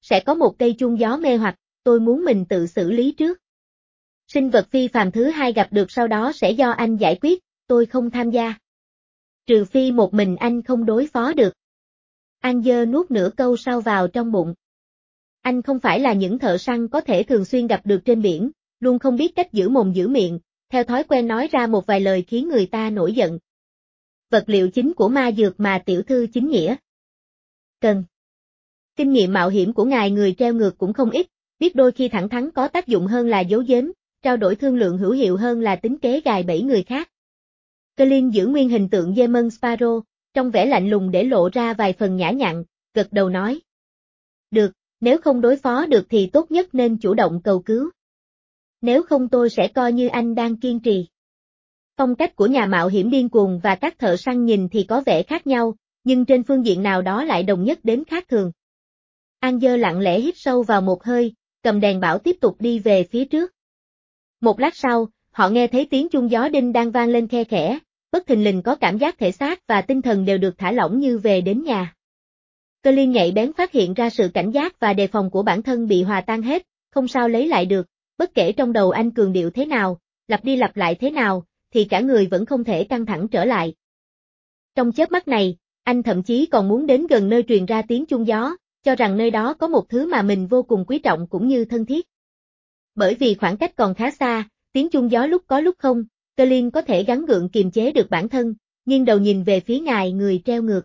sẽ có một cây chuông gió mê hoặc, tôi muốn mình tự xử lý trước. Sinh vật phi phàm thứ hai gặp được sau đó sẽ do anh giải quyết, tôi không tham gia. Trừ phi một mình anh không đối phó được. Angel nuốt nửa câu sau vào trong bụng. Anh không phải là những thợ săn có thể thường xuyên gặp được trên biển, luôn không biết cách giữ mồm giữ miệng, theo thói quen nói ra một vài lời khiến người ta nổi giận. Vật liệu chính của ma dược mà tiểu thư chính nghĩa cần. Kinh nghiệm mạo hiểm của ngài người treo ngược cũng không ít, biết đôi khi thẳng thắn có tác dụng hơn là giấu giếm, trao đổi thương lượng hữu hiệu hơn là tính kế gài bẫy người khác. Colin giữ nguyên hình tượng Demon Sparrow, trong vẻ lạnh lùng để lộ ra vài phần nhã nhặn, gật đầu nói. Được, nếu không đối phó được thì tốt nhất nên chủ động cầu cứu. Nếu không tôi sẽ coi như anh đang kiên trì. Phong cách của nhà mạo hiểm điên cuồng và các thợ săn nhìn thì có vẻ khác nhau, nhưng trên phương diện nào đó lại đồng nhất đến khác thường. Angel lặng lẽ hít sâu vào một hơi, cầm đèn bảo tiếp tục đi về phía trước. Một lát sau, họ nghe thấy tiếng chuông gió đinh đang vang lên khe khẽ, bất thình lình có cảm giác thể xác và tinh thần đều được thả lỏng như về đến nhà. Colin nhạy bén phát hiện ra sự cảnh giác và đề phòng của bản thân bị hòa tan hết, không sao lấy lại được, bất kể trong đầu anh cường điệu thế nào, lặp đi lặp lại thế nào, thì cả người vẫn không thể căng thẳng trở lại. Trong chớp mắt này, anh thậm chí còn muốn đến gần nơi truyền ra tiếng chuông gió, cho rằng nơi đó có một thứ mà mình vô cùng quý trọng cũng như thân thiết. Bởi vì khoảng cách còn khá xa, tiếng chuông gió lúc có lúc không, Colin có thể gắng gượng kiềm chế được bản thân, nghiêng đầu nhìn về phía ngài người treo ngược.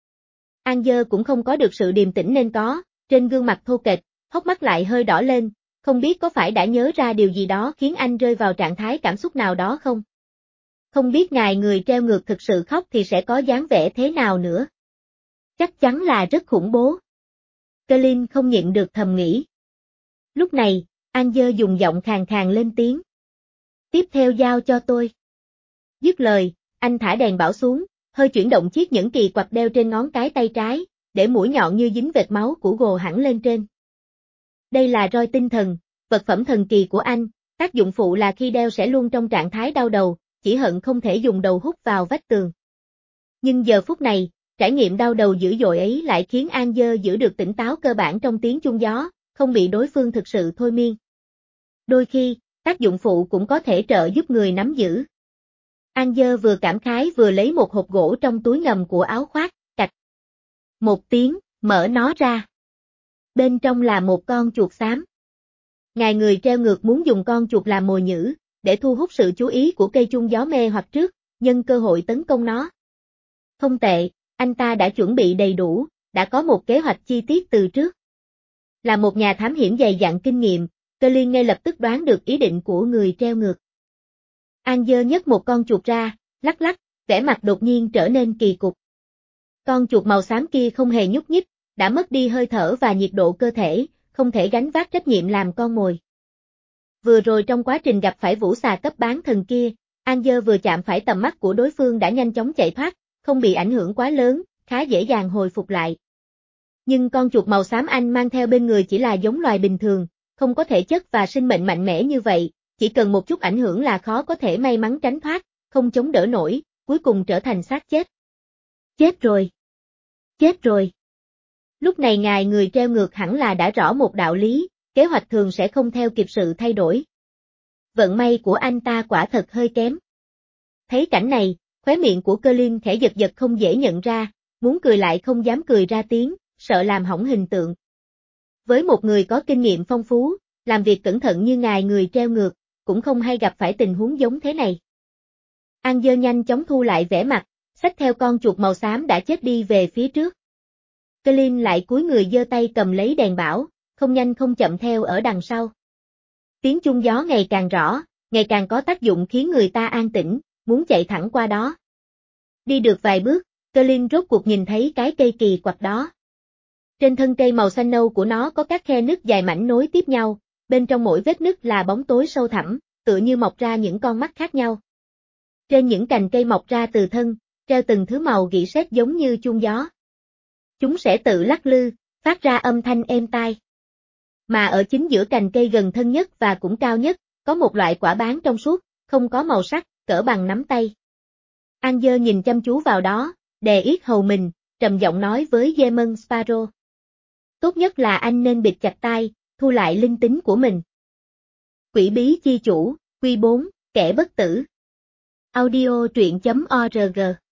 Angel cũng không có được sự điềm tĩnh nên có, trên gương mặt thô kệch, hốc mắt lại hơi đỏ lên, không biết có phải đã nhớ ra điều gì đó khiến anh rơi vào trạng thái cảm xúc nào đó không? Không biết ngài người treo ngược thực sự khóc thì sẽ có dáng vẻ thế nào nữa? Chắc chắn là rất khủng bố. Colin không nhịn được thầm nghĩ. Lúc này, Angel dùng giọng khàn khàn lên tiếng. Tiếp theo giao cho tôi. Dứt lời, anh thả đèn bảo xuống, hơi chuyển động chiếc nhẫn kỳ quặc đeo trên ngón cái tay trái, để mũi nhọn như dính vệt máu của gồ hẳn lên trên. Đây là roi tinh thần, vật phẩm thần kỳ của anh, tác dụng phụ là khi đeo sẽ luôn trong trạng thái đau đầu, chỉ hận không thể dùng đầu hút vào vách tường. Nhưng giờ phút này, trải nghiệm đau đầu dữ dội ấy lại khiến Angel giữ được tỉnh táo cơ bản trong tiếng chuông gió, không bị đối phương thực sự thôi miên. Đôi khi, tác dụng phụ cũng có thể trợ giúp người nắm giữ. Angel vừa cảm khái vừa lấy một hộp gỗ trong túi ngầm của áo khoác, cạch. Một tiếng, mở nó ra. Bên trong là một con chuột xám. Ngài người treo ngược muốn dùng con chuột làm mồi nhử, để thu hút sự chú ý của cây chuông gió mê hoặc trước, nhân cơ hội tấn công nó. Không tệ, anh ta đã chuẩn bị đầy đủ, đã có một kế hoạch chi tiết từ trước. Là một nhà thám hiểm dày dặn kinh nghiệm, Colin ngay lập tức đoán được ý định của người treo ngược. Angel nhấc một con chuột ra, lắc lắc, vẻ mặt đột nhiên trở nên kỳ cục. Con chuột màu xám kia không hề nhúc nhích, đã mất đi hơi thở và nhiệt độ cơ thể, không thể gánh vác trách nhiệm làm con mồi. Vừa rồi trong quá trình gặp phải vũ xà cấp bán thần kia, Angel vừa chạm phải tầm mắt của đối phương đã nhanh chóng chạy thoát, không bị ảnh hưởng quá lớn, khá dễ dàng hồi phục lại. Nhưng con chuột màu xám anh mang theo bên người chỉ là giống loài bình thường, không có thể chất và sinh mệnh mạnh mẽ như vậy, chỉ cần một chút ảnh hưởng là khó có thể may mắn tránh thoát, không chống đỡ nổi, cuối cùng trở thành xác chết. Chết rồi! Chết rồi! Lúc này ngài người treo ngược hẳn là đã rõ một đạo lý, kế hoạch thường sẽ không theo kịp sự thay đổi. Vận may của anh ta quả thật hơi kém. Thấy cảnh này, khóe miệng của Colin khẽ giật giật không dễ nhận ra, muốn cười lại không dám cười ra tiếng, sợ làm hỏng hình tượng. Với một người có kinh nghiệm phong phú, làm việc cẩn thận như ngài người treo ngược, cũng không hay gặp phải tình huống giống thế này. Angel nhanh chóng thu lại vẻ mặt, xách theo con chuột màu xám đã chết đi về phía trước. Colin lại cúi người giơ tay cầm lấy đèn bảo, không nhanh không chậm theo ở đằng sau. Tiếng chuông gió ngày càng rõ, ngày càng có tác dụng khiến người ta an tĩnh, muốn chạy thẳng qua đó. Đi được vài bước, Colin rốt cuộc nhìn thấy cái cây kỳ quặc đó. Trên thân cây màu xanh nâu của nó có các khe nứt dài mảnh nối tiếp nhau, bên trong mỗi vết nứt là bóng tối sâu thẳm, tựa như mọc ra những con mắt khác nhau. Trên những cành cây mọc ra từ thân, treo từng thứ màu rỉ sét giống như chuông gió. Chúng sẽ tự lắc lư, phát ra âm thanh êm tai. Mà ở chính giữa cành cây gần thân nhất và cũng cao nhất, có một loại quả bán trong suốt, không có màu sắc, cỡ bằng nắm tay. Angel nhìn chăm chú vào đó, đè yết hầu mình, trầm giọng nói với Demon Sparrow. Tốt nhất là anh nên bịt chặt tai, thu lại linh tính của mình. Quỷ bí chi chủ, Quy bốn, kẻ bất tử. Audio truyện chấm org.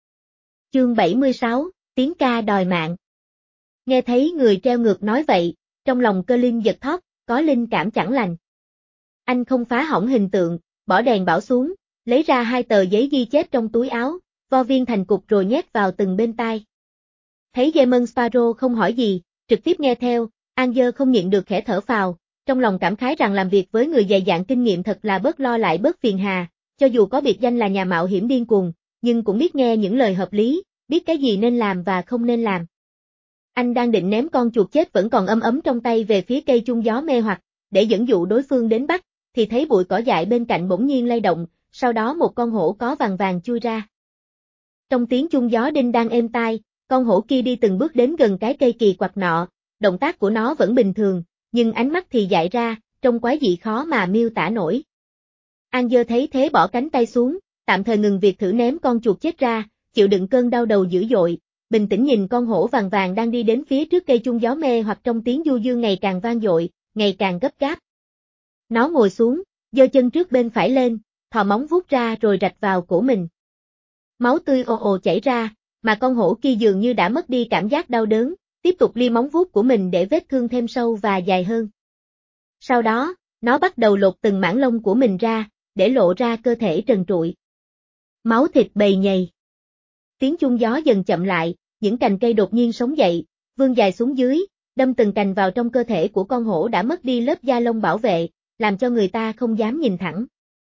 Chương bảy mươi sáu, tiếng ca đòi mạng. Nghe thấy người treo ngược nói vậy, trong lòng Cơ Linh giật thót, có linh cảm chẳng lành. Anh không phá hỏng hình tượng, bỏ đèn bảo xuống, lấy ra hai tờ giấy ghi chép trong túi áo, vo viên thành cục rồi nhét vào từng bên tai. Thấy Demon Sparrow không hỏi gì, trực tiếp nghe theo, Angel không nhịn được khẽ thở phào, trong lòng cảm khái rằng làm việc với người dày dạn kinh nghiệm thật là bớt lo lại bớt phiền hà, cho dù có biệt danh là nhà mạo hiểm điên cuồng, nhưng cũng biết nghe những lời hợp lý, biết cái gì nên làm và không nên làm. Anh đang định ném con chuột chết vẫn còn ấm ấm trong tay về phía cây chung gió mê hoặc, để dẫn dụ đối phương đến bắt, thì thấy bụi cỏ dại bên cạnh bỗng nhiên lay động, sau đó một con hổ có vàng vàng chui ra. Trong tiếng chung gió đinh đang êm tai, con hổ kia đi từng bước đến gần cái cây kỳ quặc nọ, động tác của nó vẫn bình thường, nhưng ánh mắt thì dại ra, trông quái dị khó mà miêu tả nổi. Angel thấy thế bỏ cánh tay xuống, tạm thời ngừng việc thử ném con chuột chết ra, chịu đựng cơn đau đầu dữ dội, bình tĩnh nhìn con hổ vàng vàng đang đi đến phía trước cây chung gió mê hoặc trong tiếng du dương ngày càng vang dội, ngày càng gấp gáp. Nó ngồi xuống, giơ chân trước bên phải lên, thò móng vuốt ra rồi rạch vào cổ mình. Máu tươi ồ ồ chảy ra, mà con hổ kia dường như đã mất đi cảm giác đau đớn, tiếp tục li móng vuốt của mình để vết thương thêm sâu và dài hơn. Sau đó, nó bắt đầu lột từng mảng lông của mình ra, để lộ ra cơ thể trần trụi. Máu thịt bầy nhầy. Tiếng chuông gió dần chậm lại, những cành cây đột nhiên sống dậy, vươn dài xuống dưới, đâm từng cành vào trong cơ thể của con hổ đã mất đi lớp da lông bảo vệ, làm cho người ta không dám nhìn thẳng.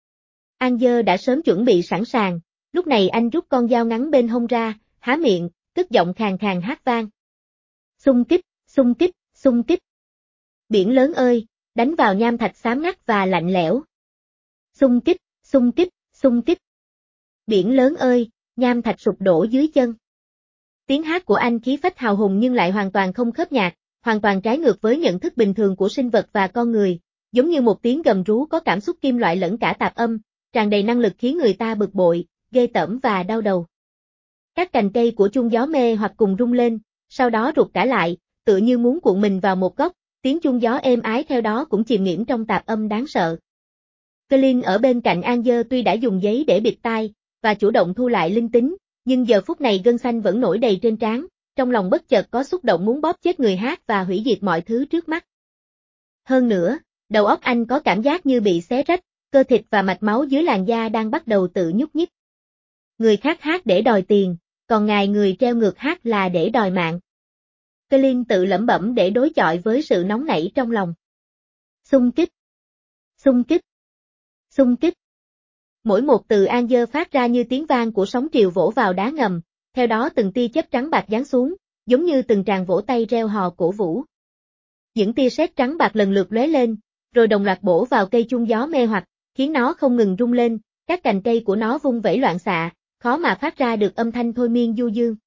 Angel đã sớm chuẩn bị sẵn sàng, lúc này anh rút con dao ngắn bên hông ra, há miệng, cất giọng khàn khàn hát vang. Xung kích, xung kích, xung kích. Biển lớn ơi, đánh vào nham thạch xám ngắt và lạnh lẽo. Xung kích, xung kích, xung kích. Biển lớn ơi, nham thạch sụp đổ dưới chân. Tiếng hát của anh khí phách hào hùng nhưng lại hoàn toàn không khớp nhạc, hoàn toàn trái ngược với nhận thức bình thường của sinh vật và con người, giống như một tiếng gầm rú có cảm xúc kim loại lẫn cả tạp âm, tràn đầy năng lực khiến người ta bực bội, ghê tởm và đau đầu. Các cành cây của chuông gió mê hoặc cùng rung lên, sau đó rụt cả lại, tựa như muốn cuộn mình vào một góc, tiếng chuông gió êm ái theo đó cũng chìm nghiễm trong tạp âm đáng sợ. Colin ở bên cạnh Angel tuy đã dùng giấy để bịt tai, và chủ động thu lại linh tính, nhưng giờ phút này gân xanh vẫn nổi đầy trên trán, trong lòng bất chợt có xúc động muốn bóp chết người hát và hủy diệt mọi thứ trước mắt. Hơn nữa, đầu óc anh có cảm giác như bị xé rách, cơ thịt và mạch máu dưới làn da đang bắt đầu tự nhúc nhích. Người khác hát để đòi tiền, còn ngài người treo ngược hát là để đòi mạng. Colin tự lẩm bẩm để đối chọi với sự nóng nảy trong lòng. Xung kích, xung kích, xung kích. Mỗi một từ Angel phát ra như tiếng vang của sóng triều vỗ vào đá ngầm, theo đó từng tia chớp trắng bạc giáng xuống, giống như từng tràng vỗ tay reo hò cổ vũ. Những tia sét trắng bạc lần lượt lóe lên, rồi đồng loạt bổ vào cây chuông gió mê hoặc, khiến nó không ngừng rung lên, các cành cây của nó vung vẩy loạn xạ, khó mà phát ra được âm thanh thôi miên du dương.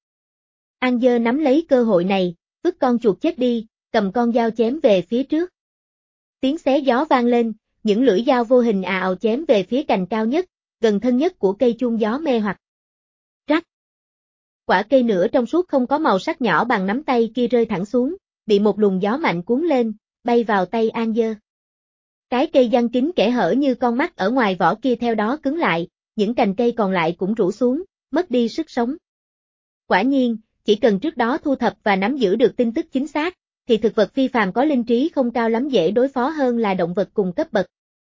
Angel nắm lấy cơ hội này, vứt con chuột chết đi, cầm con dao chém về phía trước. Tiếng xé gió vang lên, những lưỡi dao vô hình ào ào chém về phía cành cao nhất, gần thân nhất của cây chuông gió mê hoặc. Rắc. Quả cây nửa trong suốt không có màu sắc nhỏ bằng nắm tay kia rơi thẳng xuống, bị một luồng gió mạnh cuốn lên, bay vào tay Angel. Cái cây giăng kín kẽ hở như con mắt ở ngoài vỏ kia theo đó cứng lại, những cành cây còn lại cũng rũ xuống, mất đi sức sống. Quả nhiên, chỉ cần trước đó thu thập và nắm giữ được tin tức chính xác, thì thực vật phi phàm có linh trí không cao lắm dễ đối phó hơn là động vật cùng cấp bậc.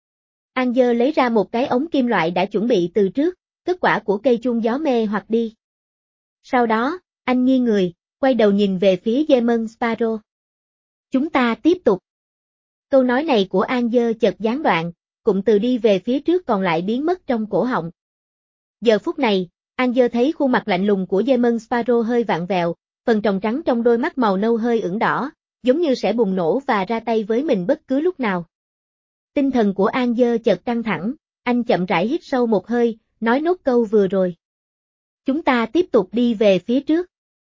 Angel lấy ra một cái ống kim loại đã chuẩn bị từ trước, kết quả của cây chuông gió mê hoặc đi. Sau đó, anh nghiêng người, quay đầu nhìn về phía Demon Sparrow. Chúng ta tiếp tục. Câu nói này của Angel chợt gián đoạn, cụm từ đi về phía trước còn lại biến mất trong cổ họng. Giờ phút này, Angel thấy khuôn mặt lạnh lùng của Demon Sparrow hơi vặn vẹo, phần tròng trắng trong đôi mắt màu nâu hơi ửng đỏ, giống như sẽ bùng nổ và ra tay với mình bất cứ lúc nào. Tinh thần của Angel chợt căng thẳng, anh chậm rãi hít sâu một hơi, nói nốt câu vừa rồi. Chúng ta tiếp tục đi về phía trước.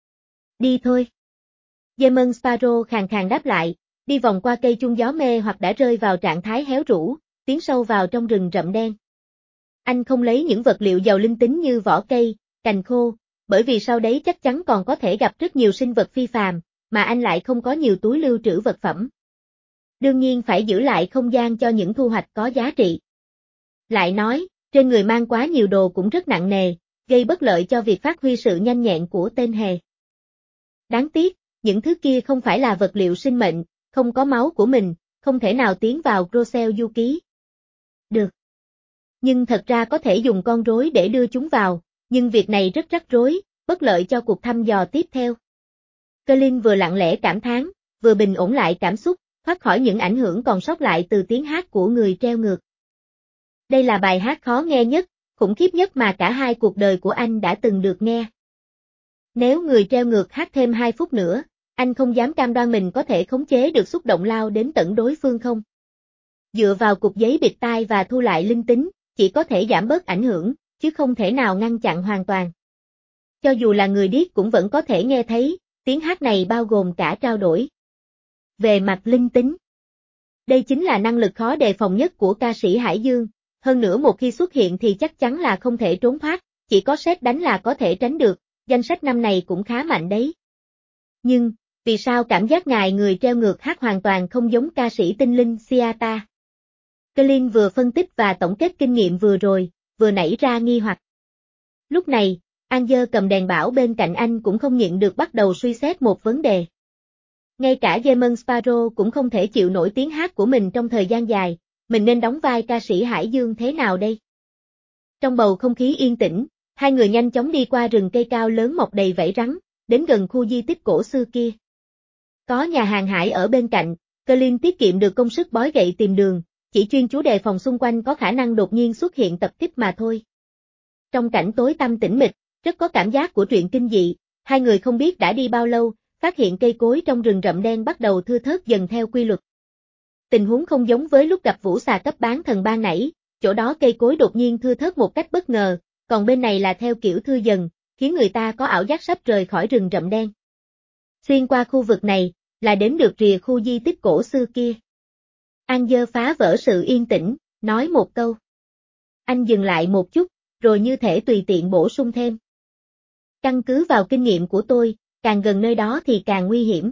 Đi thôi. Demon Sparrow khàn khàn đáp lại, đi vòng qua cây chuông gió mê hoặc đã rơi vào trạng thái héo rũ, tiến sâu vào trong rừng rậm đen. Anh không lấy những vật liệu giàu linh tính như vỏ cây, cành khô, bởi vì sau đấy chắc chắn còn có thể gặp rất nhiều sinh vật phi phàm, mà anh lại không có nhiều túi lưu trữ vật phẩm. Đương nhiên phải giữ lại không gian cho những thu hoạch có giá trị. Lại nói, trên người mang quá nhiều đồ cũng rất nặng nề, gây bất lợi cho việc phát huy sự nhanh nhẹn của tên hề. Đáng tiếc, những thứ kia không phải là vật liệu sinh mệnh, không có máu của mình, không thể nào tiến vào Crocel du ký. Được. Nhưng thật ra có thể dùng con rối để đưa chúng vào, nhưng việc này rất rắc rối, bất lợi cho cuộc thăm dò tiếp theo. Colin vừa lặng lẽ cảm thán, vừa bình ổn lại cảm xúc, thoát khỏi những ảnh hưởng còn sót lại từ tiếng hát của người treo ngược. Đây là bài hát khó nghe nhất, khủng khiếp nhất mà cả hai cuộc đời của anh đã từng được nghe. Nếu người treo ngược hát thêm hai phút nữa, anh không dám cam đoan mình có thể khống chế được xúc động lao đến tận đối phương không. Dựa vào cục giấy bịt tai và thu lại linh tính, chỉ có thể giảm bớt ảnh hưởng, chứ không thể nào ngăn chặn hoàn toàn. Cho dù là người điếc cũng vẫn có thể nghe thấy, tiếng hát này bao gồm cả trao đổi. Về mặt linh tính, đây chính là năng lực khó đề phòng nhất của ca sĩ Hải Dương, hơn nữa một khi xuất hiện thì chắc chắn là không thể trốn thoát, chỉ có sét đánh là có thể tránh được, danh sách năm này cũng khá mạnh đấy. Nhưng, vì sao cảm giác ngài người treo ngược hát hoàn toàn không giống ca sĩ tinh linh Siata? Colin vừa phân tích và tổng kết kinh nghiệm vừa rồi, vừa nảy ra nghi hoặc. Lúc này, Angel cầm đèn bảo bên cạnh anh cũng không nhịn được bắt đầu suy xét một vấn đề. Ngay cả Jemon Sparrow cũng không thể chịu nổi tiếng hát của mình trong thời gian dài, mình nên đóng vai ca sĩ Hải Dương thế nào đây? Trong bầu không khí yên tĩnh, hai người nhanh chóng đi qua rừng cây cao lớn mọc đầy vảy rắn, đến gần khu di tích cổ xưa kia. Có nhà hàng hải ở bên cạnh, Colin tiết kiệm được công sức bói gậy tìm đường, chỉ chuyên chú đề phòng xung quanh có khả năng đột nhiên xuất hiện tập kích mà thôi. Trong cảnh tối tăm tĩnh mịch, rất có cảm giác của truyện kinh dị, hai người không biết đã đi bao lâu, phát hiện cây cối trong rừng rậm đen bắt đầu thưa thớt dần theo quy luật. Tình huống không giống với lúc gặp vũ xà cấp bán thần ban nãy, chỗ đó cây cối đột nhiên thưa thớt một cách bất ngờ, còn bên này là theo kiểu thưa dần, khiến người ta có ảo giác sắp rời khỏi rừng rậm đen. Xuyên qua khu vực này, là đến được rìa khu di tích cổ xưa kia. Angel phá vỡ sự yên tĩnh, nói một câu. Anh dừng lại một chút, rồi như thể tùy tiện bổ sung thêm. Căn cứ vào kinh nghiệm của tôi, càng gần nơi đó thì càng nguy hiểm.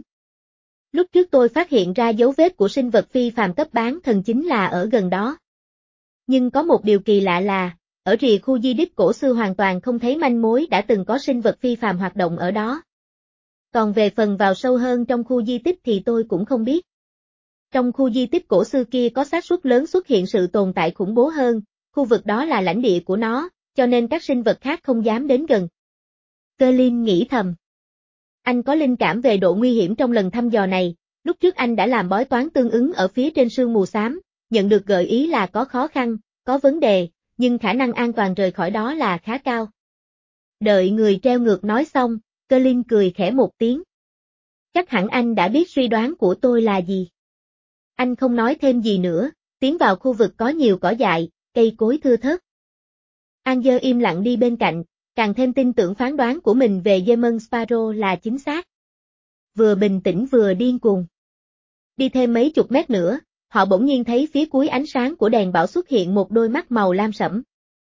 Lúc trước tôi phát hiện ra dấu vết của sinh vật phi phàm cấp bán thần chính là ở gần đó. Nhưng có một điều kỳ lạ là, ở rìa khu di tích cổ xưa hoàn toàn không thấy manh mối đã từng có sinh vật phi phàm hoạt động ở đó. Còn về phần vào sâu hơn trong khu di tích thì tôi cũng không biết. Trong khu di tích cổ xưa kia có xác suất lớn xuất hiện sự tồn tại khủng bố hơn, khu vực đó là lãnh địa của nó, cho nên các sinh vật khác không dám đến gần. Colin nghĩ thầm. Anh có linh cảm về độ nguy hiểm trong lần thăm dò này, lúc trước anh đã làm bói toán tương ứng ở phía trên sương mù xám, nhận được gợi ý là có khó khăn, có vấn đề, nhưng khả năng an toàn rời khỏi đó là khá cao. Đợi người treo ngược nói xong, Colin cười khẽ một tiếng. Chắc hẳn anh đã biết suy đoán của tôi là gì. Anh không nói thêm gì nữa, tiến vào khu vực có nhiều cỏ dại, cây cối thưa thớt. Angel im lặng đi bên cạnh, càng thêm tin tưởng phán đoán của mình về Jemon Sparrow là chính xác. Vừa bình tĩnh vừa điên cuồng. Đi thêm mấy chục mét nữa, họ bỗng nhiên thấy phía cuối ánh sáng của đèn bảo xuất hiện một đôi mắt màu lam sẫm.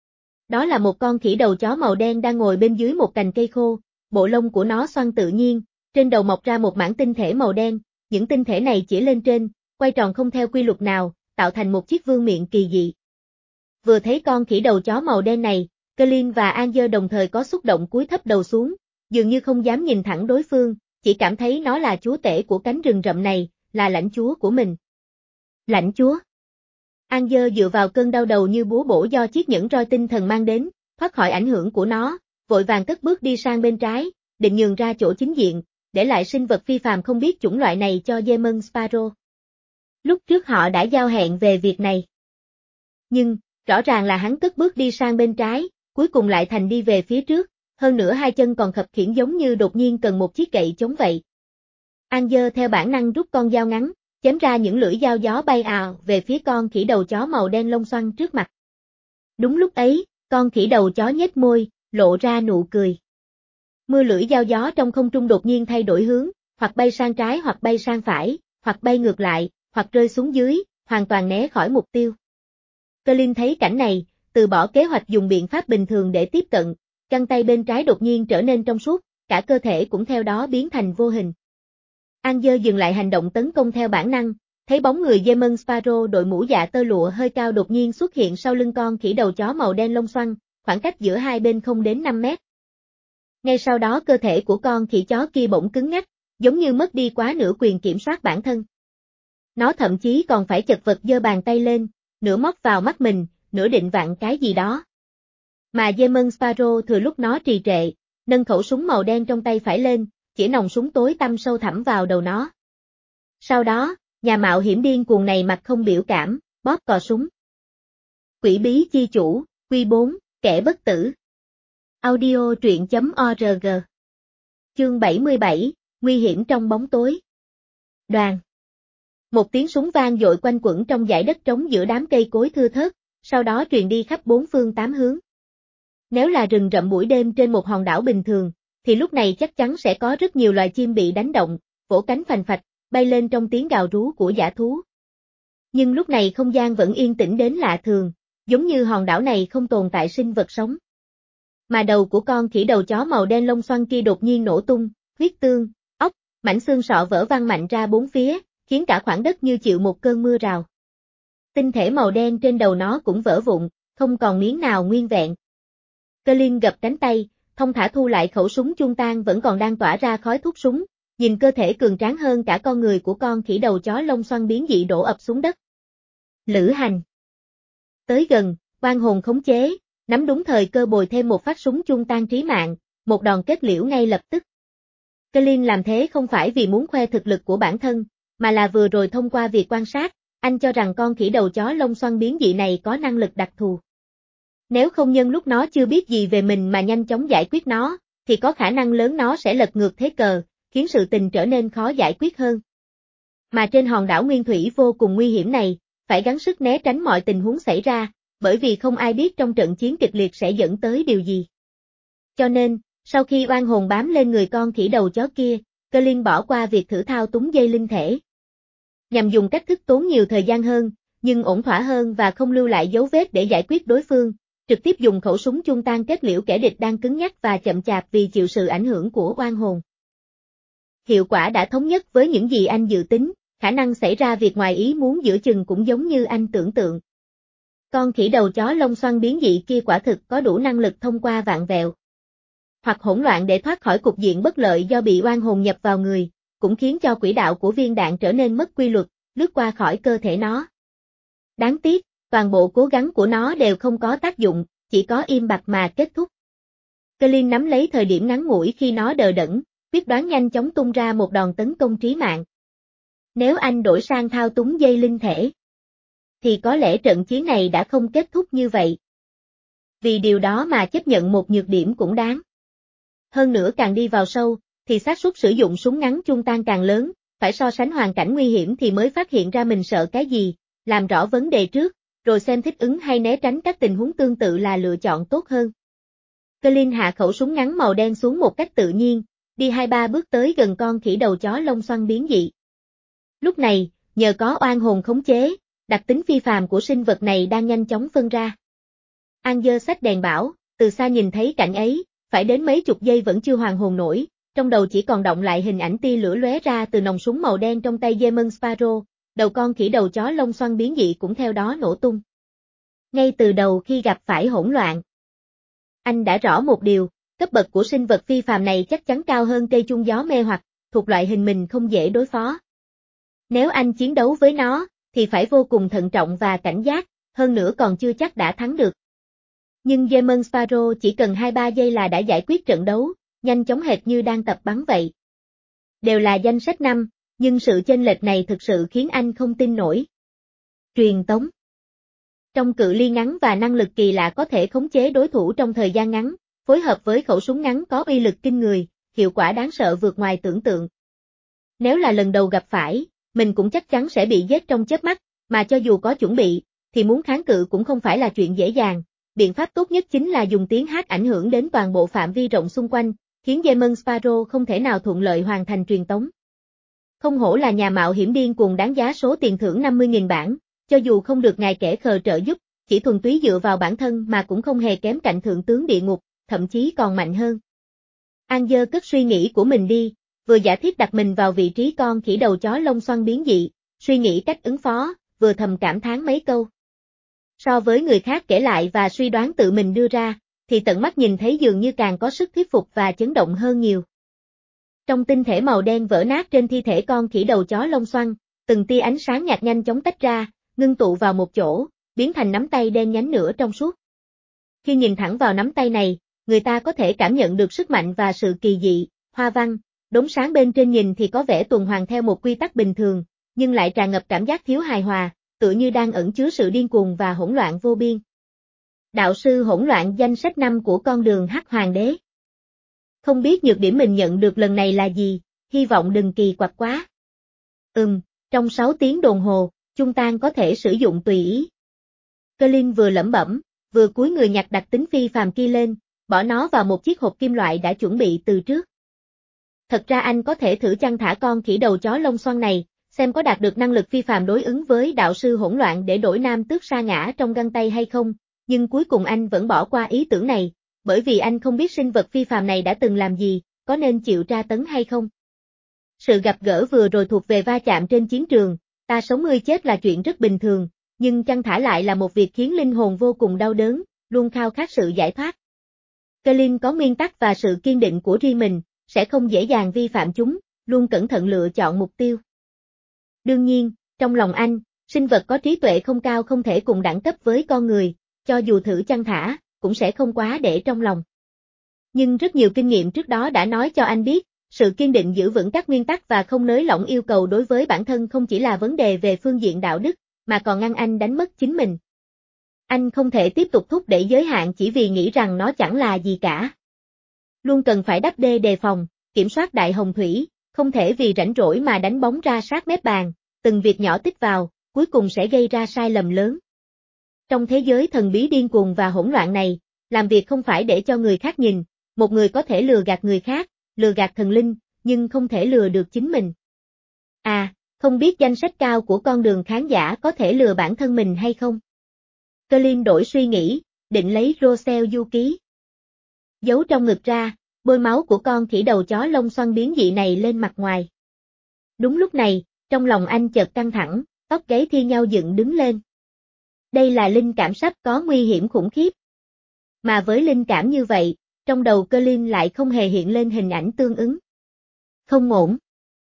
Đó là một con khỉ đầu chó màu đen đang ngồi bên dưới một cành cây khô, bộ lông của nó xoăn tự nhiên, trên đầu mọc ra một mảng tinh thể màu đen, những tinh thể này chỉ lên trên, quay tròn không theo quy luật nào, tạo thành một chiếc vương miện kỳ dị. Vừa thấy con khỉ đầu chó màu đen này, Colin và Angel đồng thời có xúc động cúi thấp đầu xuống, dường như không dám nhìn thẳng đối phương, chỉ cảm thấy nó là chúa tể của cánh rừng rậm này, là lãnh chúa của mình. Lãnh chúa. Angel dựa vào cơn đau đầu như búa bổ do chiếc nhẫn roi tinh thần mang đến, thoát khỏi ảnh hưởng của nó, vội vàng cất bước đi sang bên trái, định nhường ra chỗ chính diện, để lại sinh vật phi phàm không biết chủng loại này cho Jemon Sparrow. Lúc trước họ đã giao hẹn về việc này. Nhưng, rõ ràng là hắn cất bước đi sang bên trái, cuối cùng lại thành đi về phía trước, hơn nữa hai chân còn khập khiễng giống như đột nhiên cần một chiếc gậy chống vậy. Angel theo bản năng rút con dao ngắn, chém ra những lưỡi dao gió bay ào về phía con khỉ đầu chó màu đen lông xoăn trước mặt. Đúng lúc ấy, con khỉ đầu chó nhếch môi, lộ ra nụ cười. Mưa lưỡi dao gió trong không trung đột nhiên thay đổi hướng, hoặc bay sang trái hoặc bay sang phải, hoặc bay ngược lại, hoặc rơi xuống dưới, hoàn toàn né khỏi mục tiêu. Colin thấy cảnh này, từ bỏ kế hoạch dùng biện pháp bình thường để tiếp cận, găng tay bên trái đột nhiên trở nên trong suốt, cả cơ thể cũng theo đó biến thành vô hình. Angel dừng lại hành động tấn công theo bản năng, thấy bóng người Demon Sparrow đội mũ dạ tơ lụa hơi cao đột nhiên xuất hiện sau lưng con khỉ đầu chó màu đen lông xoăn, khoảng cách giữa hai bên không đến năm mét. Ngay sau đó cơ thể của con khỉ chó kia bỗng cứng ngắc, giống như mất đi quá nửa quyền kiểm soát bản thân. Nó thậm chí còn phải chật vật giơ bàn tay lên, nửa móc vào mắt mình, nửa định vặn cái gì đó. Mà Demon Sparrow thừa lúc nó trì trệ, nâng khẩu súng màu đen trong tay phải lên, chỉ nòng súng tối tăm sâu thẳm vào đầu nó. Sau đó, nhà mạo hiểm điên cuồng này mặt không biểu cảm, bóp cò súng. Quỷ bí chi chủ, Quy bốn, kẻ bất tử. Audio truyện chấm org. Chương bảy mươi bảy, nguy hiểm trong bóng tối. Đoàn. Một tiếng súng vang dội quanh quẩn trong dải đất trống giữa đám cây cối thưa thớt, sau đó truyền đi khắp bốn phương tám hướng. Nếu là rừng rậm buổi đêm trên một hòn đảo bình thường, thì lúc này chắc chắn sẽ có rất nhiều loài chim bị đánh động, vỗ cánh phành phạch, bay lên trong tiếng gào rú của dã thú. Nhưng lúc này không gian vẫn yên tĩnh đến lạ thường, giống như hòn đảo này không tồn tại sinh vật sống. Mà đầu của con khỉ đầu chó màu đen lông xoăn kia đột nhiên nổ tung, huyết tương, ốc, mảnh xương sọ vỡ văng mạnh ra bốn phía, khiến cả khoảng đất như chịu một cơn mưa rào. Tinh thể màu đen trên đầu nó cũng vỡ vụn, không còn miếng nào nguyên vẹn. Colin gập cánh tay, thông thả thu lại khẩu súng chun tan vẫn còn đang tỏa ra khói thuốc súng, nhìn cơ thể cường tráng hơn cả con người của con khỉ đầu chó lông xoăn biến dị đổ ập xuống đất. Lữ hành. Tới gần, oan hồn khống chế, nắm đúng thời cơ bồi thêm một phát súng chun tan trí mạng, một đòn kết liễu ngay lập tức. Colin làm thế không phải vì muốn khoe thực lực của bản thân, mà là vừa rồi thông qua việc quan sát, anh cho rằng con khỉ đầu chó lông xoăn biến dị này có năng lực đặc thù. Nếu không nhân lúc nó chưa biết gì về mình mà nhanh chóng giải quyết nó, thì có khả năng lớn nó sẽ lật ngược thế cờ, khiến sự tình trở nên khó giải quyết hơn. Mà trên hòn đảo nguyên thủy vô cùng nguy hiểm này, phải gắng sức né tránh mọi tình huống xảy ra, bởi vì không ai biết trong trận chiến kịch liệt sẽ dẫn tới điều gì. Cho nên, sau khi oan hồn bám lên người con khỉ đầu chó kia, Colin bỏ qua việc thử thao túng dây linh thể. Nhằm dùng cách thức tốn nhiều thời gian hơn, nhưng ổn thỏa hơn và không lưu lại dấu vết để giải quyết đối phương, trực tiếp dùng khẩu súng chun tan kết liễu kẻ địch đang cứng nhắc và chậm chạp vì chịu sự ảnh hưởng của oan hồn. Hiệu quả đã thống nhất với những gì anh dự tính, khả năng xảy ra việc ngoài ý muốn giữa chừng cũng giống như anh tưởng tượng. Con khỉ đầu chó lông xoăn biến dị kia quả thực có đủ năng lực thông qua vạn vẹo hoặc hỗn loạn để thoát khỏi cục diện bất lợi do bị oan hồn nhập vào người, cũng khiến cho quỹ đạo của viên đạn trở nên mất quy luật, lướt qua khỏi cơ thể nó. Đáng tiếc, toàn bộ cố gắng của nó đều không có tác dụng, chỉ có im bặt mà kết thúc. Colin nắm lấy thời điểm ngắn ngủi khi nó đờ đẫn, quyết đoán nhanh chóng tung ra một đòn tấn công trí mạng. Nếu anh đổi sang thao túng dây linh thể, thì có lẽ trận chiến này đã không kết thúc như vậy. Vì điều đó mà chấp nhận một nhược điểm cũng đáng. Hơn nữa càng đi vào sâu, thì xác suất sử dụng súng ngắn chun tan càng lớn, phải so sánh hoàn cảnh nguy hiểm thì mới phát hiện ra mình sợ cái gì, làm rõ vấn đề trước, rồi xem thích ứng hay né tránh các tình huống tương tự là lựa chọn tốt hơn. Colin hạ khẩu súng ngắn màu đen xuống một cách tự nhiên, đi hai ba bước tới gần con khỉ đầu chó lông xoăn biến dị. Lúc này, nhờ có oan hồn khống chế, đặc tính phi phàm của sinh vật này đang nhanh chóng phân ra. An giơ xách đèn bảo, từ xa nhìn thấy cảnh ấy, phải đến mấy chục giây vẫn chưa hoàn hồn nổi, trong đầu chỉ còn động lại hình ảnh tia lửa lóe ra từ nòng súng màu đen trong tay Demon Sparrow, đầu con khỉ đầu chó lông xoăn biến dị cũng theo đó nổ tung. Ngay từ đầu khi gặp phải hỗn loạn, anh đã rõ một điều, cấp bậc của sinh vật phi phàm này chắc chắn cao hơn cây chun gió mê hoặc, thuộc loại hình mình không dễ đối phó. Nếu anh chiến đấu với nó, thì phải vô cùng thận trọng và cảnh giác, hơn nữa còn chưa chắc đã thắng được. Nhưng Demon Sparrow chỉ cần hai ba giây là đã giải quyết trận đấu, nhanh chóng hệt như đang tập bắn vậy. Đều là danh sách năm, nhưng sự chênh lệch này thực sự khiến anh không tin nổi. Truyền tống. Trong cự ly ngắn và năng lực kỳ lạ có thể khống chế đối thủ trong thời gian ngắn, phối hợp với khẩu súng ngắn có uy lực kinh người, hiệu quả đáng sợ vượt ngoài tưởng tượng. Nếu là lần đầu gặp phải, mình cũng chắc chắn sẽ bị giết trong chớp mắt, mà cho dù có chuẩn bị, thì muốn kháng cự cũng không phải là chuyện dễ dàng. Biện pháp tốt nhất chính là dùng tiếng hát ảnh hưởng đến toàn bộ phạm vi rộng xung quanh, khiến Demon Sparrow không thể nào thuận lợi hoàn thành truyền tống. Không hổ là nhà mạo hiểm điên cuồng đáng giá số tiền thưởng năm mươi nghìn bảng, cho dù không được ngài kẻ khờ trợ giúp, chỉ thuần túy dựa vào bản thân mà cũng không hề kém cạnh thượng tướng địa ngục, thậm chí còn mạnh hơn. An giơ cất suy nghĩ của mình đi, vừa giả thiết đặt mình vào vị trí con khỉ đầu chó lông xoăn biến dị, suy nghĩ cách ứng phó, vừa thầm cảm thán mấy câu. So với người khác kể lại và suy đoán tự mình đưa ra, thì tận mắt nhìn thấy dường như càng có sức thuyết phục và chấn động hơn nhiều. Trong tinh thể màu đen vỡ nát trên thi thể con khỉ đầu chó lông xoăn, từng tia ánh sáng nhạt nhanh chóng tách ra, ngưng tụ vào một chỗ, biến thành nắm tay đen nhánh nửa trong suốt. Khi nhìn thẳng vào nắm tay này, người ta có thể cảm nhận được sức mạnh và sự kỳ dị, hoa văn, đốm sáng bên trên nhìn thì có vẻ tuần hoàn theo một quy tắc bình thường, nhưng lại tràn ngập cảm giác thiếu hài hòa, tựa như đang ẩn chứa sự điên cuồng và hỗn loạn vô biên. Đạo sư hỗn loạn danh sách năm của con đường Hắc Hoàng đế. Không biết nhược điểm mình nhận được lần này là gì, hy vọng đừng kỳ quặc quá. Ừm, trong sáu tiếng đồng hồ, Chung Tan có thể sử dụng tùy ý. Colin vừa lẩm bẩm, vừa cúi người nhặt đặc tính phi phàm kia lên, bỏ nó vào một chiếc hộp kim loại đã chuẩn bị từ trước. Thật ra anh có thể thử chăn thả con khỉ đầu chó lông xoăn này, xem có đạt được năng lực phi phàm đối ứng với đạo sư hỗn loạn để đổi nam tước sa ngã trong găng tay hay không, nhưng cuối cùng anh vẫn bỏ qua ý tưởng này, bởi vì anh không biết sinh vật phi phàm này đã từng làm gì, có nên chịu tra tấn hay không. Sự gặp gỡ vừa rồi thuộc về va chạm trên chiến trường, ta sống ngươi chết là chuyện rất bình thường, nhưng chăn thả lại là một việc khiến linh hồn vô cùng đau đớn, luôn khao khát sự giải thoát. Colin có nguyên tắc và sự kiên định của riêng mình, sẽ không dễ dàng vi phạm chúng, luôn cẩn thận lựa chọn mục tiêu. Đương nhiên, trong lòng anh, sinh vật có trí tuệ không cao không thể cùng đẳng cấp với con người, cho dù thử chăn thả, cũng sẽ không quá để trong lòng. Nhưng rất nhiều kinh nghiệm trước đó đã nói cho anh biết, sự kiên định giữ vững các nguyên tắc và không nới lỏng yêu cầu đối với bản thân không chỉ là vấn đề về phương diện đạo đức, mà còn ngăn anh đánh mất chính mình. Anh không thể tiếp tục thúc đẩy giới hạn chỉ vì nghĩ rằng nó chẳng là gì cả. Luôn cần phải đắp đê đề phòng, kiểm soát đại hồng thủy, không thể vì rảnh rỗi mà đánh bóng ra sát mép bàn, từng việc nhỏ tích vào, cuối cùng sẽ gây ra sai lầm lớn. Trong thế giới thần bí điên cuồng và hỗn loạn này, làm việc không phải để cho người khác nhìn, một người có thể lừa gạt người khác, lừa gạt thần linh, nhưng không thể lừa được chính mình. À, không biết danh sách cao của con đường khán giả có thể lừa bản thân mình hay không? Colin đổi suy nghĩ, định lấy Roselle du ký. Giấu trong ngực ra, bôi máu của con khỉ đầu chó lông xoăn biến dị này lên mặt ngoài. Đúng lúc này, trong lòng anh chợt căng thẳng, tóc gáy thi nhau dựng đứng lên. Đây là linh cảm sắp có nguy hiểm khủng khiếp. Mà với linh cảm như vậy, trong đầu Colin lại không hề hiện lên hình ảnh tương ứng. Không ổn.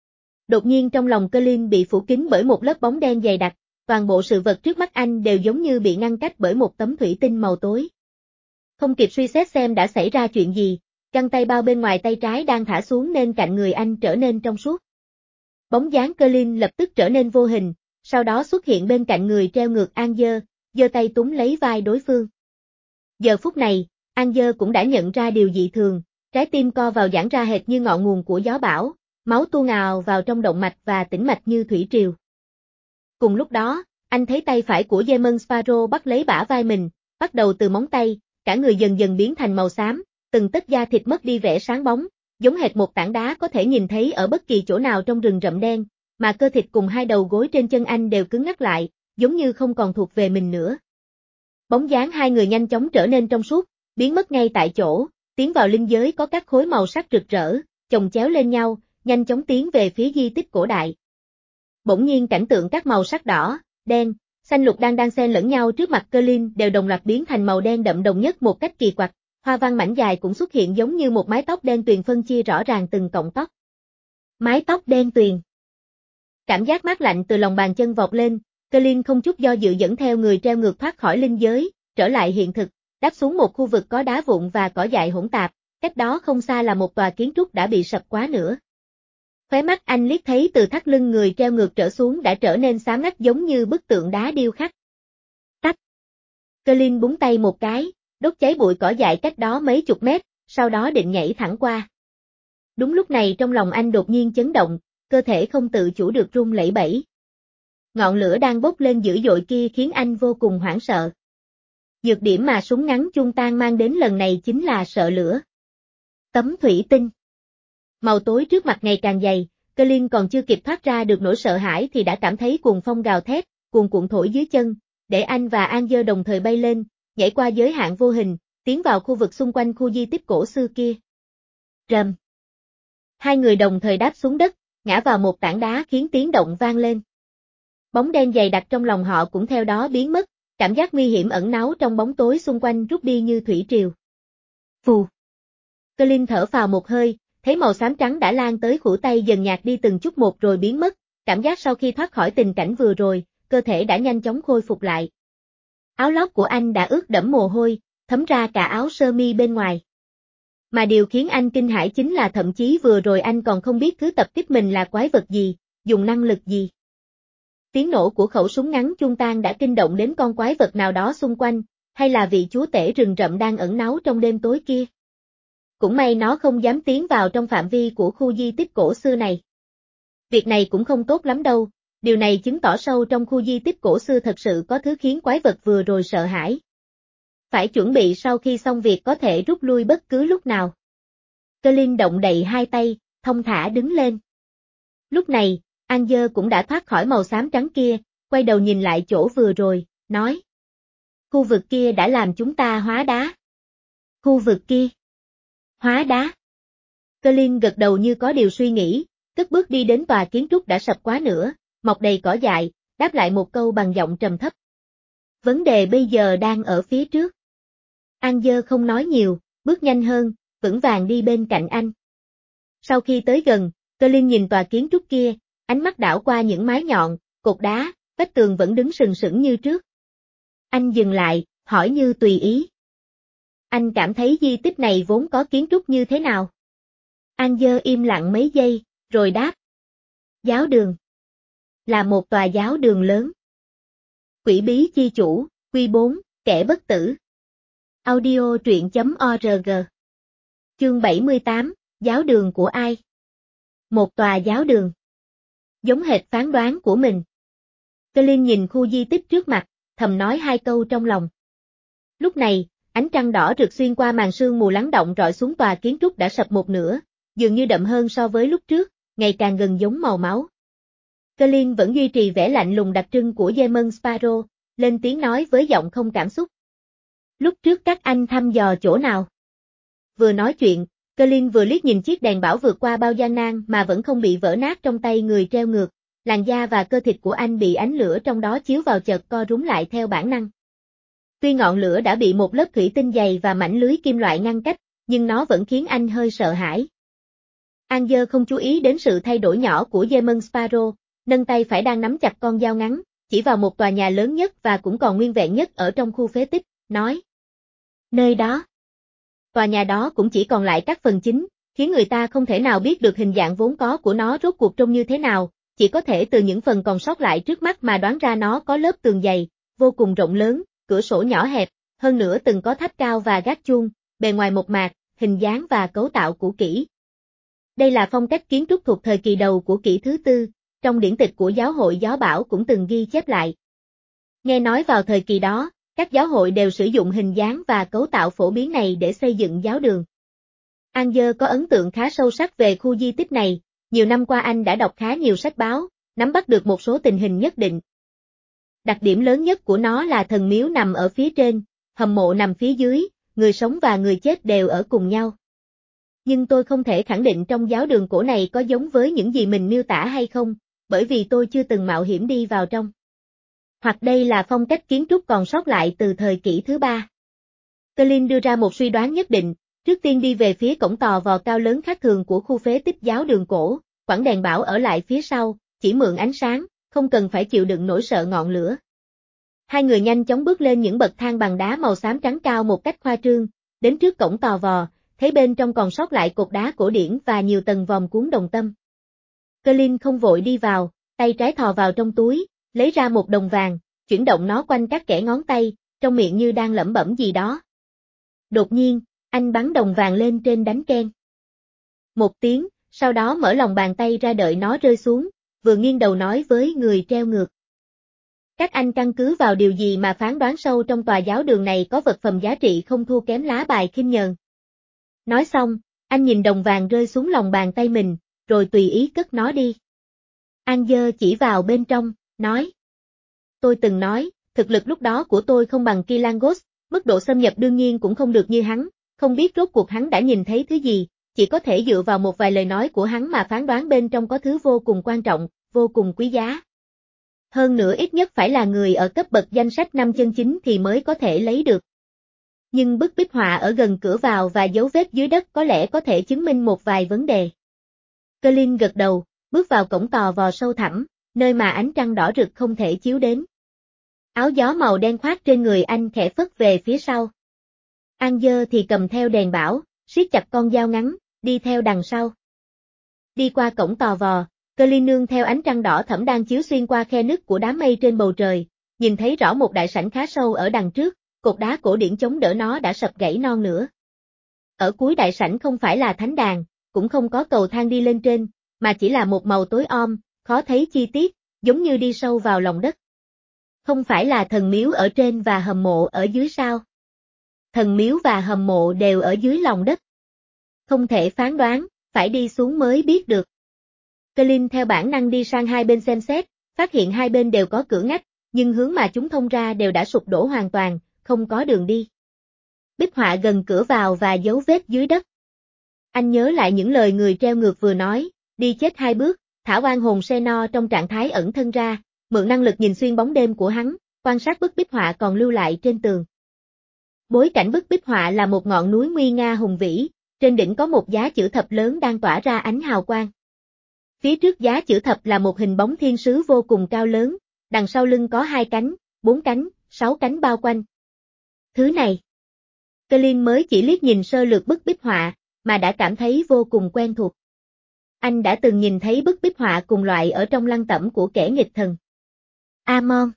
Đột nhiên trong lòng Colin bị phủ kín bởi một lớp bóng đen dày đặc, toàn bộ sự vật trước mắt anh đều giống như bị ngăn cách bởi một tấm thủy tinh màu tối. Không kịp suy xét xem đã xảy ra chuyện gì, găng tay bao bên ngoài tay trái đang thả xuống nên cạnh người anh trở nên trong suốt. Bóng dáng Colin lập tức trở nên vô hình, sau đó xuất hiện bên cạnh người treo ngược Angel, giơ tay túm lấy vai đối phương. Giờ phút này, Angel cũng đã nhận ra điều dị thường, trái tim co vào giãn ra hệt như ngọn nguồn của gió bão, máu tuôn ào vào trong động mạch và tĩnh mạch như thủy triều. Cùng lúc đó, anh thấy tay phải của Demon Sparrow bắt lấy bả vai mình, bắt đầu từ móng tay, cả người dần dần biến thành màu xám, từng tấc da thịt mất đi vẻ sáng bóng, giống hệt một tảng đá có thể nhìn thấy ở bất kỳ chỗ nào trong rừng rậm đen, mà cơ thịt cùng hai đầu gối trên chân anh đều cứng ngắc lại, giống như không còn thuộc về mình nữa. Bóng dáng hai người nhanh chóng trở nên trong suốt, biến mất ngay tại chỗ, tiến vào linh giới có các khối màu sắc rực rỡ, chồng chéo lên nhau, nhanh chóng tiến về phía di tích cổ đại. Bỗng nhiên cảnh tượng các màu sắc đỏ, đen, xanh lục đang đan xen lẫn nhau trước mặt Colin đều đồng loạt biến thành màu đen đậm đồng nhất một cách kỳ quặc, hoa văn mảnh dài cũng xuất hiện giống như một mái tóc đen tuyền phân chia rõ ràng từng cọng tóc. Mái tóc đen tuyền. Cảm giác mát lạnh từ lòng bàn chân vọt lên, Colin không chút do dự dẫn theo người treo ngược thoát khỏi linh giới, trở lại hiện thực, đáp xuống một khu vực có đá vụn và cỏ dại hỗn tạp, cách đó không xa là một tòa kiến trúc đã bị sập quá nửa. Khóe mắt anh liếc thấy từ thắt lưng người treo ngược trở xuống đã trở nên xám ngắt giống như bức tượng đá điêu khắc. Tách. Colin búng tay một cái, đốt cháy bụi cỏ dại cách đó mấy chục mét, sau đó định nhảy thẳng qua. Đúng lúc này trong lòng anh đột nhiên chấn động, cơ thể không tự chủ được run lẩy bẩy. Ngọn lửa đang bốc lên dữ dội kia khiến anh vô cùng hoảng sợ. Nhược điểm mà súng ngắn Chung Tan mang đến lần này chính là sợ lửa. Tấm thủy tinh. Màu tối trước mặt ngày càng dày, Colin còn chưa kịp thoát ra được nỗi sợ hãi thì đã cảm thấy cuồng phong gào thét, cuồn cuộn thổi dưới chân, để anh và Angel đồng thời bay lên, nhảy qua giới hạn vô hình, tiến vào khu vực xung quanh khu di tích cổ xưa kia. Rầm. Hai người đồng thời đáp xuống đất, ngã vào một tảng đá khiến tiếng động vang lên. Bóng đen dày đặc trong lòng họ cũng theo đó biến mất, cảm giác nguy hiểm ẩn náu trong bóng tối xung quanh rút đi như thủy triều. Phù. Colin thở phào một hơi, thấy màu xám trắng đã lan tới khuỷu tay dần nhạt đi từng chút một rồi biến mất, cảm giác sau khi thoát khỏi tình cảnh vừa rồi, cơ thể đã nhanh chóng khôi phục lại. Áo lót của anh đã ướt đẫm mồ hôi, thấm ra cả áo sơ mi bên ngoài. Mà điều khiến anh kinh hãi chính là thậm chí vừa rồi anh còn không biết thứ tập kích mình là quái vật gì, dùng năng lực gì. Tiếng nổ của khẩu súng ngắn chung tan đã kinh động đến con quái vật nào đó xung quanh, hay là vị chúa tể rừng rậm đang ẩn náu trong đêm tối kia. Cũng may nó không dám tiến vào trong phạm vi của khu di tích cổ xưa này. Việc này cũng không tốt lắm đâu, điều này chứng tỏ sâu trong khu di tích cổ xưa thật sự có thứ khiến quái vật vừa rồi sợ hãi. Phải chuẩn bị sau khi xong việc có thể rút lui bất cứ lúc nào. Colin động đậy hai tay, thong thả đứng lên. Lúc này, Angel cũng đã thoát khỏi màu xám trắng kia, quay đầu nhìn lại chỗ vừa rồi, nói. Khu vực kia đã làm chúng ta hóa đá. Khu vực kia. Hóa đá. Colin gật đầu như có điều suy nghĩ, cất bước đi đến tòa kiến trúc đã sập quá nữa, mọc đầy cỏ dại, đáp lại một câu bằng giọng trầm thấp. Vấn đề bây giờ đang ở phía trước. Angel không nói nhiều, bước nhanh hơn, vững vàng đi bên cạnh anh. Sau khi tới gần, Colin nhìn tòa kiến trúc kia, ánh mắt đảo qua những mái nhọn, cột đá, vách tường vẫn đứng sừng sững như trước. Anh dừng lại, hỏi như tùy ý. Anh cảm thấy di tích này vốn có kiến trúc như thế nào? Angel im lặng mấy giây, rồi đáp. Giáo đường. Là một tòa giáo đường lớn. Quỷ bí chi chủ, quy bốn, kẻ bất tử. Audio truyện chấm org. Chương bảy mươi tám, giáo đường của ai? Một tòa giáo đường. Giống hệt phán đoán của mình. Colin nhìn khu di tích trước mặt, thầm nói hai câu trong lòng. Lúc này, ánh trăng đỏ rực xuyên qua màn sương mù lắng động rọi xuống tòa kiến trúc đã sập một nửa, dường như đậm hơn so với lúc trước, ngày càng gần giống màu máu. Colin vẫn duy trì vẻ lạnh lùng đặc trưng của Demon Sparrow, lên tiếng nói với giọng không cảm xúc. Lúc trước các anh thăm dò chỗ nào? Vừa nói chuyện, Colin vừa liếc nhìn chiếc đèn bảo vượt qua bao gian nan mà vẫn không bị vỡ nát trong tay người treo ngược, làn da và cơ thịt của anh bị ánh lửa trong đó chiếu vào chợt co rúm lại theo bản năng. Tuy ngọn lửa đã bị một lớp thủy tinh dày và mảnh lưới kim loại ngăn cách, nhưng nó vẫn khiến anh hơi sợ hãi. Angel không chú ý đến sự thay đổi nhỏ của Demon Sparrow, nâng tay phải đang nắm chặt con dao ngắn, chỉ vào một tòa nhà lớn nhất và cũng còn nguyên vẹn nhất ở trong khu phế tích, nói. Nơi đó. Tòa nhà đó cũng chỉ còn lại các phần chính, khiến người ta không thể nào biết được hình dạng vốn có của nó rốt cuộc trông như thế nào, chỉ có thể từ những phần còn sót lại trước mắt mà đoán ra nó có lớp tường dày, vô cùng rộng lớn, cửa sổ nhỏ hẹp, hơn nữa từng có tháp cao và gác chuông, bề ngoài mộc mạc, hình dáng và cấu tạo cũ kỹ. Đây là phong cách kiến trúc thuộc thời kỳ đầu của kỷ thứ tư, trong điển tịch của giáo hội Gió Bão cũng từng ghi chép lại. Nghe nói vào thời kỳ đó, các giáo hội đều sử dụng hình dáng và cấu tạo phổ biến này để xây dựng giáo đường. Angel có ấn tượng khá sâu sắc về khu di tích này, nhiều năm qua anh đã đọc khá nhiều sách báo, nắm bắt được một số tình hình nhất định. Đặc điểm lớn nhất của nó là thần miếu nằm ở phía trên, hầm mộ nằm phía dưới, người sống và người chết đều ở cùng nhau. Nhưng tôi không thể khẳng định trong giáo đường cổ này có giống với những gì mình miêu tả hay không, bởi vì tôi chưa từng mạo hiểm đi vào trong. Hoặc đây là phong cách kiến trúc còn sót lại từ thời kỷ thứ ba. Colin đưa ra một suy đoán nhất định, trước tiên đi về phía cổng tò vò cao lớn khác thường của khu phế tích giáo đường cổ, quẳng đèn bảo ở lại phía sau, chỉ mượn ánh sáng, không cần phải chịu đựng nỗi sợ ngọn lửa. Hai người nhanh chóng bước lên những bậc thang bằng đá màu xám trắng cao một cách khoa trương, đến trước cổng tò vò, thấy bên trong còn sót lại cột đá cổ điển và nhiều tầng vòm cuốn đồng tâm. Colin không vội đi vào, tay trái thò vào trong túi, lấy ra một đồng vàng, chuyển động nó quanh các kẽ ngón tay, trong miệng như đang lẩm bẩm gì đó. Đột nhiên, anh bắn đồng vàng lên trên đánh keng. Một tiếng, sau đó mở lòng bàn tay ra đợi nó rơi xuống, vừa nghiêng đầu nói với người treo ngược. Các anh căn cứ vào điều gì mà phán đoán sâu trong tòa giáo đường này có vật phẩm giá trị không thua kém lá bài khinh nhờn. Nói xong, anh nhìn đồng vàng rơi xuống lòng bàn tay mình, rồi tùy ý cất nó đi. Angel chỉ vào bên trong, nói. Tôi từng nói, thực lực lúc đó của tôi không bằng Kilangos, mức độ xâm nhập đương nhiên cũng không được như hắn, không biết rốt cuộc hắn đã nhìn thấy thứ gì, chỉ có thể dựa vào một vài lời nói của hắn mà phán đoán bên trong có thứ vô cùng quan trọng, vô cùng quý giá. Hơn nữa ít nhất phải là người ở cấp bậc danh sách năm chân chính thì mới có thể lấy được. Nhưng bức bích họa ở gần cửa vào và dấu vết dưới đất có lẽ có thể chứng minh một vài vấn đề. Colin gật đầu, bước vào cổng tò vò sâu thẳm, nơi mà ánh trăng đỏ rực không thể chiếu đến. Áo gió màu đen khoác trên người anh khẽ phất về phía sau. Angel thì cầm theo đèn bảo, siết chặt con dao ngắn, đi theo đằng sau. Đi qua cổng tò vò, Colin nương theo ánh trăng đỏ thẫm đang chiếu xuyên qua khe nứt của đám mây trên bầu trời, nhìn thấy rõ một đại sảnh khá sâu ở đằng trước, cột đá cổ điển chống đỡ nó đã sập gãy non nữa. Ở cuối đại sảnh không phải là thánh đàn, cũng không có cầu thang đi lên trên, mà chỉ là một màu tối om, khó thấy chi tiết, giống như đi sâu vào lòng đất. Không phải là thần miếu ở trên và hầm mộ ở dưới sao? Thần miếu và hầm mộ đều ở dưới lòng đất. Không thể phán đoán, phải đi xuống mới biết được. Colin theo bản năng đi sang hai bên xem xét, phát hiện hai bên đều có cửa ngách, nhưng hướng mà chúng thông ra đều đã sụp đổ hoàn toàn, không có đường đi. Bích họa gần cửa vào và dấu vết dưới đất. Anh nhớ lại những lời người treo ngược vừa nói, đi chết hai bước, thả oan hồn Senor trong trạng thái ẩn thân ra, mượn năng lực nhìn xuyên bóng đêm của hắn, quan sát bức bích họa còn lưu lại trên tường. Bối cảnh bức bích họa là một ngọn núi nguy nga hùng vĩ, trên đỉnh có một giá chữ thập lớn đang tỏa ra ánh hào quang. Phía trước giá chữ thập là một hình bóng thiên sứ vô cùng cao lớn, đằng sau lưng có hai cánh, bốn cánh, sáu cánh bao quanh. Thứ này, Colin mới chỉ liếc nhìn sơ lược bức bích họa, mà đã cảm thấy vô cùng quen thuộc. Anh đã từng nhìn thấy bức bích họa cùng loại ở trong lăng tẩm của kẻ nghịch thần. Amon.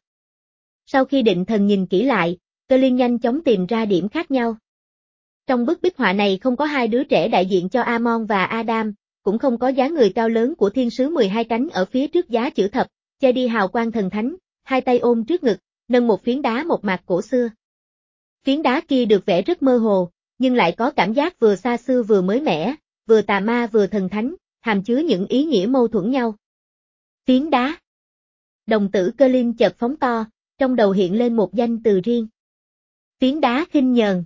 Sau khi định thần nhìn kỹ lại, Colin nhanh chóng tìm ra điểm khác nhau. Trong bức bích họa này không có hai đứa trẻ đại diện cho Amon và Adam, cũng không có dáng người cao lớn của thiên sứ mười hai cánh ở phía trước giá chữ thập, che đi hào quang thần thánh, hai tay ôm trước ngực, nâng một phiến đá một mạc cổ xưa. Phiến đá kia được vẽ rất mơ hồ, nhưng lại có cảm giác vừa xa xưa vừa mới mẻ, vừa tà ma vừa thần thánh, hàm chứa những ý nghĩa mâu thuẫn nhau. Phiến đá. Đồng tử Colin chợt phóng to, trong đầu hiện lên một danh từ riêng. Phiến đá khinh nhờn.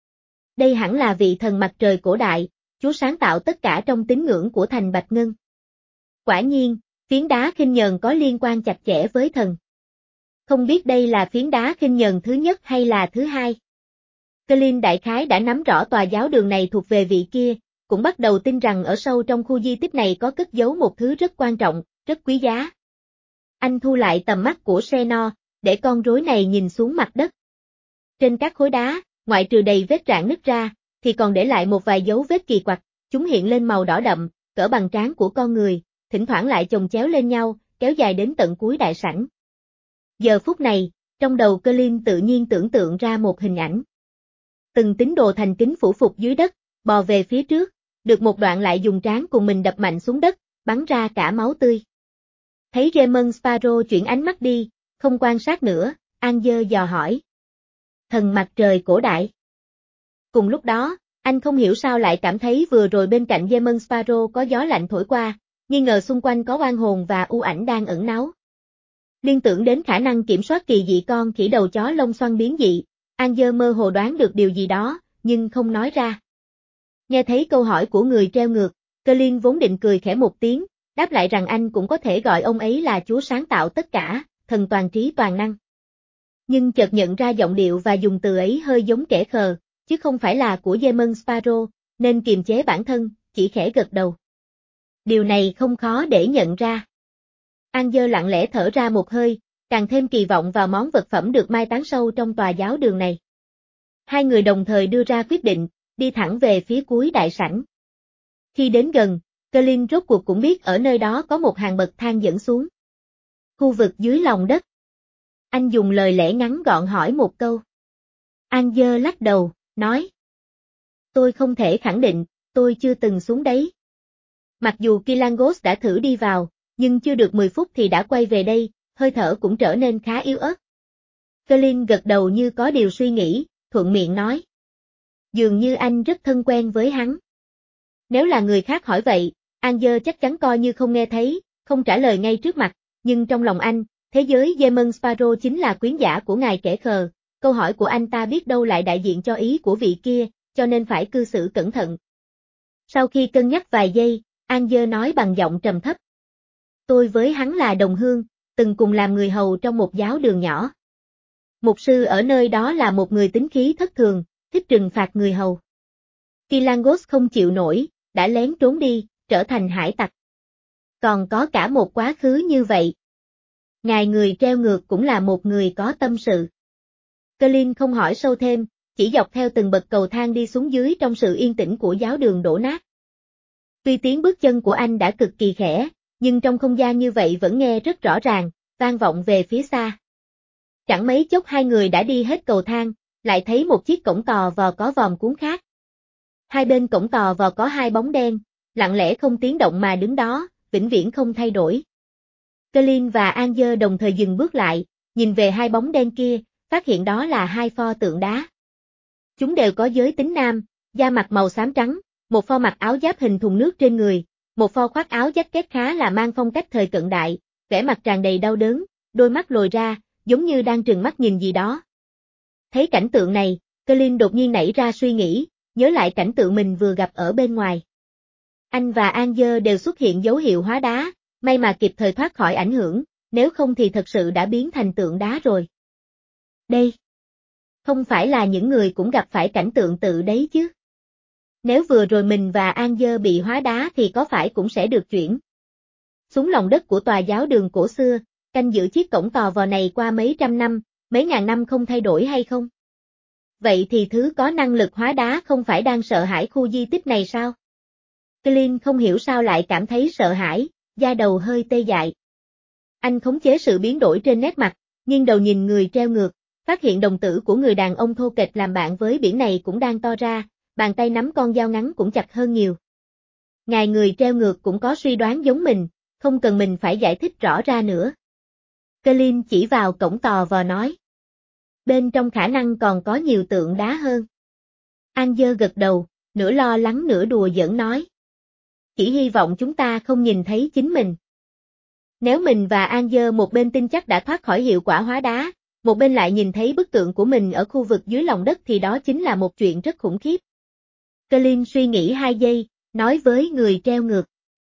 Đây hẳn là vị thần mặt trời cổ đại, Chúa sáng tạo tất cả trong tín ngưỡng của thành Bạch Ngân. Quả nhiên, phiến đá khinh nhờn có liên quan chặt chẽ với thần. Không biết đây là phiến đá khinh nhờn thứ nhất hay là thứ hai. Colin đại khái đã nắm rõ tòa giáo đường này thuộc về vị kia, cũng bắt đầu tin rằng ở sâu trong khu di tích này có cất giấu một thứ rất quan trọng, rất quý giá. Anh thu lại tầm mắt của Senor, để con rối này nhìn xuống mặt đất. Trên các khối đá, ngoại trừ đầy vết rạn nứt ra, thì còn để lại một vài dấu vết kỳ quặc, chúng hiện lên màu đỏ đậm, cỡ bằng trán của con người, thỉnh thoảng lại chồng chéo lên nhau, kéo dài đến tận cuối đại sảnh. Giờ phút này, trong đầu Colin tự nhiên tưởng tượng ra một hình ảnh. Từng tín đồ thành kính phủ phục dưới đất, bò về phía trước, được một đoạn lại dùng trán cùng mình đập mạnh xuống đất, bắn ra cả máu tươi. Thấy Raymond Sparrow chuyển ánh mắt đi, không quan sát nữa, Angel dò hỏi. Thần mặt trời cổ đại. Cùng lúc đó, anh không hiểu sao lại cảm thấy vừa rồi bên cạnh Raymond Sparrow có gió lạnh thổi qua, nghi ngờ xung quanh có oan hồn và u ảnh đang ẩn náu. Liên tưởng đến khả năng kiểm soát kỳ dị con khỉ đầu chó lông xoăn biến dị, Angel mơ hồ đoán được điều gì đó, nhưng không nói ra. Nghe thấy câu hỏi của người treo ngược, Colin vốn định cười khẽ một tiếng, đáp lại rằng anh cũng có thể gọi ông ấy là Chúa sáng tạo tất cả, thần toàn trí toàn năng. Nhưng chợt nhận ra giọng điệu và dùng từ ấy hơi giống kẻ khờ, chứ không phải là của Raymond Sparrow, nên kiềm chế bản thân, chỉ khẽ gật đầu. Điều này không khó để nhận ra. Angel lặng lẽ thở ra một hơi, càng thêm kỳ vọng vào món vật phẩm được mai táng sâu trong tòa giáo đường này. Hai người đồng thời đưa ra quyết định, đi thẳng về phía cuối đại sảnh. Khi đến gần, Colin rốt cuộc cũng biết ở nơi đó có một hàng bậc thang dẫn xuống. Khu vực dưới lòng đất. Anh dùng lời lẽ ngắn gọn hỏi một câu. Angel lắc đầu, nói. Tôi không thể khẳng định, tôi chưa từng xuống đấy. Mặc dù Kilangos đã thử đi vào, nhưng chưa được mười phút thì đã quay về đây, hơi thở cũng trở nên khá yếu ớt. Colin gật đầu như có điều suy nghĩ, thuận miệng nói. Dường như anh rất thân quen với hắn. Nếu là người khác hỏi vậy, Angel chắc chắn coi như không nghe thấy, không trả lời ngay trước mặt, nhưng trong lòng anh, thế giới Raymond Sparrow chính là quyến giả của ngài kẻ khờ, câu hỏi của anh ta biết đâu lại đại diện cho ý của vị kia, cho nên phải cư xử cẩn thận. Sau khi cân nhắc vài giây, An Dơ nói bằng giọng trầm thấp. Tôi với hắn là đồng hương, từng cùng làm người hầu trong một giáo đường nhỏ. Mục sư ở nơi đó là một người tính khí thất thường, thích trừng phạt người hầu. Kilangos không chịu nổi, đã lén trốn đi, trở thành hải tặc. Còn có cả một quá khứ như vậy. Ngài người treo ngược cũng là một người có tâm sự. Colin không hỏi sâu thêm, chỉ dọc theo từng bậc cầu thang đi xuống dưới trong sự yên tĩnh của giáo đường đổ nát. Tuy tiếng bước chân của anh đã cực kỳ khẽ, nhưng trong không gian như vậy vẫn nghe rất rõ ràng, vang vọng về phía xa. Chẳng mấy chốc hai người đã đi hết cầu thang, lại thấy một chiếc cổng tò vò có vòm cuốn khác. Hai bên cổng tò vò có hai bóng đen, lặng lẽ không tiếng động mà đứng đó, vĩnh viễn không thay đổi. Colin và An Dơ đồng thời dừng bước lại, nhìn về hai bóng đen kia, phát hiện đó là hai pho tượng đá. Chúng đều có giới tính nam, da mặt màu xám trắng, một pho mặc áo giáp hình thùng nước trên người, một pho khoác áo jacket khá là mang phong cách thời cận đại, vẻ mặt tràn đầy đau đớn, đôi mắt lồi ra, giống như đang trừng mắt nhìn gì đó. Thấy cảnh tượng này, Colin đột nhiên nảy ra suy nghĩ, nhớ lại cảnh tượng mình vừa gặp ở bên ngoài. Anh và An Dơ đều xuất hiện dấu hiệu hóa đá, may mà kịp thời thoát khỏi ảnh hưởng, nếu không thì thật sự đã biến thành tượng đá rồi. Đây, không phải là những người cũng gặp phải cảnh tượng tự đấy chứ. Nếu vừa rồi mình và An Dơ bị hóa đá thì có phải cũng sẽ được chuyển xuống lòng đất của tòa giáo đường cổ xưa, canh giữ chiếc cổng tò vò này qua mấy trăm năm, mấy ngàn năm không thay đổi hay không? Vậy thì thứ có năng lực hóa đá không phải đang sợ hãi khu di tích này sao? Colin không hiểu sao lại cảm thấy sợ hãi, da đầu hơi tê dại. Anh khống chế sự biến đổi trên nét mặt, nghiêng đầu nhìn người treo ngược, phát hiện đồng tử của người đàn ông thô kệch làm bạn với biển này cũng đang to ra, bàn tay nắm con dao ngắn cũng chặt hơn nhiều. Ngài người treo ngược cũng có suy đoán giống mình, không cần mình phải giải thích rõ ra nữa. Colin chỉ vào cổng tò vò nói. Bên trong khả năng còn có nhiều tượng đá hơn. An Dơ gật đầu, nửa lo lắng nửa đùa giỡn nói. Chỉ hy vọng chúng ta không nhìn thấy chính mình. Nếu mình và An Dơ một bên tin chắc đã thoát khỏi hiệu quả hóa đá, một bên lại nhìn thấy bức tượng của mình ở khu vực dưới lòng đất thì đó chính là một chuyện rất khủng khiếp. Colin suy nghĩ hai giây, nói với người treo ngược.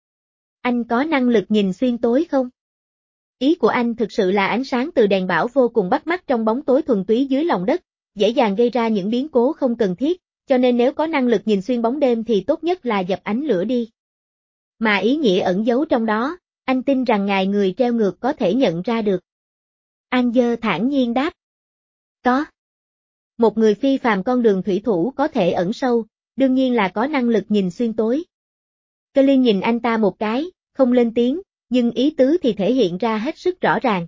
Anh có năng lực nhìn xuyên tối không? Ý của anh thực sự là ánh sáng từ đèn bão vô cùng bắt mắt trong bóng tối thuần túy dưới lòng đất, dễ dàng gây ra những biến cố không cần thiết, cho nên nếu có năng lực nhìn xuyên bóng đêm thì tốt nhất là dập ánh lửa đi. Mà ý nghĩa ẩn giấu trong đó, anh tin rằng ngài người treo ngược có thể nhận ra được. An Dơ thản nhiên đáp. Có. Một người phi phàm con đường thủy thủ có thể ẩn sâu, đương nhiên là có năng lực nhìn xuyên tối. Colin nhìn anh ta một cái, không lên tiếng, nhưng ý tứ thì thể hiện ra hết sức rõ ràng.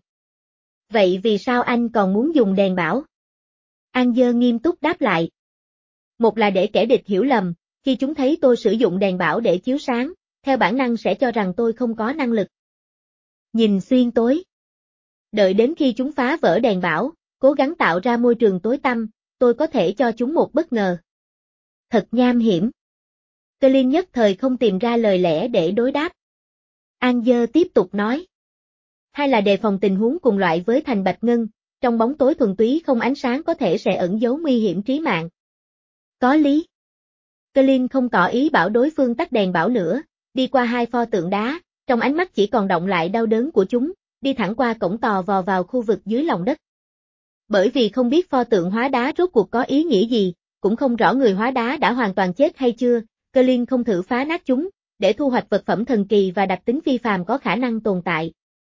Vậy vì sao anh còn muốn dùng đèn bão? An Dơ nghiêm túc đáp lại. Một là để kẻ địch hiểu lầm, khi chúng thấy tôi sử dụng đèn bão để chiếu sáng, theo bản năng sẽ cho rằng tôi không có năng lực nhìn xuyên tối. Đợi đến khi chúng phá vỡ đèn bão, cố gắng tạo ra môi trường tối tăm, tôi có thể cho chúng một bất ngờ. Thật nham hiểm. Colin nhất thời không tìm ra lời lẽ để đối đáp. An Dơ tiếp tục nói. Hay là đề phòng tình huống cùng loại với thành Bạch Ngân, trong bóng tối thuần túy không ánh sáng có thể sẽ ẩn giấu nguy hiểm trí mạng. Có lý. Colin không tỏ ý bảo đối phương tắt đèn bão nữa, đi qua hai pho tượng đá, trong ánh mắt chỉ còn động lại đau đớn của chúng, đi thẳng qua cổng tò vò vào khu vực dưới lòng đất. Bởi vì không biết pho tượng hóa đá rốt cuộc có ý nghĩa gì, cũng không rõ người hóa đá đã hoàn toàn chết hay chưa, Colin không thử phá nát chúng, để thu hoạch vật phẩm thần kỳ và đặc tính phi phàm có khả năng tồn tại.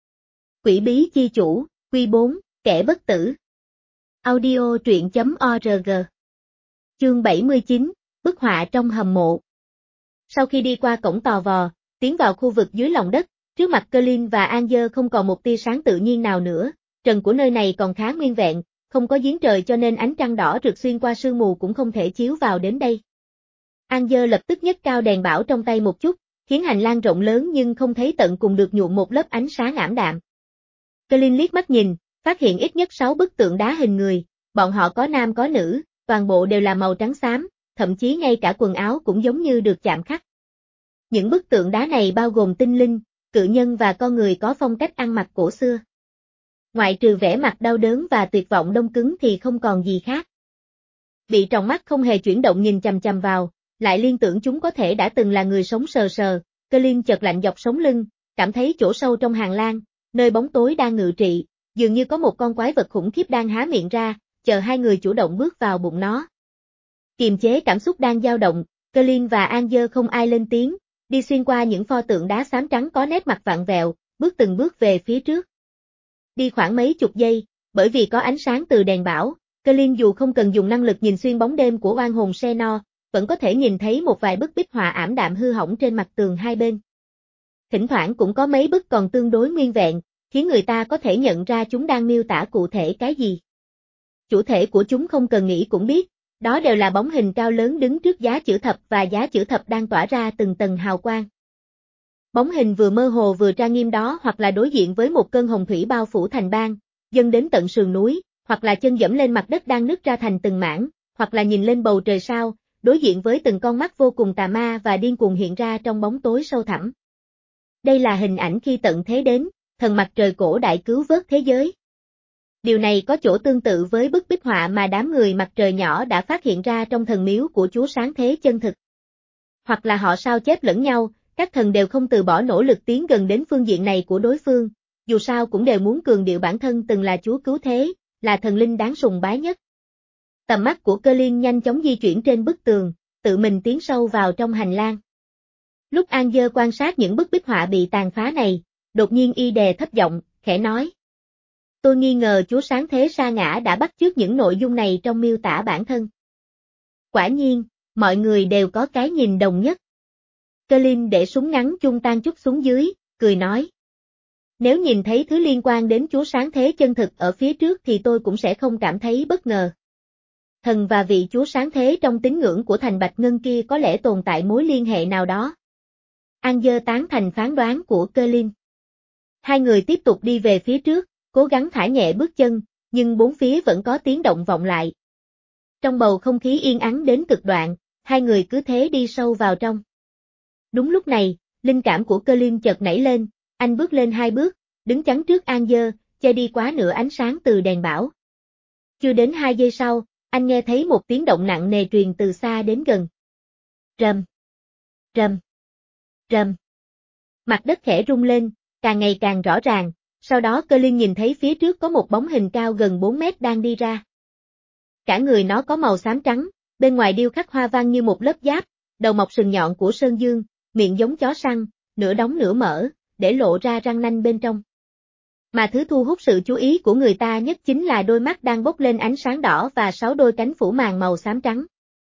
Quỷ bí chi chủ, Quy bốn, kẻ bất tử. Audio truyện chấm org. Chương bảy mươi chín, bức họa trong hầm mộ. Sau khi đi qua cổng tò vò, tiến vào khu vực dưới lòng đất, trước mặt Colin và An Dơ không còn một tia sáng tự nhiên nào nữa, trần của nơi này còn khá nguyên vẹn, không có giếng trời cho nên ánh trăng đỏ rực xuyên qua sương mù cũng không thể chiếu vào đến đây. An Dơ lập tức nhấc cao đèn bão trong tay một chút, khiến hành lang rộng lớn nhưng không thấy tận cùng được nhuộm một lớp ánh sáng ảm đạm. Colin liếc mắt nhìn, phát hiện ít nhất sáu bức tượng đá hình người, bọn họ có nam có nữ, toàn bộ đều là màu trắng xám, thậm chí ngay cả quần áo cũng giống như được chạm khắc. Những bức tượng đá này bao gồm tinh linh, cự nhân và con người có phong cách ăn mặc cổ xưa. Ngoại trừ vẻ mặt đau đớn và tuyệt vọng đông cứng thì không còn gì khác. Bị tròng mắt không hề chuyển động nhìn chằm chằm vào, lại liên tưởng chúng có thể đã từng là người sống sờ sờ, Colin chợt lạnh dọc sống lưng, cảm thấy chỗ sâu trong hàng lang, nơi bóng tối đang ngự trị, dường như có một con quái vật khủng khiếp đang há miệng ra, chờ hai người chủ động bước vào bụng nó. Kiềm chế cảm xúc đang dao động, Colin và Angel không ai lên tiếng, đi xuyên qua những pho tượng đá xám trắng có nét mặt vặn vẹo, bước từng bước về phía trước. Đi khoảng mấy chục giây, bởi vì có ánh sáng từ đèn bão, Colin dù không cần dùng năng lực nhìn xuyên bóng đêm của oan hồn Xenor, vẫn có thể nhìn thấy một vài bức bích họa ảm đạm hư hỏng trên mặt tường hai bên. Thỉnh thoảng cũng có mấy bức còn tương đối nguyên vẹn, khiến người ta có thể nhận ra chúng đang miêu tả cụ thể cái gì. Chủ thể của chúng không cần nghĩ cũng biết, đó đều là bóng hình cao lớn đứng trước giá chữ thập và giá chữ thập đang tỏa ra từng tầng hào quang. Bóng hình vừa mơ hồ vừa trang nghiêm đó hoặc là đối diện với một cơn hồng thủy bao phủ thành bang, dâng đến tận sườn núi, hoặc là chân dẫm lên mặt đất đang nứt ra thành từng mảng, hoặc là nhìn lên bầu trời sao, đối diện với từng con mắt vô cùng tà ma và điên cuồng hiện ra trong bóng tối sâu thẳm. Đây là hình ảnh khi tận thế đến, thần mặt trời cổ đại cứu vớt thế giới. Điều này có chỗ tương tự với bức bích họa mà đám người mặt trời nhỏ đã phát hiện ra trong thần miếu của Chúa Sáng Thế chân thực. Hoặc là họ sao chép lẫn nhau, các thần đều không từ bỏ nỗ lực tiến gần đến phương diện này của đối phương, dù sao cũng đều muốn cường điệu bản thân từng là Chúa cứu thế, là thần linh đáng sùng bái nhất. Tầm mắt của Colin nhanh chóng di chuyển trên bức tường, tự mình tiến sâu vào trong hành lang. Lúc Angel quan sát những bức bích họa bị tàn phá này, đột nhiên y đè thấp giọng, khẽ nói. Tôi nghi ngờ Chúa Sáng Thế sa ngã đã bắt chước những nội dung này trong miêu tả bản thân. Quả nhiên, mọi người đều có cái nhìn đồng nhất. Colin để súng ngắn chung tan chút xuống dưới, cười nói. Nếu nhìn thấy thứ liên quan đến Chúa Sáng Thế chân thực ở phía trước thì tôi cũng sẽ không cảm thấy bất ngờ. Thần và vị Chúa Sáng Thế trong tín ngưỡng của thành Bạch Ngân kia có lẽ tồn tại mối liên hệ nào đó. Angel tán thành phán đoán của Colin. Hai người tiếp tục đi về phía trước, cố gắng thả nhẹ bước chân, nhưng bốn phía vẫn có tiếng động vọng lại. Trong bầu không khí yên ắng đến cực đoạn, hai người cứ thế đi sâu vào trong. Đúng lúc này, linh cảm của Colin chợt nảy lên, anh bước lên hai bước, đứng chắn trước Angel, che đi quá nửa ánh sáng từ đèn bão. Chưa đến hai giây sau, anh nghe thấy một tiếng động nặng nề truyền từ xa đến gần. Rầm, rầm, rầm. Mặt đất khẽ rung lên, càng ngày càng rõ ràng, sau đó Colin nhìn thấy phía trước có một bóng hình cao gần bốn mét đang đi ra. Cả người nó có màu xám trắng, bên ngoài điêu khắc hoa văn như một lớp giáp, đầu mọc sừng nhọn của Sơn Dương, miệng giống chó săn, nửa đóng nửa mở, để lộ ra răng nanh bên trong. Mà thứ thu hút sự chú ý của người ta nhất chính là đôi mắt đang bốc lên ánh sáng đỏ và sáu đôi cánh phủ màng màu xám trắng.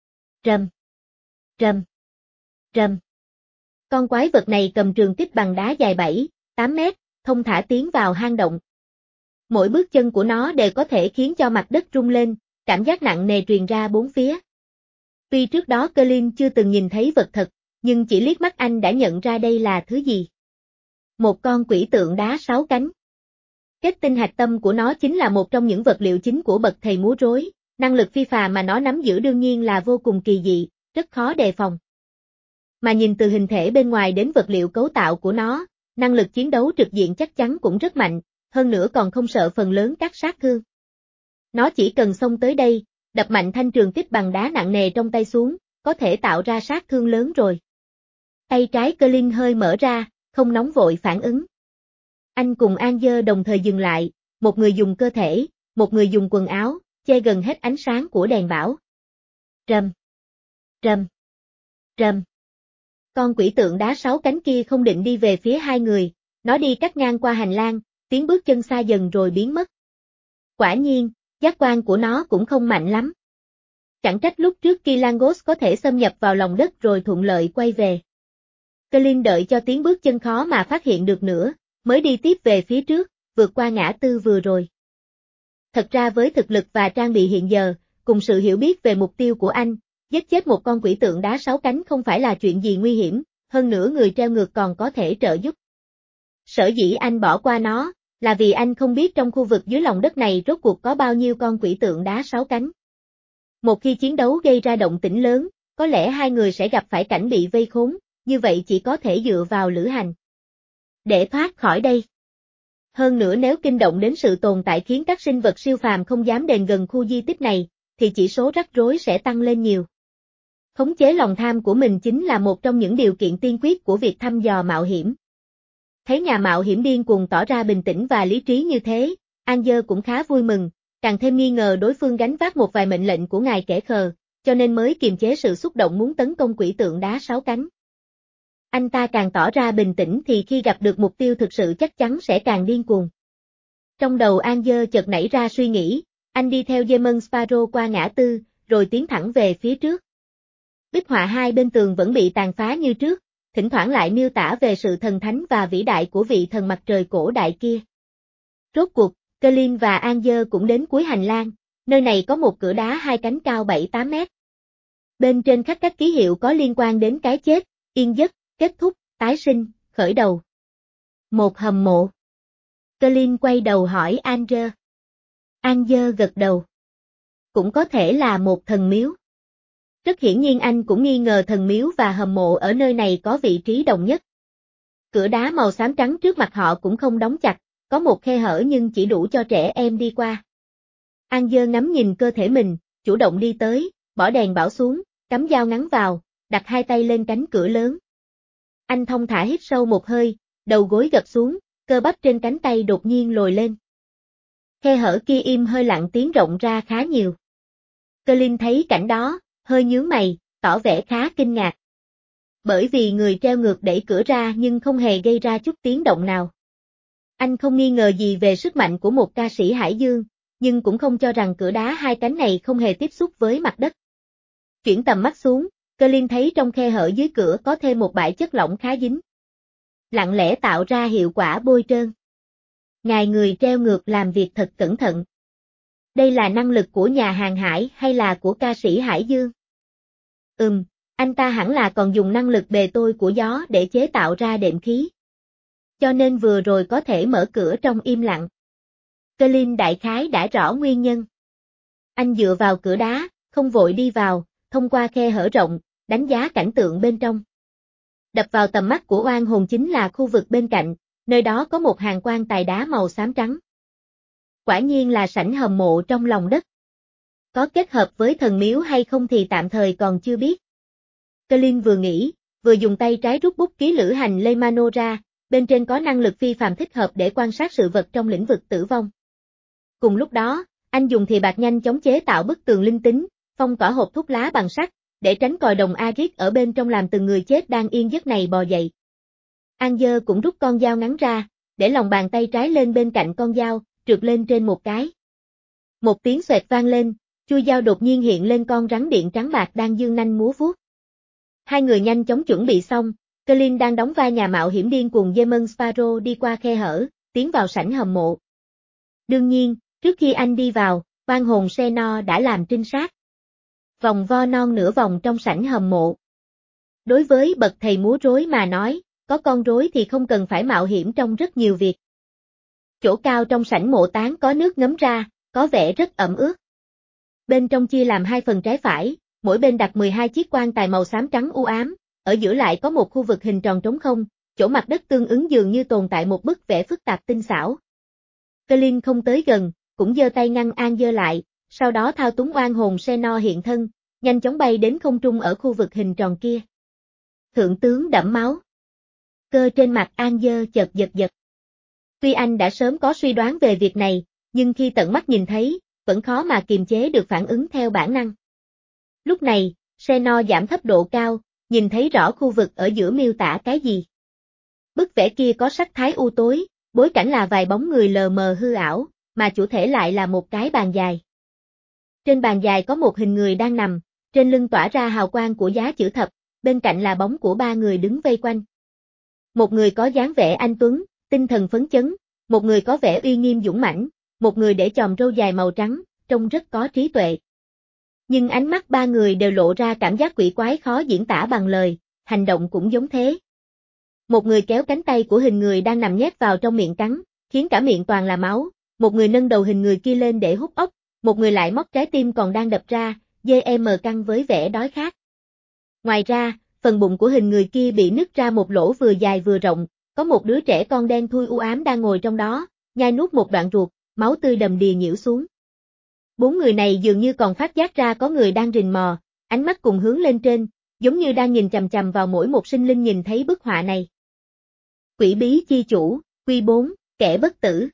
Rầm, rầm, rầm. Con quái vật này cầm trường kích bằng đá dài bảy, tám mét, thông thả tiến vào hang động. Mỗi bước chân của nó đều có thể khiến cho mặt đất rung lên, cảm giác nặng nề truyền ra bốn phía. Tuy trước đó Colin chưa từng nhìn thấy vật thật, nhưng chỉ liếc mắt anh đã nhận ra đây là thứ gì. Một con quỷ tượng đá sáu cánh. Kết tinh hạch tâm của nó chính là một trong những vật liệu chính của bậc thầy múa rối, năng lực phi phà mà nó nắm giữ đương nhiên là vô cùng kỳ dị, rất khó đề phòng. Mà nhìn từ hình thể bên ngoài đến vật liệu cấu tạo của nó, năng lực chiến đấu trực diện chắc chắn cũng rất mạnh, hơn nữa còn không sợ phần lớn các sát thương. Nó chỉ cần xông tới đây, đập mạnh thanh trường kích bằng đá nặng nề trong tay xuống, có thể tạo ra sát thương lớn rồi. Tay trái Colin hơi mở ra, không nóng vội phản ứng. Anh cùng Angel đồng thời dừng lại, một người dùng cơ thể, một người dùng quần áo, che gần hết ánh sáng của đèn bão. Rầm, rầm, rầm. Con quỷ tượng đá sáu cánh kia không định đi về phía hai người, nó đi cắt ngang qua hành lang, tiếng bước chân xa dần rồi biến mất. Quả nhiên, giác quan của nó cũng không mạnh lắm. Chẳng trách lúc trước Kilangos có thể xâm nhập vào lòng đất rồi thuận lợi quay về. Colin đợi cho tiếng bước chân khó mà phát hiện được nữa, mới đi tiếp về phía trước, vượt qua ngã tư vừa rồi. Thật ra với thực lực và trang bị hiện giờ, cùng sự hiểu biết về mục tiêu của anh, giết chết một con quỷ tượng đá sáu cánh không phải là chuyện gì nguy hiểm, hơn nữa người treo ngược còn có thể trợ giúp. Sở dĩ anh bỏ qua nó, là vì anh không biết trong khu vực dưới lòng đất này rốt cuộc có bao nhiêu con quỷ tượng đá sáu cánh. Một khi chiến đấu gây ra động tĩnh lớn, có lẽ hai người sẽ gặp phải cảnh bị vây khốn, như vậy chỉ có thể dựa vào lữ hành để thoát khỏi đây. Hơn nữa nếu kinh động đến sự tồn tại khiến các sinh vật siêu phàm không dám đến gần khu di tích này, thì chỉ số rắc rối sẽ tăng lên nhiều. Khống chế lòng tham của mình chính là một trong những điều kiện tiên quyết của việc thăm dò mạo hiểm. Thấy nhà mạo hiểm điên cuồng tỏ ra bình tĩnh và lý trí như thế, Angel cũng khá vui mừng, càng thêm nghi ngờ đối phương gánh vác một vài mệnh lệnh của ngài kẻ khờ, cho nên mới kiềm chế sự xúc động muốn tấn công quỷ tượng đá sáu cánh. Anh ta càng tỏ ra bình tĩnh thì khi gặp được mục tiêu thực sự chắc chắn sẽ càng điên cuồng. Trong đầu Angel chợt nảy ra suy nghĩ, anh đi theo Demon Sparrow qua ngã tư, rồi tiến thẳng về phía trước. Bích họa hai bên tường vẫn bị tàn phá như trước, thỉnh thoảng lại miêu tả về sự thần thánh và vĩ đại của vị thần mặt trời cổ đại kia. Rốt cuộc, Colin và Angel cũng đến cuối hành lang, nơi này có một cửa đá hai cánh cao bảy tám mét. Bên trên khắc các ký hiệu có liên quan đến cái chết, yên giấc, kết thúc, tái sinh, khởi đầu. Một hầm mộ. Colin quay đầu hỏi Angel. Angel gật đầu. Cũng có thể là một thần miếu. Rất hiển nhiên anh cũng nghi ngờ thần miếu và hầm mộ ở nơi này có vị trí đồng nhất. Cửa đá màu xám trắng trước mặt họ cũng không đóng chặt, có một khe hở nhưng chỉ đủ cho trẻ em đi qua. Angel ngắm nhìn cơ thể mình, chủ động đi tới, bỏ đèn bảo xuống, cắm dao ngắn vào, đặt hai tay lên cánh cửa lớn. Anh thong thả hít sâu một hơi, đầu gối gập xuống, cơ bắp trên cánh tay đột nhiên lồi lên. Khe hở kia im hơi lặng tiếng rộng ra khá nhiều. Colin thấy cảnh đó, hơi nhướng mày, tỏ vẻ khá kinh ngạc. Bởi vì người treo ngược đẩy cửa ra nhưng không hề gây ra chút tiếng động nào. Anh không nghi ngờ gì về sức mạnh của một ca sĩ hải dương, nhưng cũng không cho rằng cửa đá hai cánh này không hề tiếp xúc với mặt đất. Chuyển tầm mắt xuống, Colin thấy trong khe hở dưới cửa có thêm một bãi chất lỏng khá dính. Lặng lẽ tạo ra hiệu quả bôi trơn. Ngài người treo ngược làm việc thật cẩn thận. Đây là năng lực của nhà hàng hải hay là của ca sĩ hải dương? Ừm, anh ta hẳn là còn dùng năng lực bề tôi của gió để chế tạo ra đệm khí. Cho nên vừa rồi có thể mở cửa trong im lặng. Colin đại khái đã rõ nguyên nhân. Anh dựa vào cửa đá, không vội đi vào, thông qua khe hở rộng, đánh giá cảnh tượng bên trong. Đập vào tầm mắt của oan hồn chính là khu vực bên cạnh, nơi đó có một hàng quan tài đá màu xám trắng. Quả nhiên là sảnh hầm mộ trong lòng đất. Có kết hợp với thần miếu hay không thì tạm thời còn chưa biết. Colin vừa nghĩ, vừa dùng tay trái rút bút ký lữ hành Leymano ra, bên trên có năng lực phi phàm thích hợp để quan sát sự vật trong lĩnh vực tử vong. Cùng lúc đó, anh dùng thìa bạc nhanh chóng chế tạo bức tường linh tính, phong tỏa hộp thuốc lá bằng sắt, để tránh còi đồng Arit ở bên trong làm từng người chết đang yên giấc này bò dậy. Angel cũng rút con dao ngắn ra, để lòng bàn tay trái lên bên cạnh con dao, trượt lên trên một cái. Một tiếng xoẹt vang lên, chui dao đột nhiên hiện lên con rắn điện trắng bạc đang dương nanh múa vuốt. Hai người nhanh chóng chuẩn bị xong, Colin đang đóng vai nhà mạo hiểm điên cùng Demon Sparrow đi qua khe hở, tiến vào sảnh hầm mộ. Đương nhiên, trước khi anh đi vào, oan hồn Xeno đã làm trinh sát. Vòng vo non nửa vòng trong sảnh hầm mộ. Đối với bậc thầy múa rối mà nói, có con rối thì không cần phải mạo hiểm trong rất nhiều việc. Chỗ cao trong sảnh mộ táng có nước ngấm ra, có vẻ rất ẩm ướt. Bên trong chia làm hai phần trái phải, mỗi bên đặt mười hai chiếc quan tài màu xám trắng u ám, ở giữa lại có một khu vực hình tròn trống không, chỗ mặt đất tương ứng dường như tồn tại một bức vẽ phức tạp tinh xảo. Colin không tới gần, cũng giơ tay ngăn Angel lại, sau đó thao túng oan hồn Xeno hiện thân, nhanh chóng bay đến không trung ở khu vực hình tròn kia. Thượng tướng đẫm máu. Cơ trên mặt Angel chợt giật giật. Tuy anh đã sớm có suy đoán về việc này, nhưng khi tận mắt nhìn thấy, vẫn khó mà kiềm chế được phản ứng theo bản năng. Lúc này, Xeno giảm thấp độ cao, nhìn thấy rõ khu vực ở giữa miêu tả cái gì. Bức vẽ kia có sắc thái u tối, bối cảnh là vài bóng người lờ mờ hư ảo, mà chủ thể lại là một cái bàn dài. Trên bàn dài có một hình người đang nằm, trên lưng tỏa ra hào quang của giá chữ thập, bên cạnh là bóng của ba người đứng vây quanh. Một người có dáng vẻ anh tuấn, tinh thần phấn chấn, một người có vẻ uy nghiêm dũng mãnh, một người để chòm râu dài màu trắng, trông rất có trí tuệ. Nhưng ánh mắt ba người đều lộ ra cảm giác quỷ quái khó diễn tả bằng lời, hành động cũng giống thế. Một người kéo cánh tay của hình người đang nằm nhét vào trong miệng cắn, khiến cả miệng toàn là máu, một người nâng đầu hình người kia lên để hút ốc, một người lại móc trái tim còn đang đập ra, dê em căng với vẻ đói khát. Ngoài ra, phần bụng của hình người kia bị nứt ra một lỗ vừa dài vừa rộng, có một đứa trẻ con đen thui u ám đang ngồi trong đó, nhai nuốt một đoạn ruột, máu tươi đầm đìa nhiễu xuống. Bốn người này dường như còn phát giác ra có người đang rình mò, ánh mắt cùng hướng lên trên, giống như đang nhìn chằm chằm vào mỗi một sinh linh nhìn thấy bức họa này. Quỷ bí chi chủ, Quy bốn, kẻ bất tử.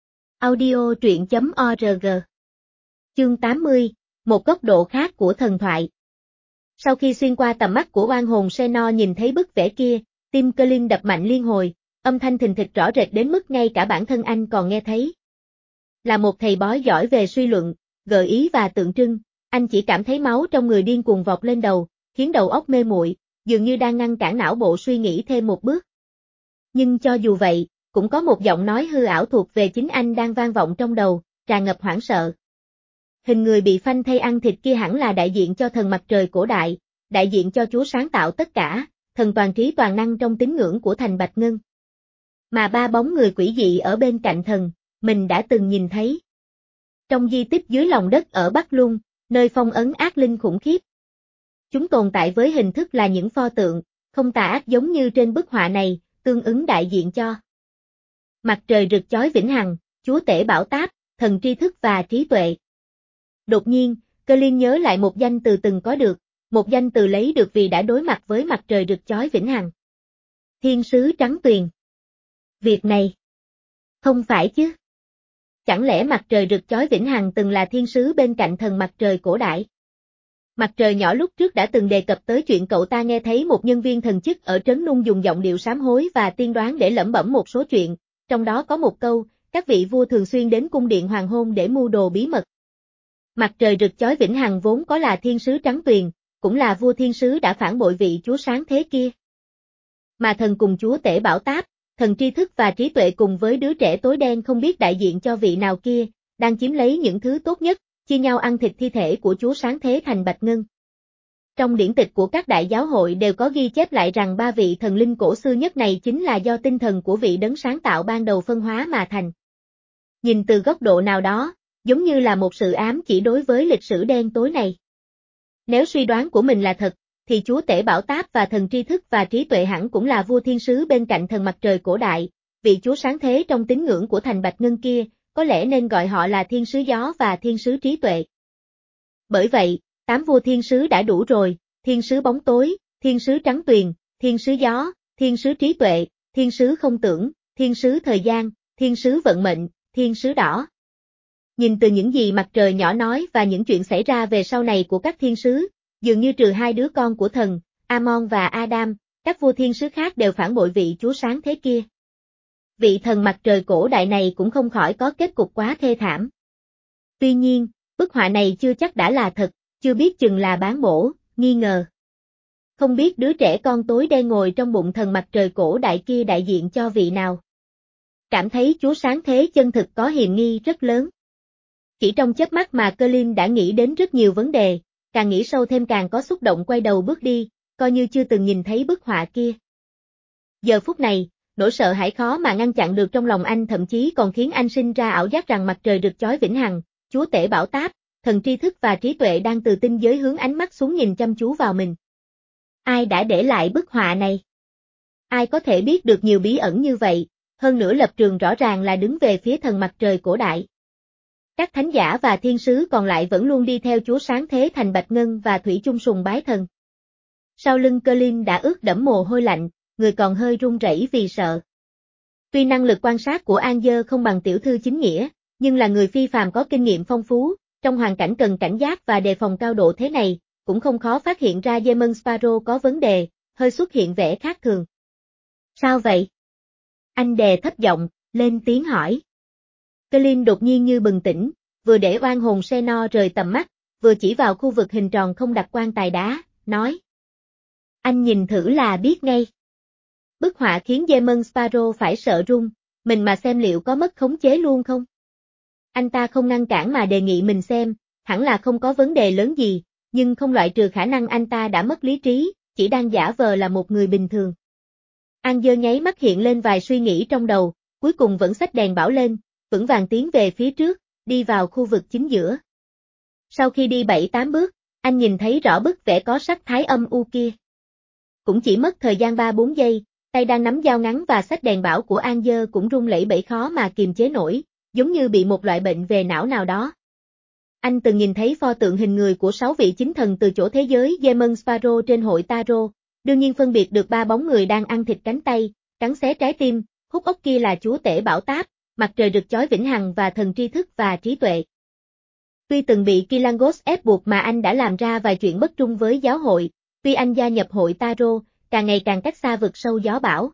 Audio truyện chấm org. Chương tám mươi, một góc độ khác của thần thoại. Sau khi xuyên qua tầm mắt của oan hồn Senor nhìn thấy bức vẽ kia, tim Colin đập mạnh liên hồi, âm thanh thình thịch rõ rệt đến mức ngay cả bản thân anh còn nghe thấy. Là một thầy bói giỏi về suy luận, gợi ý và tượng trưng, anh chỉ cảm thấy máu trong người điên cuồng vọt lên đầu, khiến đầu óc mê muội, dường như đang ngăn cản não bộ suy nghĩ thêm một bước. Nhưng cho dù vậy, cũng có một giọng nói hư ảo thuộc về chính anh đang vang vọng trong đầu, tràn ngập hoảng sợ. Hình người bị phanh thây ăn thịt kia hẳn là đại diện cho thần mặt trời cổ đại, đại diện cho Chúa sáng tạo tất cả, thần toàn trí toàn năng trong tín ngưỡng của thành Bạch Ngân. Mà ba bóng người quỷ dị ở bên cạnh thần, mình đã từng nhìn thấy. Trong di tích dưới lòng đất ở Bắc Lung, nơi phong ấn ác linh khủng khiếp. Chúng tồn tại với hình thức là những pho tượng, không tà ác giống như trên bức họa này, tương ứng đại diện cho mặt trời rực chói vĩnh hằng, chúa tể bảo táp, thần tri thức và trí tuệ. Đột nhiên, Colin nhớ lại một danh từ từng có được, một danh từ lấy được vì đã đối mặt với mặt trời rực chói vĩnh hằng. Thiên sứ trắng tuyền. Việc này, không phải chứ? Chẳng lẽ mặt trời rực chói vĩnh hằng từng là thiên sứ bên cạnh thần mặt trời cổ đại? Mặt trời nhỏ lúc trước đã từng đề cập tới chuyện cậu ta nghe thấy một nhân viên thần chức ở Trấn Nung dùng giọng điệu sám hối và tiên đoán để lẩm bẩm một số chuyện, trong đó có một câu, các vị vua thường xuyên đến cung điện hoàng hôn để mưu đồ bí mật. Mặt trời rực chói vĩnh hằng vốn có là thiên sứ trắng tuyền, cũng là vua thiên sứ đã phản bội vị chúa sáng thế kia. Mà thần cùng chúa tể bảo táp, thần tri thức và trí tuệ cùng với đứa trẻ tối đen không biết đại diện cho vị nào kia, đang chiếm lấy những thứ tốt nhất, chia nhau ăn thịt thi thể của chúa sáng thế thành Bạch Ngân. Trong điển tịch của các đại giáo hội đều có ghi chép lại rằng ba vị thần linh cổ xưa nhất này chính là do tinh thần của vị đấng sáng tạo ban đầu phân hóa mà thành. Nhìn từ góc độ nào đó, giống như là một sự ám chỉ đối với lịch sử đen tối này. Nếu suy đoán của mình là thật, thì chúa tể bảo táp và thần tri thức và trí tuệ hẳn cũng là vua thiên sứ bên cạnh thần mặt trời cổ đại, vị chúa sáng thế trong tín ngưỡng của thành Bạch Ngân kia, có lẽ nên gọi họ là thiên sứ gió và thiên sứ trí tuệ. Bởi vậy, tám vua thiên sứ đã đủ rồi, thiên sứ bóng tối, thiên sứ trắng tuyền, thiên sứ gió, thiên sứ trí tuệ, thiên sứ không tưởng, thiên sứ thời gian, thiên sứ vận mệnh, thiên sứ đỏ. Nhìn từ những gì mặt trời nhỏ nói và những chuyện xảy ra về sau này của các thiên sứ, dường như trừ hai đứa con của thần, Amon và Adam, các vua thiên sứ khác đều phản bội vị chúa sáng thế kia. Vị thần mặt trời cổ đại này cũng không khỏi có kết cục quá thê thảm. Tuy nhiên, bức họa này chưa chắc đã là thật, chưa biết chừng là bán bổ, nghi ngờ. Không biết đứa trẻ con tối đen ngồi trong bụng thần mặt trời cổ đại kia đại diện cho vị nào. Cảm thấy chúa sáng thế chân thực có hiềm nghi rất lớn. Chỉ trong chớp mắt mà Colin đã nghĩ đến rất nhiều vấn đề, càng nghĩ sâu thêm càng có xúc động quay đầu bước đi, coi như chưa từng nhìn thấy bức họa kia. Giờ phút này, nỗi sợ hãi khó mà ngăn chặn được trong lòng anh, thậm chí còn khiến anh sinh ra ảo giác rằng mặt trời rực chói vĩnh hằng, chúa tể bảo táp, thần tri thức và trí tuệ đang từ tinh giới hướng ánh mắt xuống nhìn chăm chú vào mình. Ai đã để lại bức họa này? Ai có thể biết được nhiều bí ẩn như vậy, hơn nữa lập trường rõ ràng là đứng về phía thần mặt trời cổ đại. Các thánh giả và thiên sứ còn lại vẫn luôn đi theo chúa sáng thế thành Bạch Ngân và thủy chung sùng bái thần. Sau lưng Colin đã ướt đẫm mồ hôi lạnh, người còn hơi run rẩy vì sợ. Tuy năng lực quan sát của Angel không bằng tiểu thư chính nghĩa, nhưng là người phi phàm có kinh nghiệm phong phú, trong hoàn cảnh cần cảnh giác và đề phòng cao độ thế này, cũng không khó phát hiện ra Demon Sparrow có vấn đề, hơi xuất hiện vẻ khác thường. Sao vậy? Anh đè thấp giọng, lên tiếng hỏi. Colin đột nhiên như bừng tỉnh, vừa để oan hồn Senor rời tầm mắt, vừa chỉ vào khu vực hình tròn không đặt quan tài đá, nói. Anh nhìn thử là biết ngay. Bức họa khiến Demon Sparrow phải sợ run, mình mà xem liệu có mất khống chế luôn không? Anh ta không ngăn cản mà đề nghị mình xem, hẳn là không có vấn đề lớn gì, nhưng không loại trừ khả năng anh ta đã mất lý trí, chỉ đang giả vờ là một người bình thường. Angel nháy mắt hiện lên vài suy nghĩ trong đầu, cuối cùng vẫn xách đèn bảo lên, vững vàng tiến về phía trước, đi vào khu vực chính giữa. Sau khi đi bảy tám bước, anh nhìn thấy rõ bức vẽ có sắc thái âm u kia. Cũng chỉ mất thời gian ba bốn giây, tay đang nắm dao ngắn và xách đèn bảo của Angel cũng run lẩy bẩy khó mà kiềm chế nổi, giống như bị một loại bệnh về não nào đó. Anh từng nhìn thấy pho tượng hình người của sáu vị chính thần từ chỗ thế giới Demon Sparrow trên hội Tarot, đương nhiên phân biệt được ba bóng người đang ăn thịt cánh tay, cắn xé trái tim, hút ốc kia là chúa tể bảo táp, mặt trời rực chói vĩnh hằng và thần tri thức và trí tuệ. Tuy từng bị Kilangos ép buộc mà anh đã làm ra vài chuyện bất trung với giáo hội, tuy anh gia nhập hội Tarot, càng ngày càng cách xa vực sâu gió bão.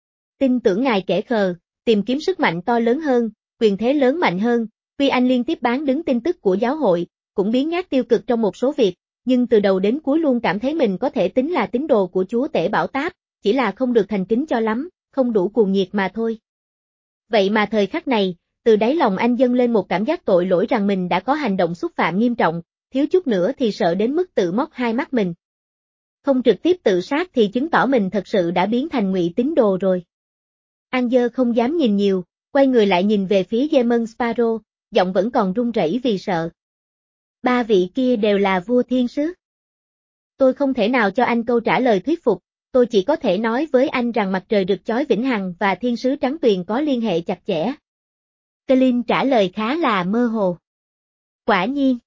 Tin tưởng ngài kẻ khờ, tìm kiếm sức mạnh to lớn hơn, quyền thế lớn mạnh hơn, tuy anh liên tiếp bán đứng tin tức của giáo hội, cũng biến nhát tiêu cực trong một số việc, nhưng từ đầu đến cuối luôn cảm thấy mình có thể tính là tín đồ của chúa tể bảo táp, chỉ là không được thành kính cho lắm, không đủ cuồng nhiệt mà thôi. Vậy mà thời khắc này, từ đáy lòng anh dâng lên một cảm giác tội lỗi rằng mình đã có hành động xúc phạm nghiêm trọng, thiếu chút nữa thì sợ đến mức tự móc hai mắt mình. Không trực tiếp tự sát thì chứng tỏ mình thật sự đã biến thành ngụy tín đồ rồi. Anger không dám nhìn nhiều, quay người lại nhìn về phía Demon Sparrow, giọng vẫn còn run rẩy vì sợ. Ba vị kia đều là vua thiên sứ. Tôi không thể nào cho anh câu trả lời thuyết phục, tôi chỉ có thể nói với anh rằng mặt trời rực chói vĩnh hằng và thiên sứ trắng tuyền có liên hệ chặt chẽ. Colin trả lời khá là mơ hồ. Quả nhiên.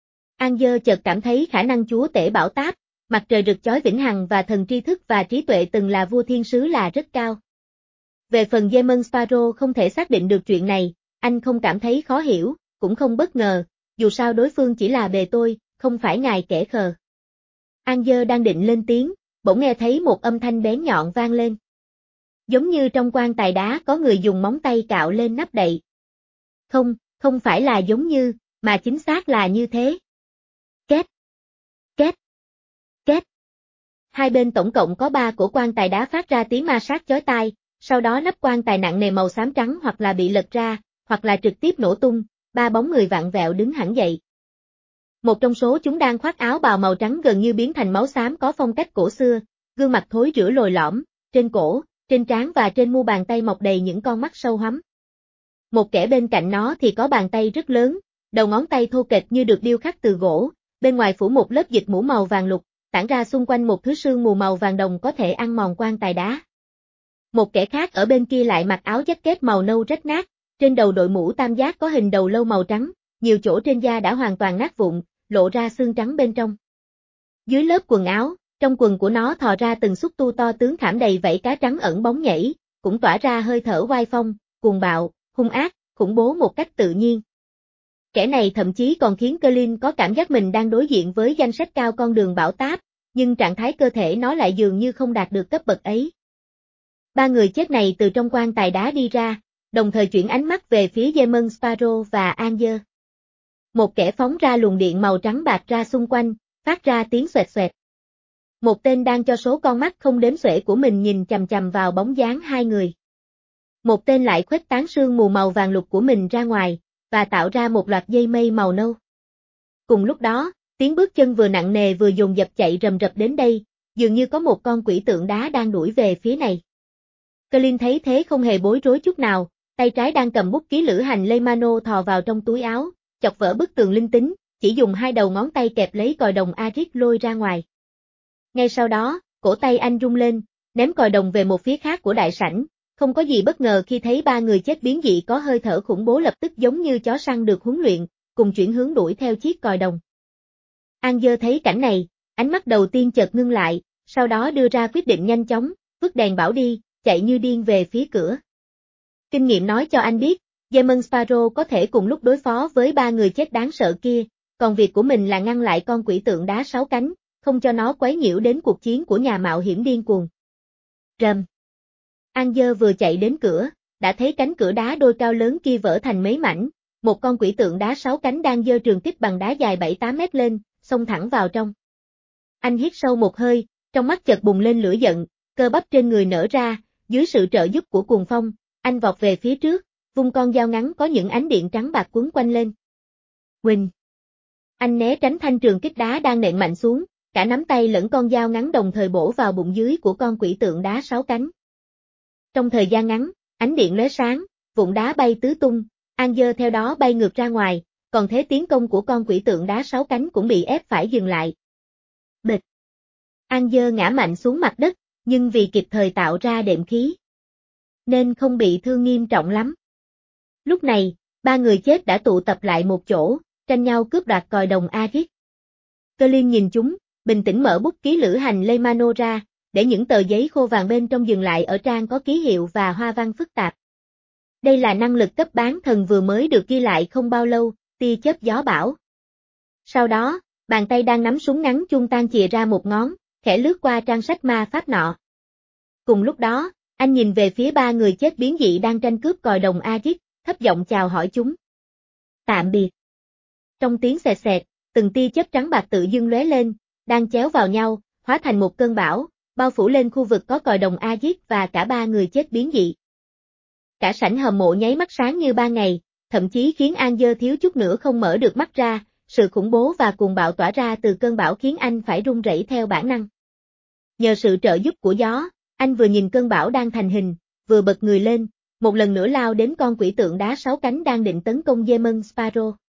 Anger chợt cảm thấy khả năng chúa tể bảo táp, mặt trời rực chói vĩnh hằng và thần tri thức và trí tuệ từng là vua thiên sứ là rất cao. Về phần Demon Sparrow không thể xác định được chuyện này, anh không cảm thấy khó hiểu, cũng không bất ngờ, dù sao đối phương chỉ là bề tôi, không phải ngài kẻ khờ. Anger đang định lên tiếng, bỗng nghe thấy một âm thanh bén nhọn vang lên. Giống như trong quan tài đá có người dùng móng tay cạo lên nắp đậy. Không, không phải là giống như, mà chính xác là như thế. Két, két, két. Hai bên tổng cộng có ba cổ quan tài đá phát ra tiếng ma sát chói tai, sau đó nắp quan tài nặng nề màu xám trắng hoặc là bị lật ra, hoặc là trực tiếp nổ tung, ba bóng người vặn vẹo đứng hẳn dậy. Một trong số chúng đang khoác áo bào màu trắng gần như biến thành máu xám có phong cách cổ xưa, gương mặt thối rữa lồi lõm, trên cổ, trên trán và trên mu bàn tay mọc đầy những con mắt sâu hoắm. Một kẻ bên cạnh nó thì có bàn tay rất lớn, đầu ngón tay thô kệch như được điêu khắc từ gỗ, bên ngoài phủ một lớp dịch mũ màu vàng lục, tản ra xung quanh một thứ sương mù màu vàng đồng có thể ăn mòn quan tài đá. Một kẻ khác ở bên kia lại mặc áo jacket màu nâu rách nát, trên đầu đội mũ tam giác có hình đầu lâu màu trắng, nhiều chỗ trên da đã hoàn toàn nát vụn, lộ ra xương trắng bên trong. Dưới lớp quần áo, trong quần của nó thò ra từng xúc tu to tướng khảm đầy vảy cá trắng ẩn bóng nhảy, cũng tỏa ra hơi thở oai phong, cuồng bạo, hung ác, khủng bố một cách tự nhiên. Kẻ này thậm chí còn khiến Colin có cảm giác mình đang đối diện với danh sách cao con đường bảo táp, nhưng trạng thái cơ thể nó lại dường như không đạt được cấp bậc ấy. Ba người chết này từ trong quan tài đá đi ra, đồng thời chuyển ánh mắt về phía Demon Sparrow và Anger. Một kẻ phóng ra luồng điện màu trắng bạc ra xung quanh, phát ra tiếng xoẹt xoẹt. Một tên đang cho số con mắt không đếm xuể của mình nhìn chằm chằm vào bóng dáng hai người. Một tên lại khuếch tán sương mù màu vàng lục của mình ra ngoài, và tạo ra một loạt dây mây màu nâu. Cùng lúc đó, tiếng bước chân vừa nặng nề vừa dồn dập chạy rầm rập đến đây, dường như có một con quỷ tượng đá đang đuổi về phía này. Colin thấy thế không hề bối rối chút nào, tay trái đang cầm bút ký lữ hành Leymano thò vào trong túi áo, chọc vỡ bức tường linh tính, chỉ dùng hai đầu ngón tay kẹp lấy còi đồng Arik lôi ra ngoài. Ngay sau đó, cổ tay anh rung lên, ném còi đồng về một phía khác của đại sảnh, không có gì bất ngờ khi thấy ba người chết biến dị có hơi thở khủng bố lập tức giống như chó săn được huấn luyện, cùng chuyển hướng đuổi theo chiếc còi đồng. Anger thấy cảnh này, ánh mắt đầu tiên chợt ngưng lại, sau đó đưa ra quyết định nhanh chóng, vứt đèn bảo đi, chạy như điên về phía cửa. Kinh nghiệm nói cho anh biết, Demon Sparrow có thể cùng lúc đối phó với ba người chết đáng sợ kia, còn việc của mình là ngăn lại con quỷ tượng đá sáu cánh, không cho nó quấy nhiễu đến cuộc chiến của nhà mạo hiểm điên cuồng. Rầm. Anger vừa chạy đến cửa, đã thấy cánh cửa đá đôi cao lớn kia vỡ thành mấy mảnh, một con quỷ tượng đá sáu cánh đang giơ trường kích bằng đá dài bảy tám mét lên, xông thẳng vào trong. Anh hít sâu một hơi, trong mắt chợt bùng lên lửa giận, cơ bắp trên người nở ra, dưới sự trợ giúp của cuồng phong, anh vọt về phía trước, vung con dao ngắn có những ánh điện trắng bạc quấn quanh lên. Huỳnh! Anh né tránh thanh trường kích đá đang nện mạnh xuống, cả nắm tay lẫn con dao ngắn đồng thời bổ vào bụng dưới của con quỷ tượng đá sáu cánh. Trong thời gian ngắn, ánh điện lóe sáng, vụn đá bay tứ tung, Anger theo đó bay ngược ra ngoài, còn thế tiến công của con quỷ tượng đá sáu cánh cũng bị ép phải dừng lại. Bịch! Anger ngã mạnh xuống mặt đất, nhưng vì kịp thời tạo ra đệm khí, nên không bị thương nghiêm trọng lắm. Lúc này, ba người chết đã tụ tập lại một chỗ, tranh nhau cướp đoạt còi đồng Agit. Cơ Liên nhìn chúng, bình tĩnh mở bút ký lữ hành Leymano ra, để những tờ giấy khô vàng bên trong dừng lại ở trang có ký hiệu và hoa văn phức tạp. Đây là năng lực cấp bán thần vừa mới được ghi lại không bao lâu, tia chớp gió bão. Sau đó, bàn tay đang nắm súng ngắn chung tan chìa ra một ngón, khẽ lướt qua trang sách ma pháp nọ. Cùng lúc đó, anh nhìn về phía ba người chết biến dị đang tranh cướp còi đồng Agit, thấp giọng chào hỏi chúng. Tạm biệt. Trong tiếng xẹt xẹt, từng tia chớp trắng bạc tự dưng lóe lên, đang chéo vào nhau, hóa thành một cơn bão, bao phủ lên khu vực có còi đồng Agit và cả ba người chết biến dị. Cả sảnh hầm mộ nháy mắt sáng như ban ngày, thậm chí khiến Angel thiếu chút nữa không mở được mắt ra, sự khủng bố và cuồng bạo tỏa ra từ cơn bão khiến anh phải run rẩy theo bản năng. Nhờ sự trợ giúp của gió, anh vừa nhìn cơn bão đang thành hình, vừa bật người lên, một lần nữa lao đến con quỷ tượng đá sáu cánh đang định tấn công Demon Sparrow.